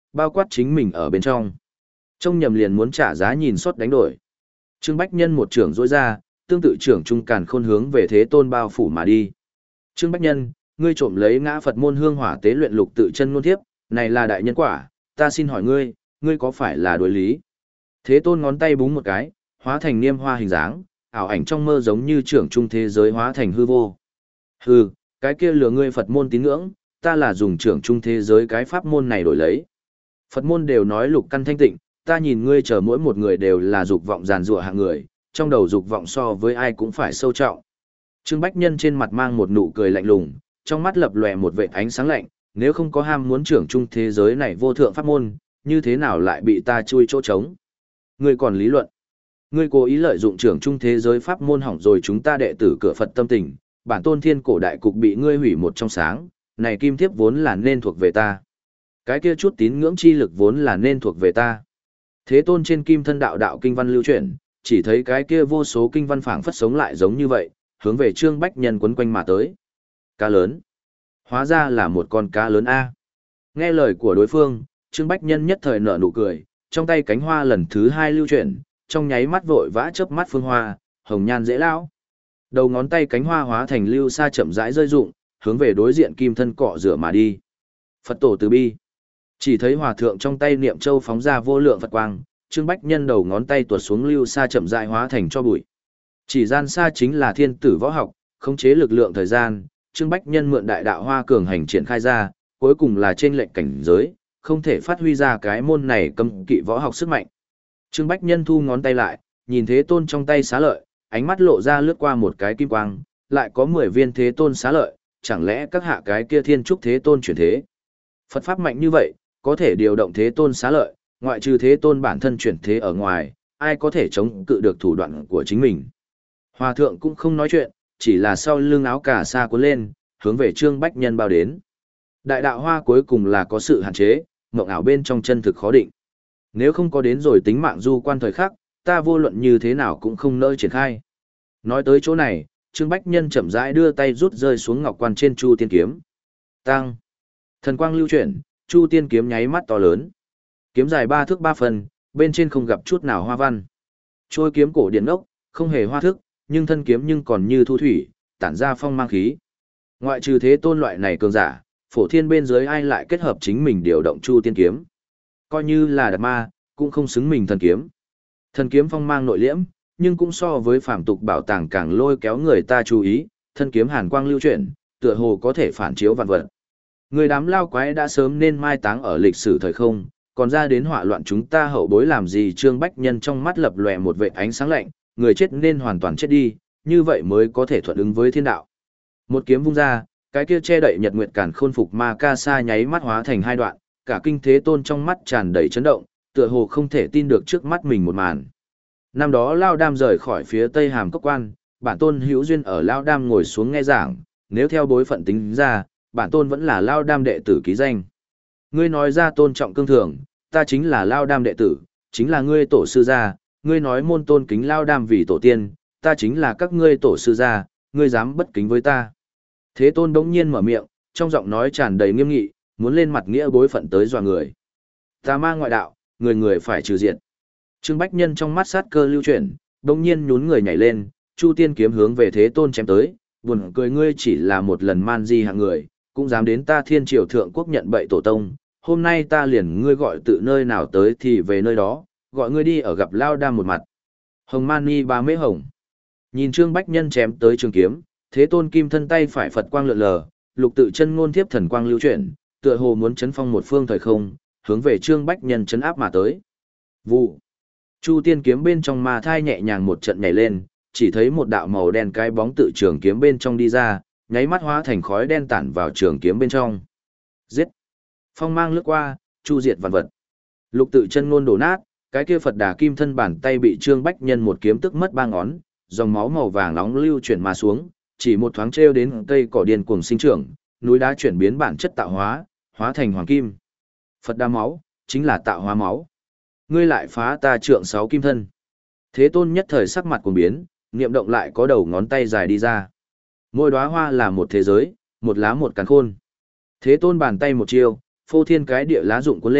bao quát chính mình ở bên trong. Trông nhầm liền muốn trả giá nhìn sót đánh đổi. Trương Bách Nhân một trưởng rỗi ra, tương tự trưởng trung càn khôn hướng về Thế Tôn bao phủ mà đi. Trương Bách Nhân, ngươi trộm lấy ngã Phật môn hương hỏa tế luyện lục tự chân ngôn thiếp, này là đại nhân quả, ta xin hỏi ngươi, ngươi có phải là đối lý? Thế Tôn ngón tay búng một cái, hóa thành niêm hoa hình dáng, ảo ảnh trong mơ giống như trưởng trung thế giới hóa thành hư vô. Hừ, cái kia lừa ngươi Phật môn tín ngưỡng, ta là dùng trưởng trung thế giới cái pháp môn này đổi lấy. Phật môn đều nói lục căn thanh tịnh, ta nhìn ngươi chờ mỗi một người đều là dục vọng giàn rủa hạng người, trong đầu dục vọng so với ai cũng phải sâu trọng. Trương Bách Nhân trên mặt mang một nụ cười lạnh lùng, trong mắt lập lòe một vệt ánh sáng lạnh, nếu không có ham muốn trưởng trung thế giới này vô thượng pháp môn, như thế nào lại bị ta chui chỗ trống? Ngươi còn lý luận. Ngươi cố ý lợi dụng trưởng trung thế giới pháp môn hỏng rồi chúng ta đệ tử cửa Phật tâm tình, bản tôn thiên cổ đại cục bị ngươi hủy một trong sáng, này kim thiếp vốn là nên thuộc về ta. Cái kia chút tín ngưỡng chi lực vốn là nên thuộc về ta. Thế Tôn trên kim thân đạo đạo kinh văn lưu chuyển, chỉ thấy cái kia vô số kinh văn phảng phất sống lại giống như vậy, hướng về Trương Bách Nhân quấn quanh mà tới. Cá lớn. Hóa ra là một con cá lớn A. Nghe lời của đối phương, Trương Bách Nhân nhất thời nở nụ cười, trong tay cánh hoa lần thứ hai lưu chuyển, trong nháy mắt vội vã chớp mắt phương hoa, hồng nhan dễ lão. Đầu ngón tay cánh hoa hóa thành lưu sa chậm rãi rơi rụng, hướng về đối diện kim thân cọ rửa mà đi. Phật tổ từ bi. Chỉ thấy hòa thượng trong tay niệm châu phóng ra vô lượng Phật quang, Trương Bách Nhân đầu ngón tay tuột xuống lưu sa chậm rãi hóa thành cho bụi. Chỉ gian xa chính là thiên tử võ học, khống chế lực lượng thời gian, Trương Bách Nhân mượn đại đạo hoa cường hành triển khai ra, cuối cùng là trên lệnh cảnh giới, không thể phát huy ra cái môn này cấm kỵ võ học sức mạnh. Trương Bách Nhân thu ngón tay lại, nhìn Thế Tôn trong tay xá lợi, ánh mắt lộ ra lướt qua một cái kim quang, lại có mười viên Thế Tôn xá lợi, chẳng lẽ các hạ cái kia thiên trúc Thế Tôn chuyển thế. Phật pháp mạnh như vậy, có thể điều động Thế Tôn xá lợi, ngoại trừ Thế Tôn bản thân chuyển thế ở ngoài, ai có thể chống cự được thủ đoạn của chính mình. Hòa thượng cũng không nói chuyện, chỉ là sau lưng áo cà sa cuốn lên, hướng về Trương Bách Nhân bao đến. Đại đạo hoa cuối cùng là có sự hạn chế, mộng ảo bên trong chân thực khó định. Nếu không có đến rồi tính mạng du quan thời khắc, ta vô luận như thế nào cũng không nỡ triển khai. Nói tới chỗ này, Trương Bách Nhân chậm rãi đưa tay rút rơi xuống ngọc quan trên Chu Tiên kiếm. Tăng. Thần quang lưu chuyển, Chu Tiên kiếm nháy mắt to lớn. Kiếm dài ba thước ba phần, bên trên không gặp chút nào hoa văn. Trôi kiếm cổ điển ốc, không hề hoa thức, nhưng thân kiếm nhưng còn như thu thủy, tản ra phong mang khí. Ngoại trừ Thế Tôn loại này cường giả, phổ thiên bên dưới ai lại kết hợp chính mình điều động Chu Tiên kiếm. Coi như là đạt ma, cũng không xứng mình thần kiếm. Thần kiếm phong mang nội liễm, nhưng cũng so với phàm tục bảo tàng càng lôi kéo người ta chú ý, thân kiếm hàn quang lưu chuyển, tựa hồ có thể phản chiếu vạn vật. Người đám lao quái đã sớm nên mai táng ở lịch sử thời không, còn ra đến họa loạn chúng ta hậu bối làm gì? Trương Bách Nhân trong mắt lập lòe một vệt ánh sáng lạnh, người chết nên hoàn toàn chết đi, như vậy mới có thể thuận ứng với thiên đạo. Một kiếm vung ra, cái kia che đậy nhật nguyệt càn khôn phục ma ca sa nháy mắt hóa thành hai đoạn, cả kinh Thế Tôn trong mắt tràn đầy chấn động, tựa hồ không thể tin được trước mắt mình một màn. Năm đó Lao Đam rời khỏi phía Tây Hàm Cốc Quan, bản tôn hữu duyên ở Lao Đam ngồi xuống nghe giảng, nếu theo bối phận tính ra, bản tôn vẫn là Lao Đam đệ tử ký danh. Ngươi nói ra tôn trọng cương thường, ta chính là Lao Đam đệ tử, chính là ngươi tổ sư gia, ngươi nói môn tôn kính Lao Đam vì tổ tiên, ta chính là các ngươi tổ sư gia, ngươi dám bất kính với ta. Thế Tôn bỗng nhiên mở miệng, trong giọng nói tràn đầy nghiêm nghị, muốn lên mặt nghĩa bối phận tới dọa người. Tà ma ngoại đạo, người người phải trừ diệt. Trương Bách Nhân trong mắt sát cơ lưu chuyển, bỗng nhiên nhún người nhảy lên, Chu Tiên kiếm hướng về Thế Tôn chém tới, buồn cười ngươi chỉ là một lần man di hạng người, cũng dám đến ta Thiên Triều thượng quốc nhận bậy tổ tông, hôm nay ta liền ngươi gọi tự nơi nào tới thì về nơi đó, gọi ngươi đi ở gặp Lao Đam một mặt. Hồng Mani Ba Mễ Hồng. Nhìn Trương Bách Nhân chém tới trường kiếm, Thế Tôn kim thân tay phải Phật quang lượn lờ, lục tự chân ngôn thiếp thần quang lưu chuyển, tựa hồ muốn chấn phong một phương thời không, hướng về Trương Bách Nhân chấn áp mà tới. Vụ. Chu Tiên kiếm bên trong ma thai nhẹ nhàng một trận nhảy lên, chỉ thấy một đạo màu đen cái bóng tự trường kiếm bên trong đi ra, nháy mắt hóa thành khói đen tản vào trường kiếm bên trong. Giết. Phong mang lướt qua, chu diệt vạn vật. Lục tự chân ngôn đổ nát, cái kia Phật Đà kim thân bàn tay bị Trương Bách Nhân một kiếm tức mất ba ngón, dòng máu màu vàng nóng lưu chuyển mà xuống, chỉ một thoáng trêu đến cây cỏ điên cuồng sinh trưởng, núi đá chuyển biến bản chất tạo hóa, hóa thành hoàng kim. Phật Đà máu, chính là tạo hóa máu. Ngươi lại phá ta trượng sáu kim thân. Thế Tôn nhất thời sắc mặt cuồng biến, niệm động lại có đầu ngón tay dài đi ra. Mỗi đóa hoa là một thế giới, một lá một càn khôn. Thế Tôn bàn tay một chiêu, phô thiên cái địa lá rụng cuốn lên,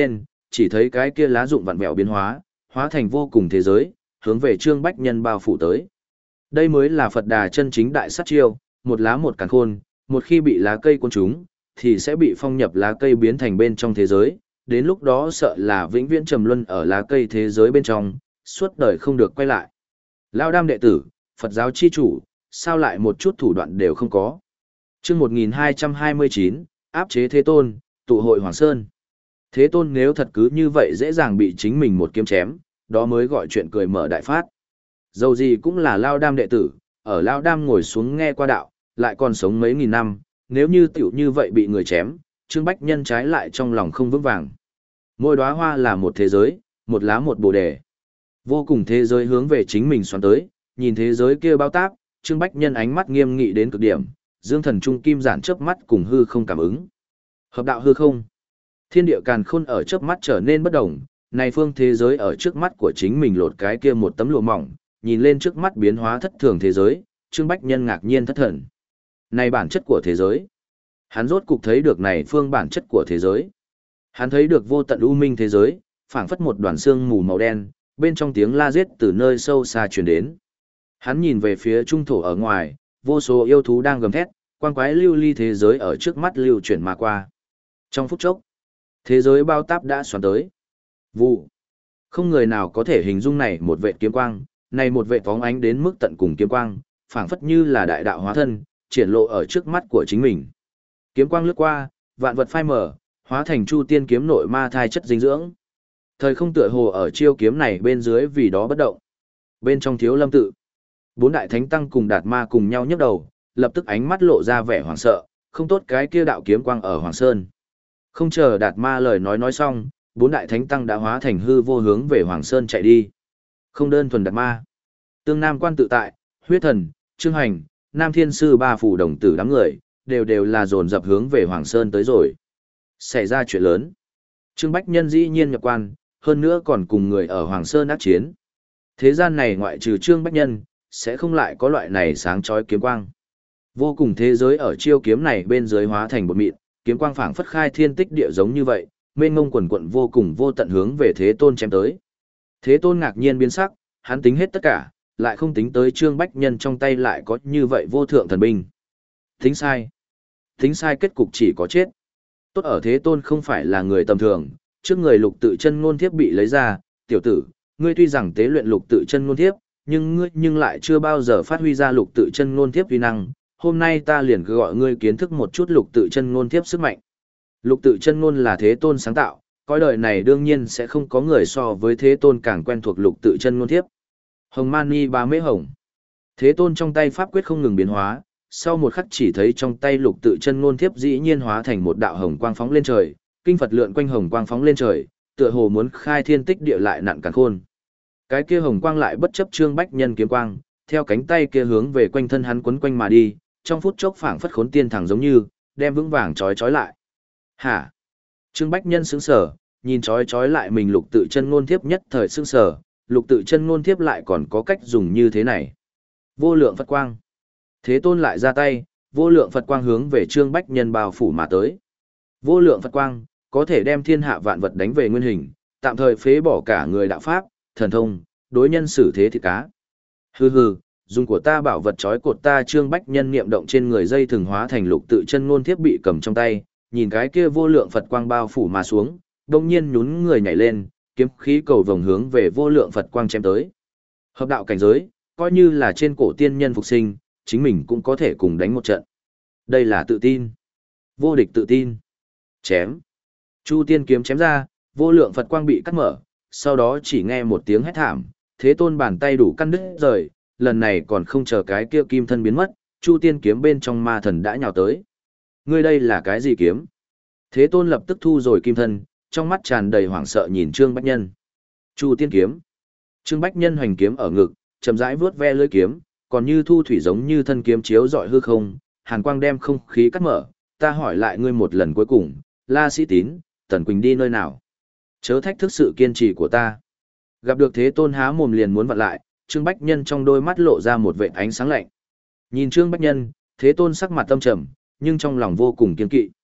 chỉ thấy cái kia lá rụng vặn vẹo biến hóa, hóa thành vô cùng thế giới, hướng về Trương Bách Nhân bao phủ tới. Đây mới là Phật Đà chân chính đại sát chiêu, một lá một càn khôn, một khi bị lá cây cuốn trúng, thì sẽ bị phong nhập lá cây biến thành bên trong thế giới, đến lúc đó sợ là vĩnh viễn trầm luân ở lá cây thế giới bên trong, suốt đời không được quay lại. Lão Đam đệ tử, Phật giáo chi chủ, sao lại một chút thủ đoạn đều không có. Chương một nghìn hai trăm hai mươi chín, áp chế Thế Tôn, tụ hội Hoàng Sơn. Thế Tôn nếu thật cứ như vậy dễ dàng bị chính mình một kiếm chém, đó mới gọi chuyện cười mở đại phát. Dầu gì cũng là Lão Đam đệ tử, ở Lão Đam ngồi xuống nghe qua đạo, lại còn sống mấy nghìn năm, nếu như tiểu như vậy bị người chém, Trương Bách Nhân trái lại trong lòng không vững vàng. Mỗi đóa hoa là một thế giới, một lá một bồ đề. Vô cùng thế giới hướng về chính mình xoắn tới, nhìn thế giới kia bao táp, Trương Bách Nhân ánh mắt nghiêm nghị đến cực điểm, dương thần trung kim giản chớp mắt cùng hư không cảm ứng. Hợp đạo hư không. Thiên địa càn khôn ở chớp mắt trở nên bất động, này phương thế giới ở trước mắt của chính mình lột cái kia một tấm lụa mỏng, nhìn lên trước mắt biến hóa thất thường thế giới, Trương Bách Nhân ngạc nhiên thất thần. Này bản chất của thế giới. Hắn rốt cục thấy được này phương bản chất của thế giới. Hắn thấy được vô tận u minh thế giới, phảng phất một đoàn xương mù màu đen, bên trong tiếng la giết từ nơi sâu xa truyền đến. Hắn nhìn về phía trung thổ ở ngoài, vô số yêu thú đang gầm thét, quang quái lưu ly thế giới ở trước mắt lưu chuyển mà qua. Trong phút chốc, thế giới bao táp đã xoắn tới. Vụ. Không người nào có thể hình dung này một vệt kiếm quang, này một vệt phóng ánh đến mức tận cùng kiếm quang, phảng phất như là đại đạo hóa thân, triển lộ ở trước mắt của chính mình. Kiếm quang lướt qua, vạn vật phai mở, hóa thành Chu Tiên kiếm nội ma thai chất dinh dưỡng. Thời không tựa hồ ở chiêu kiếm này bên dưới vì đó bất động. Bên trong Thiếu Lâm tự, bốn đại thánh tăng cùng Đạt Ma cùng nhau nhấc đầu, lập tức ánh mắt lộ ra vẻ hoảng sợ, không tốt cái kia đạo kiếm quang ở Hoàng Sơn. Không chờ Đạt Ma lời nói nói xong, bốn đại thánh tăng đã hóa thành hư vô hướng về Hoàng Sơn chạy đi. Không đơn thuần Đạt Ma, Tương Nam Quan tự tại, Huyết Thần, Trương Hành, Nam Thiên Sư ba phủ đồng tử đám người, đều đều là dồn dập hướng về Hoàng Sơn tới rồi. Xảy ra chuyện lớn. Trương Bách Nhân dĩ nhiên nhập quan, hơn nữa còn cùng người ở Hoàng Sơn ác chiến. Thế gian này ngoại trừ Trương Bách Nhân, sẽ không lại có loại này sáng chói kiếm quang. Vô cùng thế giới ở chiêu kiếm này bên dưới hóa thành bột mịn, kiếm quang phảng phất khai thiên tích địa giống như vậy, mênh mông quần quận vô cùng vô tận hướng về Thế Tôn chém tới. Thế Tôn ngạc nhiên biến sắc, hắn tính hết tất cả, lại không tính tới Trương Bách Nhân trong tay lại có như vậy vô thượng thần binh. Tính sai. Tính sai kết cục chỉ có chết. Tốt ở Thế Tôn không phải là người tầm thường, trước người lục tự chân ngôn thiếp bị lấy ra, tiểu tử, ngươi tuy rằng tế luyện lục tự chân ngôn thiếp, nhưng ngươi nhưng lại chưa bao giờ phát huy ra lục tự chân ngôn thiếp uy năng, hôm nay ta liền cứ gọi ngươi kiến thức một chút lục tự chân ngôn thiếp sức mạnh. Lục tự chân ngôn là Thế Tôn sáng tạo, cõi đời này đương nhiên sẽ không có người so với Thế Tôn càng quen thuộc lục tự chân ngôn thiếp. Hồng Mani Ba Mễ Hồng. Thế Tôn trong tay pháp quyết không ngừng biến hóa, sau một khắc chỉ thấy trong tay lục tự chân ngôn thiếp dĩ nhiên hóa thành một đạo hồng quang phóng lên trời, kinh Phật lượn quanh hồng quang phóng lên trời, tựa hồ muốn khai thiên tích địa lại nặn càn khôn. Cái kia hồng quang lại bất chấp Trương Bách Nhân kiếm quang, theo cánh tay kia hướng về quanh thân hắn quấn quanh mà đi, trong phút chốc phảng phất khốn tiên thẳng giống như, đem vững vàng trói trói lại. Hả? Trương Bách Nhân sững sờ, nhìn trói trói lại mình lục tự chân ngôn thiếp nhất thời sững sờ, lục tự chân ngôn thiếp lại còn có cách dùng như thế này. Vô lượng Phật quang. Thế Tôn lại ra tay, vô lượng Phật quang hướng về Trương Bách Nhân bao phủ mà tới. Vô lượng Phật quang có thể đem thiên hạ vạn vật đánh về nguyên hình, tạm thời phế bỏ cả người đạo pháp, thần thông, đối nhân xử thế thịt cá. Hừ hừ, dùng của ta bảo vật trói cột ta. Trương Bách Nhân niệm động trên người dây thường hóa thành lục tự chân ngôn thiết bị cầm trong tay, nhìn cái kia vô lượng Phật quang bao phủ mà xuống, đông nhiên nhún người nhảy lên, kiếm khí cầu vồng hướng về vô lượng Phật quang chém tới. Hợp đạo cảnh giới, coi như là trên cổ tiên nhân phục sinh, chính mình cũng có thể cùng đánh một trận. Đây là tự tin. Vô địch tự tin. Chém. Chu tiên kiếm chém ra, vô lượng Phật quang bị cắt mở, sau đó chỉ nghe một tiếng hét thảm, Thế Tôn bàn tay đủ căn đứt rời, lần này còn không chờ cái kia kim thân biến mất, Chu tiên kiếm bên trong ma thần đã nhào tới. Ngươi đây là cái gì kiếm? Thế Tôn lập tức thu rồi kim thân, trong mắt tràn đầy hoảng sợ nhìn Trương Bách Nhân. Chu tiên kiếm. Trương Bách Nhân hoành kiếm ở ngực, chậm rãi vướt ve lưỡi kiếm, còn như thu thủy giống như thân kiếm chiếu rọi hư không, hàn quang đem không khí cắt mở. Ta hỏi lại ngươi một lần cuối cùng, La Sĩ Tín, Tần Quỳnh đi nơi nào? Chớ thách thức sự kiên trì của ta. Gặp được Thế Tôn há mồm liền muốn vặn lại, Trương Bách Nhân trong đôi mắt lộ ra một vệt ánh sáng lạnh. Nhìn Trương Bách Nhân, Thế Tôn sắc mặt tâm trầm, nhưng trong lòng vô cùng kiên kỵ.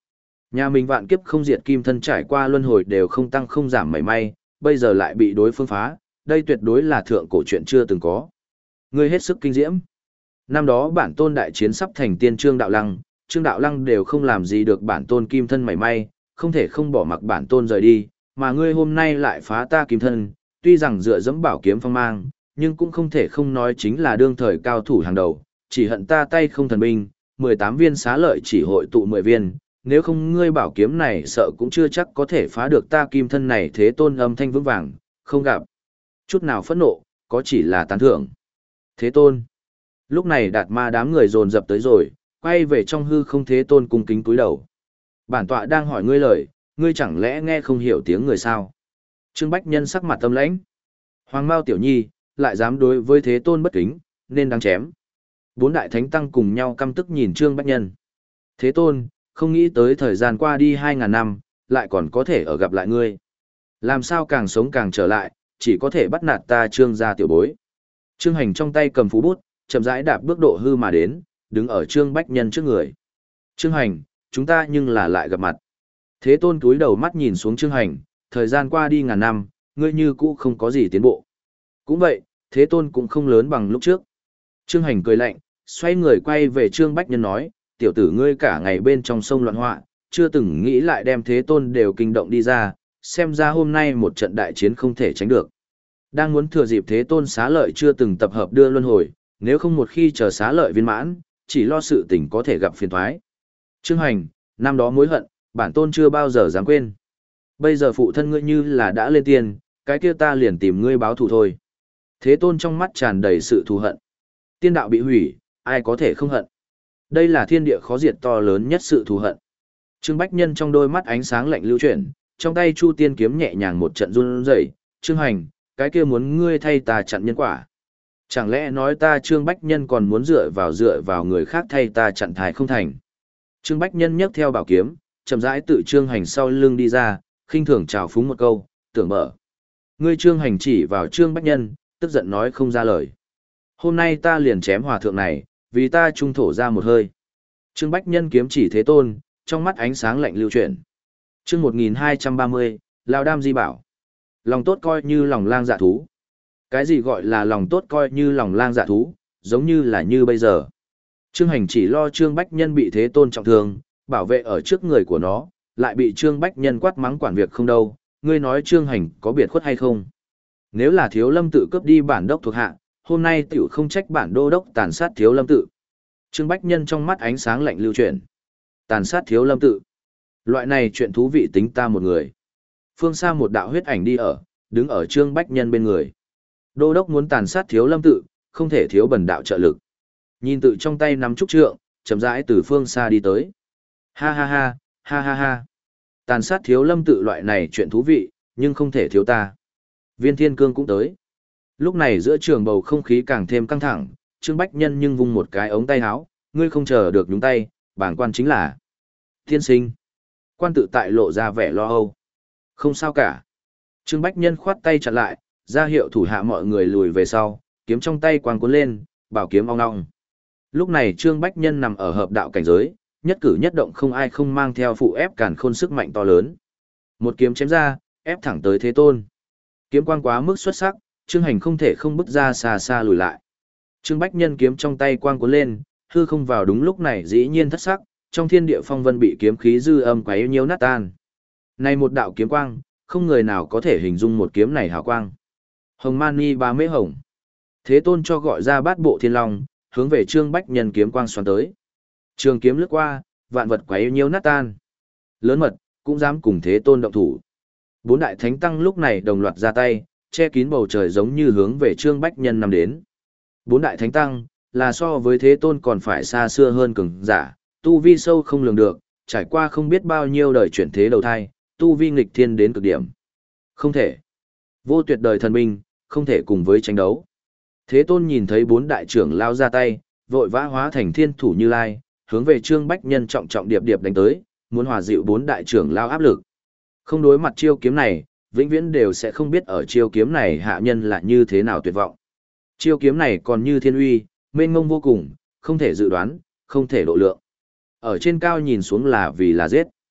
Nhà mình vạn kiếp không diệt kim thân trải qua luân hồi đều không tăng không giảm mảy may, bây giờ lại bị đối phương phá, đây tuyệt đối là thượng cổ chuyện chưa từng có. Ngươi hết sức kinh diễm. Năm đó bản tôn đại chiến sắp thành tiên Trương Đạo Lăng, Trương Đạo Lăng đều không làm gì được bản tôn kim thân mảy may, không thể không bỏ mặc bản tôn rời đi, mà ngươi hôm nay lại phá ta kim thân, tuy rằng dựa dẫm bảo kiếm phong mang, nhưng cũng không thể không nói chính là đương thời cao thủ hàng đầu, chỉ hận ta tay không thần binh, mười tám viên xá lợi chỉ hội tụ mười viên, nếu không ngươi bảo kiếm này sợ cũng chưa chắc có thể phá được ta kim thân này. Thế Tôn âm thanh vững vàng, không gặp chút nào phẫn nộ, có chỉ là tán thưởng. Thế Tôn. Lúc này Đạt Ma đám người dồn dập tới rồi, quay về trong hư không. Thế Tôn cung kính cúi đầu. Bản tọa đang hỏi ngươi lời, ngươi chẳng lẽ nghe không hiểu tiếng người sao? Trương Bách Nhân sắc mặt tâm lãnh. Hoàng Mao Tiểu Nhi, lại dám đối với Thế Tôn bất kính, nên đáng chém. Bốn đại thánh tăng cùng nhau căm tức nhìn Trương Bách Nhân. Thế Tôn, không nghĩ tới thời gian qua đi hai ngàn năm, lại còn có thể ở gặp lại ngươi. Làm sao càng sống càng trở lại, chỉ có thể bắt nạt ta Trương gia tiểu bối. Trương Hành trong tay cầm phú bút, chậm rãi đạp bước độ hư mà đến, đứng ở Trương Bách Nhân trước người. Trương Hành, chúng ta nhưng là lại gặp mặt. Thế Tôn cúi đầu mắt nhìn xuống Trương Hành, thời gian qua đi ngàn năm, ngươi như cũ không có gì tiến bộ. Cũng vậy, Thế Tôn cũng không lớn bằng lúc trước. Trương Hành cười lạnh, xoay người quay về Trương Bách Nhân nói, tiểu tử ngươi cả ngày bên trong sông loạn họa, chưa từng nghĩ lại đem Thế Tôn đều kinh động đi ra, xem ra hôm nay một trận đại chiến không thể tránh được. Đang muốn thừa dịp Thế Tôn xá lợi chưa từng tập hợp đưa luân hồi, nếu không một khi chờ xá lợi viên mãn, chỉ lo sự tình có thể gặp phiền toái. Trương Hành, năm đó mối hận, bản tôn chưa bao giờ dám quên. Bây giờ phụ thân ngươi như là đã lên tiền, cái kia ta liền tìm ngươi báo thù thôi. Thế Tôn trong mắt tràn đầy sự thù hận. Tiên đạo bị hủy, ai có thể không hận. Đây là thiên địa khó diệt to lớn nhất sự thù hận. Trương Bách Nhân trong đôi mắt ánh sáng lạnh lưu chuyển, trong tay Chu Tiên kiếm nhẹ nhàng một trận run rẩy. Trương Hành, cái kia muốn ngươi thay ta chặn nhân quả. Chẳng lẽ nói ta Trương Bách Nhân còn muốn dựa vào dựa vào người khác thay ta chặn thai không thành. Trương Bách Nhân nhấc theo bảo kiếm, chậm rãi tự Trương Hành sau lưng đi ra, khinh thường chào phúng một câu, tưởng mở. Ngươi Trương Hành chỉ vào Trương Bách Nhân, tức giận nói không ra lời. Hôm nay ta liền chém hòa thượng này, vì ta trung thổ ra một hơi. Trương Bách Nhân kiếm chỉ Thế Tôn, trong mắt ánh sáng lạnh lưu chuyển. Chương một nghìn hai trăm ba mươi, Lão Đam Di bảo. Lòng tốt coi như lòng lang dạ thú. Cái gì gọi là lòng tốt coi như lòng lang dạ thú, giống như là như bây giờ. Trương Hành chỉ lo Trương Bách Nhân bị Thế Tôn trọng thương, bảo vệ ở trước người của nó, lại bị Trương Bách Nhân quát mắng quản việc không đâu, ngươi nói Trương Hành có biệt khuất hay không? Nếu là Thiếu Lâm tự cướp đi bản đốc thuộc hạ, hôm nay tiểu không trách bản đô đốc tàn sát Thiếu Lâm tự. Trương Bách Nhân trong mắt ánh sáng lạnh lưu chuyển. Tàn sát Thiếu Lâm tự. Loại này chuyện thú vị tính ta một người. Phương xa một đạo huyết ảnh đi ở, đứng ở Trương Bách Nhân bên người. Đô đốc muốn tàn sát Thiếu Lâm tự, không thể thiếu bần đạo trợ lực. Nhìn tự trong tay nắm trúc trượng, chậm rãi từ phương xa đi tới. Ha ha ha, ha ha ha. Tàn sát Thiếu Lâm tự loại này chuyện thú vị, nhưng không thể thiếu ta. Viên Thiên Cương cũng tới. Lúc này giữa trường bầu không khí càng thêm căng thẳng, Trương Bách Nhân nhưng vung một cái ống tay áo, ngươi không chờ được nhúng tay, bảng quan chính là tiên sinh. Quan tự tại lộ ra vẻ lo âu. Không sao cả. Trương Bách Nhân khoát tay chặn lại, ra hiệu thủ hạ mọi người lùi về sau, kiếm trong tay quang cuốn lên, bảo kiếm ong ong. Lúc này Trương Bách Nhân nằm ở hợp đạo cảnh giới, nhất cử nhất động không ai không mang theo phụ ép càn khôn sức mạnh to lớn. Một kiếm chém ra, ép thẳng tới Thế Tôn. Kiếm quang quá mức xuất sắc, Trương Hành không thể không bước ra xa xa lùi lại. Trương Bách Nhân kiếm trong tay quang cuốn lên, hư không vào đúng lúc này dĩ nhiên thất sắc, trong thiên địa phong vân bị kiếm khí dư âm quấy nhiễu nát tan. Này một đạo kiếm quang, không người nào có thể hình dung một kiếm này hào quang. Hồng Mani Ba Mễ Hồng. Thế Tôn cho gọi ra bát bộ thiên long, hướng về Trương Bách Nhân kiếm quang xoắn tới. Trường kiếm lướt qua, vạn vật quấy nhiễu nát tan. Lớn mật, cũng dám cùng Thế Tôn động thủ. Bốn đại thánh tăng lúc này đồng loạt ra tay, che kín bầu trời giống như hướng về Trương Bách Nhân nằm đến. Bốn đại thánh tăng, là so với Thế Tôn còn phải xa xưa hơn cường giả, tu vi sâu không lường được, trải qua không biết bao nhiêu đời chuyển thế đầu thai, tu vi nghịch thiên đến cực điểm. Không thể. Vô tuyệt đời thần binh, không thể cùng với tranh đấu. Thế Tôn nhìn thấy bốn đại trưởng lao ra tay, vội vã hóa thành thiên thủ Như Lai, hướng về Trương Bách Nhân trọng trọng điệp điệp đánh tới, muốn hòa dịu bốn đại trưởng lao áp lực. Không đối mặt chiêu kiếm này, vĩnh viễn đều sẽ không biết ở chiêu kiếm này hạ nhân là như thế nào tuyệt vọng. Chiêu kiếm này còn như thiên uy, mênh mông vô cùng, không thể dự đoán, không thể độ lượng. Ở trên cao nhìn xuống là vì là giết.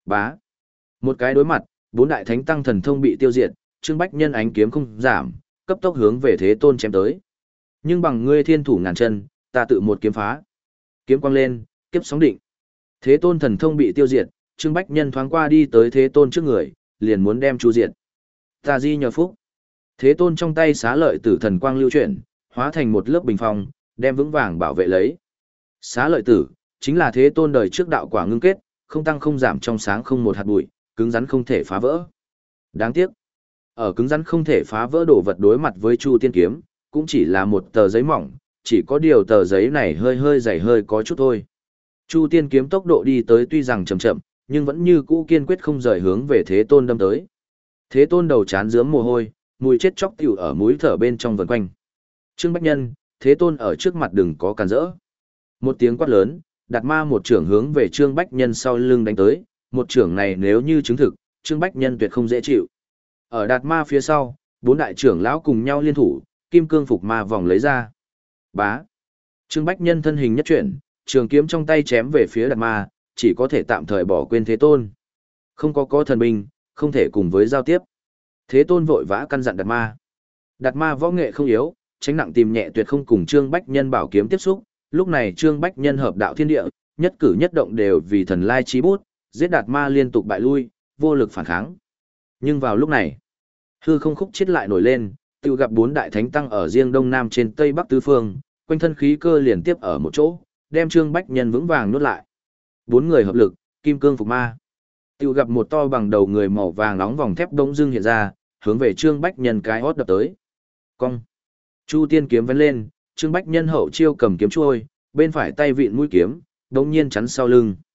Bá. Một cái đối mặt, bốn đại thánh tăng thần thông bị tiêu diệt, Trương Bách Nhân ánh kiếm không giảm, cấp tốc hướng về Thế Tôn chém tới. Nhưng bằng ngươi thiên thủ ngàn chân, ta tự một kiếm phá. Kiếm quang lên, kiếp sóng định. Thế Tôn thần thông bị tiêu diệt, Trương Bách Nhân thoáng qua đi tới Thế Tôn trước người, liền muốn đem chu diệt. Ta di nhờ phúc. Thế Tôn trong tay xá lợi tử thần quang lưu chuyển, hóa thành một lớp bình phong, đem vững vàng bảo vệ lấy. Xá lợi tử, chính là Thế Tôn đời trước đạo quả ngưng kết, không tăng không giảm trong sáng không một hạt bụi, cứng rắn không thể phá vỡ. Đáng tiếc, ở cứng rắn không thể phá vỡ đồ vật đối mặt với Chu Tiên kiếm, cũng chỉ là một tờ giấy mỏng, chỉ có điều tờ giấy này hơi hơi dày hơi có chút thôi. Chu Tiên kiếm tốc độ đi tới tuy rằng chậm chậm, nhưng vẫn như cũ kiên quyết không rời hướng về Thế Tôn đâm tới. Thế Tôn đầu chán rướm mồ hôi, mùi chết chóc tiểu ở mũi thở bên trong vần quanh. Trương Bách Nhân, Thế Tôn ở trước mặt đừng có cản rỡ. Một tiếng quát lớn, Đạt Ma một trưởng hướng về Trương Bách Nhân sau lưng đánh tới, một trưởng này nếu như chứng thực, Trương Bách Nhân tuyệt không dễ chịu. Ở Đạt Ma phía sau, bốn đại trưởng lão cùng nhau liên thủ, kim cương phục ma vòng lấy ra. Bá. Trương Bách Nhân thân hình nhất chuyển, trường kiếm trong tay chém về phía Đạt Ma, chỉ có thể tạm thời bỏ quên Thế Tôn. Không có có thần binh, không thể cùng với giao tiếp. Thế Tôn vội vã căn dặn Đạt Ma. Đạt Ma võ nghệ không yếu, tránh nặng tìm nhẹ tuyệt không cùng Trương Bách Nhân bảo kiếm tiếp xúc. Lúc này Trương Bách Nhân hợp đạo thiên địa, nhất cử nhất động đều vì thần lai chí bút, giết Đạt Ma liên tục bại lui, vô lực phản kháng. Nhưng vào lúc này, hư không khúc chết lại nổi lên, tự gặp bốn đại thánh tăng ở riêng đông nam trên tây bắc tứ phương, quanh thân khí cơ liền tiếp ở một chỗ, đem Trương Bách Nhân vững vàng nuốt lại. Bốn người hợp lực, kim cương phục ma. Tự gặp một to bằng đầu người màu vàng nóng vòng thép đông dưng hiện ra, hướng về Trương Bách Nhân cái hót đập tới. Cong. Chu Tiên kiếm vén lên, Trương Bách Nhân hậu chiêu cầm kiếm chuôi, bên phải tay vịn mũi kiếm, đống nhiên chắn sau lưng.